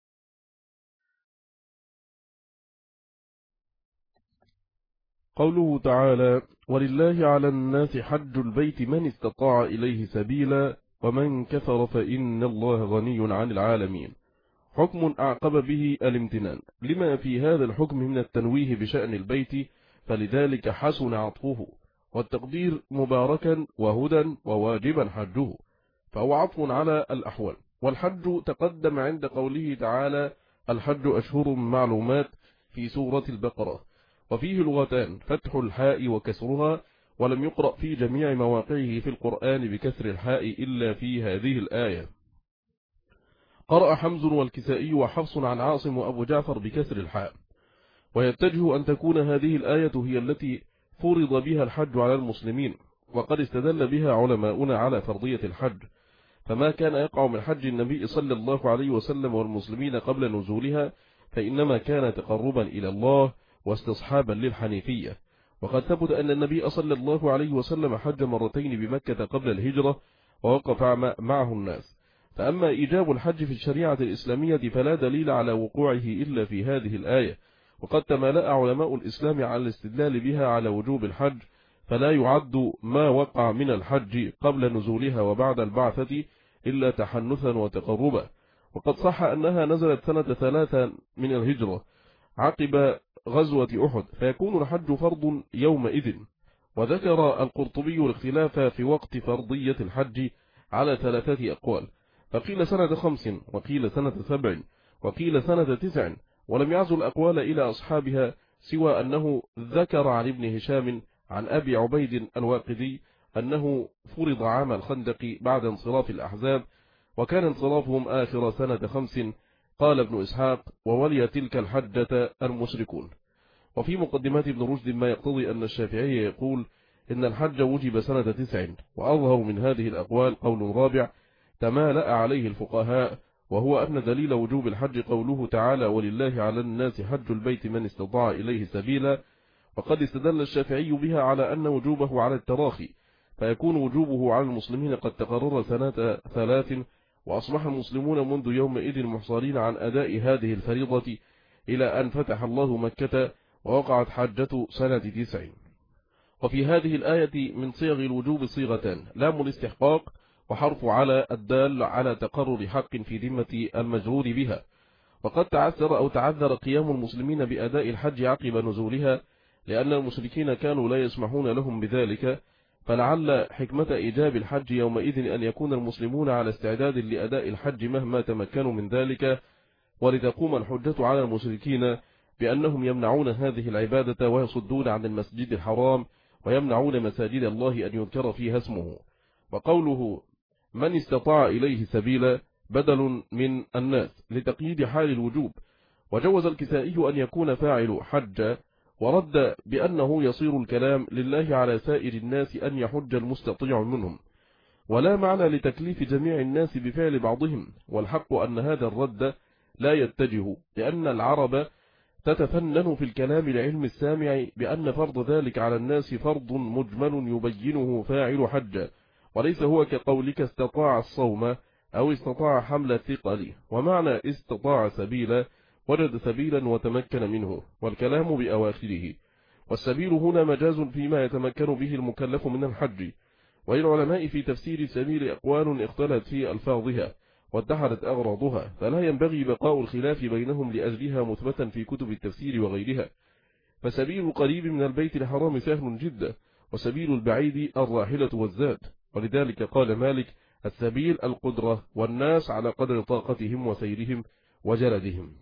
قوله تعالى: ولله على الناس حج البيت من استطاع إليه سبيلا ومن كفر فإن الله غني عن العالمين. حكم أعقب به الامتنان لما في هذا الحكم من التنويه بشأن البيت، فلذلك حسن عطفه، والتقدير مباركا وهدى وواجبا حجه، فهو عطف على الأحوال. والحج تقدم عند قوله تعالى: الحج أشهر معلومات في سورة البقرة، وفيه لغتان: فتح الحاء وكسرها، ولم يقرأ في جميع مواقعه في القرآن بكسر الحاء إلا في هذه الآية. قرأ حمز والكسائي وحفص عن عاصم وأبو جعفر بكسر الحاء. ويتجه أن تكون هذه الآية هي التي فرض بها الحج على المسلمين، وقد استدل بها علماؤنا على فرضية الحج، فما كان يقع من حج النبي صلى الله عليه وسلم والمسلمين قبل نزولها فإنما كان تقربا إلى الله واستصحابا للحنيفية. وقد ثبت أن النبي صلى الله عليه وسلم حج مرتين بمكة قبل الهجرة ووقف معه الناس. فأما إيجاب الحج في الشريعة الإسلامية فلا دليل على وقوعه إلا في هذه الآية، وقد تمالأ علماء الإسلام على الاستدلال بها على وجوب الحج، فلا يعد ما وقع من الحج قبل نزولها وبعد البعثة إلا تحنثا وتقربا. وقد صح أنها نزلت سنة ثلاثة من الهجرة عقب غزوة أحد، فيكون الحج فرض يومئذ. وذكر القرطبي الاختلاف في وقت فرضية الحج على ثلاثة أقوال، فقيل سنة خمس، وقيل سنة سبع، وقيل سنة تسع، ولم يعزل الأقوال إلى أصحابها سوى أنه ذكر عن ابن هشام عن أبي عبيد الواقدي أنه فرض عام الخندق بعد انصراف الأحزاب، وكان انصرافهم آخر سنة خمس. قال ابن إسحاق: وولي تلك الحجة المشركون. وفي مقدمات ابن رشد ما يقتضي أن الشافعي يقول إن الحج وجب سنة تسع، وأظهر من هذه الأقوال قول رابع تمالأ عليه الفقهاء، وهو أن دليل وجوب الحج قوله تعالى: ولله على الناس حج البيت من استطاع إليه سبيلا. وقد استدل الشافعي بها على أن وجوبه على التراخي، فيكون وجوبه على المسلمين قد تقرر سنة ثلاث، وأصبح المسلمون منذ يومئذ محصرين عن أداء هذه الفريضة إلى أن فتح الله مكة ووقعت حجة سنة تسع. وفي هذه الآية من صيغ الوجوب صيغتان: لام الاستحقاق وحرف على الدال على تقرر حق في ذمة المجرور بها. وقد تعثر أو تعذر قيام المسلمين بأداء الحج عقب نزولها، لأن المشركين كانوا لا يسمحون لهم بذلك، فلعل حكمة إيجاب الحج يومئذ أن يكون المسلمون على استعداد لأداء الحج مهما تمكنوا من ذلك، ولتقوم الحجة على المشركين بأنهم يمنعون هذه العبادة ويصدون عن المسجد الحرام ويمنعون مساجد الله أن يذكر فيها اسمه. وقوله من استطاع إليه سبيلا بدل من الناس لتقييد حال الوجوب، وجوز الكسائي أن يكون فاعل حج، ورد بأنه يصير الكلام لله على سائر الناس أن يحج المستطيع منهم، ولا معنى لتكليف جميع الناس بفعل بعضهم. والحق أن هذا الرد لا يتجه، لأن العرب تتفنن في الكلام لعلم السامع بأن فرض ذلك على الناس فرض مجمل يبينه فاعل حج، وليس هو كقولك استطاع الصوم أو استطاع حمل الثقل. ومعنى استطاع سبيلا وجد سبيلا وتمكن منه، والكلام بأواخره. والسبيل هنا مجاز فيما يتمكن به المكلف من الحج. وللعلماء في تفسير السبيل أقوال اختلت في ألفاظها واتحدت أغراضها، فلا ينبغي بقاء الخلاف بينهم لأجلها مثبتا في كتب التفسير وغيرها. فسبيل القريب من البيت الحرام سهل جدا، وسبيل البعيد الراحلة والزاد. ولذلك قال مالك: السبيل القدرة، والناس على قدر طاقتهم وسيرهم وجلدهم.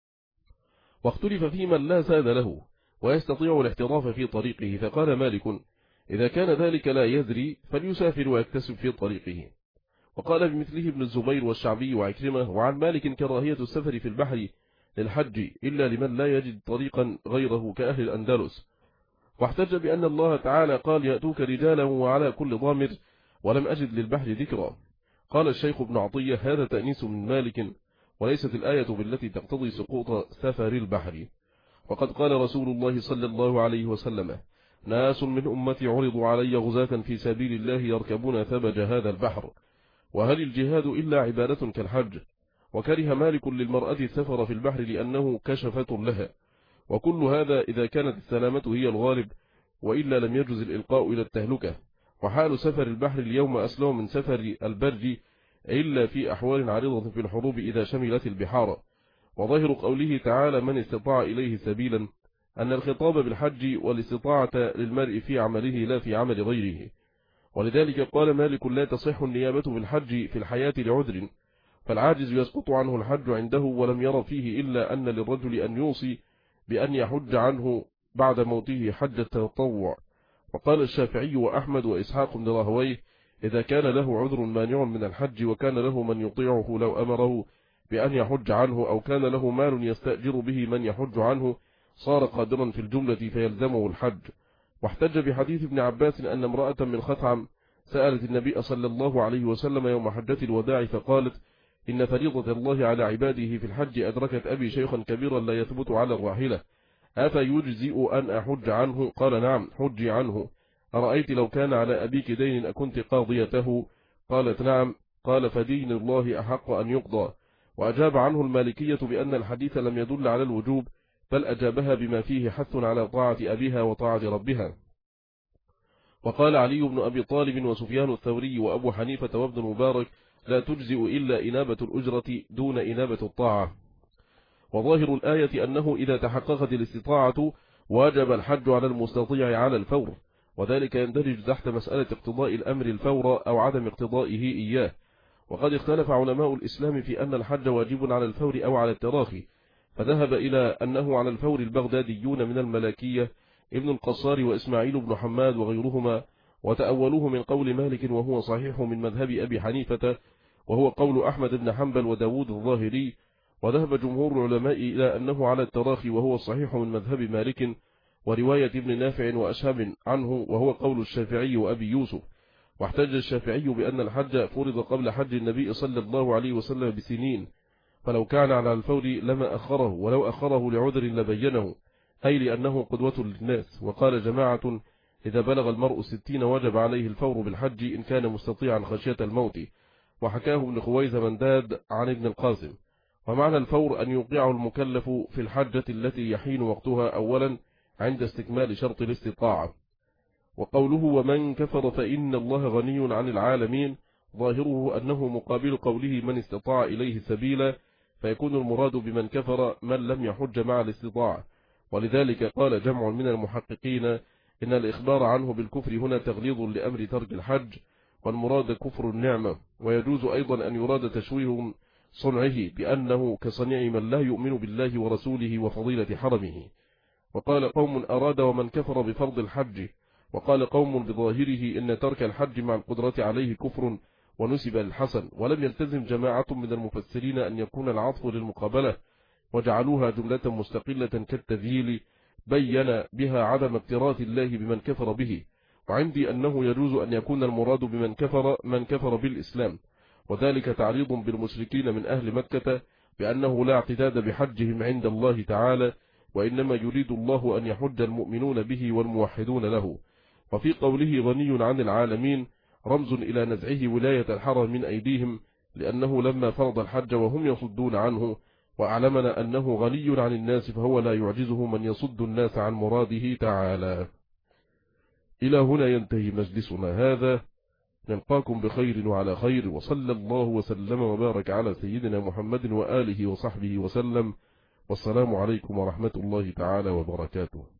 واختلف في من لا زاد له ويستطيع الاحتراف في طريقه، فقال مالك: إذا كان ذلك لا يدري فليسافر ويكتسب في طريقه. وقال بمثله ابن الزبير والشعبي وعكرمة. وعن مالك كراهية السفر في البحر للحج إلا لمن لا يجد طريقا غيره كأهل الأندلس. واحتج بأن الله تعالى قال: يأتوك رجالا وعلى كل ضامر، ولم أجد للبحر ذكرا. قال الشيخ ابن عطية: هذا تأنيس من مالك، وليست الآية بالتي تقتضي سقوط سفر البحر. وقد قال رسول الله صلى الله عليه وسلم: ناس من أمتي عرضوا علي غزاة في سبيل الله يركبون ثبج هذا البحر، وهل الجهاد إلا عبادة كالحج؟ وكره مالك للمرأة السفر في البحر لأنه كشفة لها. وكل هذا إذا كانت السلامة هي الغالب، وإلا لم يجوز الإلقاء إلى التهلكة. وحال سفر البحر اليوم أسلم من سفر البر، إلا في أحوال عريضة في الحروب إذا شملت البحار. وظاهر قوله تعالى: من استطاع إليه سبيلا، أن الخطاب بالحج والاستطاعة للمرء في عمله لا في عمل غيره. ولذلك قال مالك: لا تصح النيابة بالحج في الحياة لعذر، فالعاجز يسقط عنه الحج عنده، ولم ير فيه إلا أن للرجل أن يوصي بأن يحج عنه بعد موته حج التطوع. وقال الشافعي وأحمد وإسحاق بن راهويه: إذا كان له عذر مانع من الحج وكان له من يطيعه لو أمره بأن يحج عنه، أو كان له مال يستأجر به من يحج عنه، صار قادرا في الجملة فيلزمه الحج. واحتج بحديث ابن عباس أن امرأة من خثعم سألت النبي صلى الله عليه وسلم يوم حجة الوداع فقالت: إن فريضة الله على عباده في الحج أدركت أبي شيخا كبيرا لا يثبت على الراحلة، أفيجزئ أن أحج عنه؟ قال: نعم، حجي عنه. أرأيت لو كان على أبيك دين أكنت قاضيته؟ قالت: نعم. قال: فدين الله أحق أن يقضى. وأجاب عنه المالكية بأن الحديث لم يدل على الوجوب، بل أجابها بما فيه حث على طاعة أبيها وطاعة ربها. وقال علي بن أبي طالب وسفيان الثوري وأبو حنيفة وابن المبارك: لا تجزئ إلا إنابة الأجرة دون إنابة الطاعة. وظاهر الآية أنه إذا تحققت الاستطاعة واجب الحج على المستطيع على الفور، وذلك يندرج تحت مسألة اقتضاء الأمر الفور أو عدم اقتضائه إياه. وقد اختلف علماء الإسلام في أن الحج واجب على الفور أو على التراخي، فذهب إلى أنه على الفور البغداديون من الملاكية ابن القصار وإسماعيل بن حماد وغيرهما، وتأولوه من قول مالك وهو صحيح من مذهب أبي حنيفة، وهو قول أحمد بن حنبل وداود الظاهري. وذهب جمهور العلماء إلى أنه على التراخي، وهو الصحيح من مذهب مالك ورواية ابن نافع وأشهب عنه، وهو قول الشافعي وأبي يوسف. واحتج الشافعي بأن الحج فرض قبل حج النبي صلى الله عليه وسلم بسنين، فلو كان على الفور لما أخره، ولو أخره لعذر لبينه، أي لأنه قدوة للناس. وقال جماعة: إذا بلغ المرء ستين وجب عليه الفور بالحج إن كان مستطيعا خشية الموت. وحكاه ابن خويزة منداد عن ابن القاسم. ومعنى الفور أن يوقعه المكلف في الحجة التي يحين وقتها أولا عند استكمال شرط الاستطاعة. وقوله: ومن كفر فإن الله غني عن العالمين، ظاهره أنه مقابل قوله: من استطاع إليه سبيلا، فيكون المراد بمن كفر من لم يحج مع الاستطاعة. ولذلك قال جمع من المحققين إن الإخبار عنه بالكفر هنا تغليظ لأمر ترك الحج، والمراد كفر النعمة. ويجوز أيضا أن يراد تشويه صنعه بأنه كصنيع من لا يؤمن بالله ورسوله وفضيلة حرمه. وقال قوم: أراد ومن كفر بفرض الحج. وقال قوم بظاهره إن ترك الحج مع القدرة عليه كفر، ونسب للحسن. ولم يلتزم جماعة من المفسرين أن يكون العطف للمقابلة، وجعلوها جملة مستقلة كالتذييل بين بها عدم اكتراث الله بمن كفر به. وعندي أنه يجوز أن يكون المراد بمن كفر من كفر بالإسلام، وذلك تعريض بالمشركين من أهل مكة بأنه لا اعتداد بحجهم عند الله تعالى، وإنما يريد الله أن يحج المؤمنون به والموحدون له. وفي قوله غني عن العالمين رمز إلى نزعه ولاية الحرم من أيديهم، لأنه لما فرض الحج وهم يصدون عنه، وأعلمنا أنه غني عن الناس فهو لا يعجزه من يصد الناس عن مراده تعالى. إلى هنا ينتهي مجلسنا هذا، نلقاكم بخير وعلى خير، وصلى الله وسلم وبارك على سيدنا محمد وآله وصحبه وسلم، والسلام عليكم ورحمة الله تعالى وبركاته.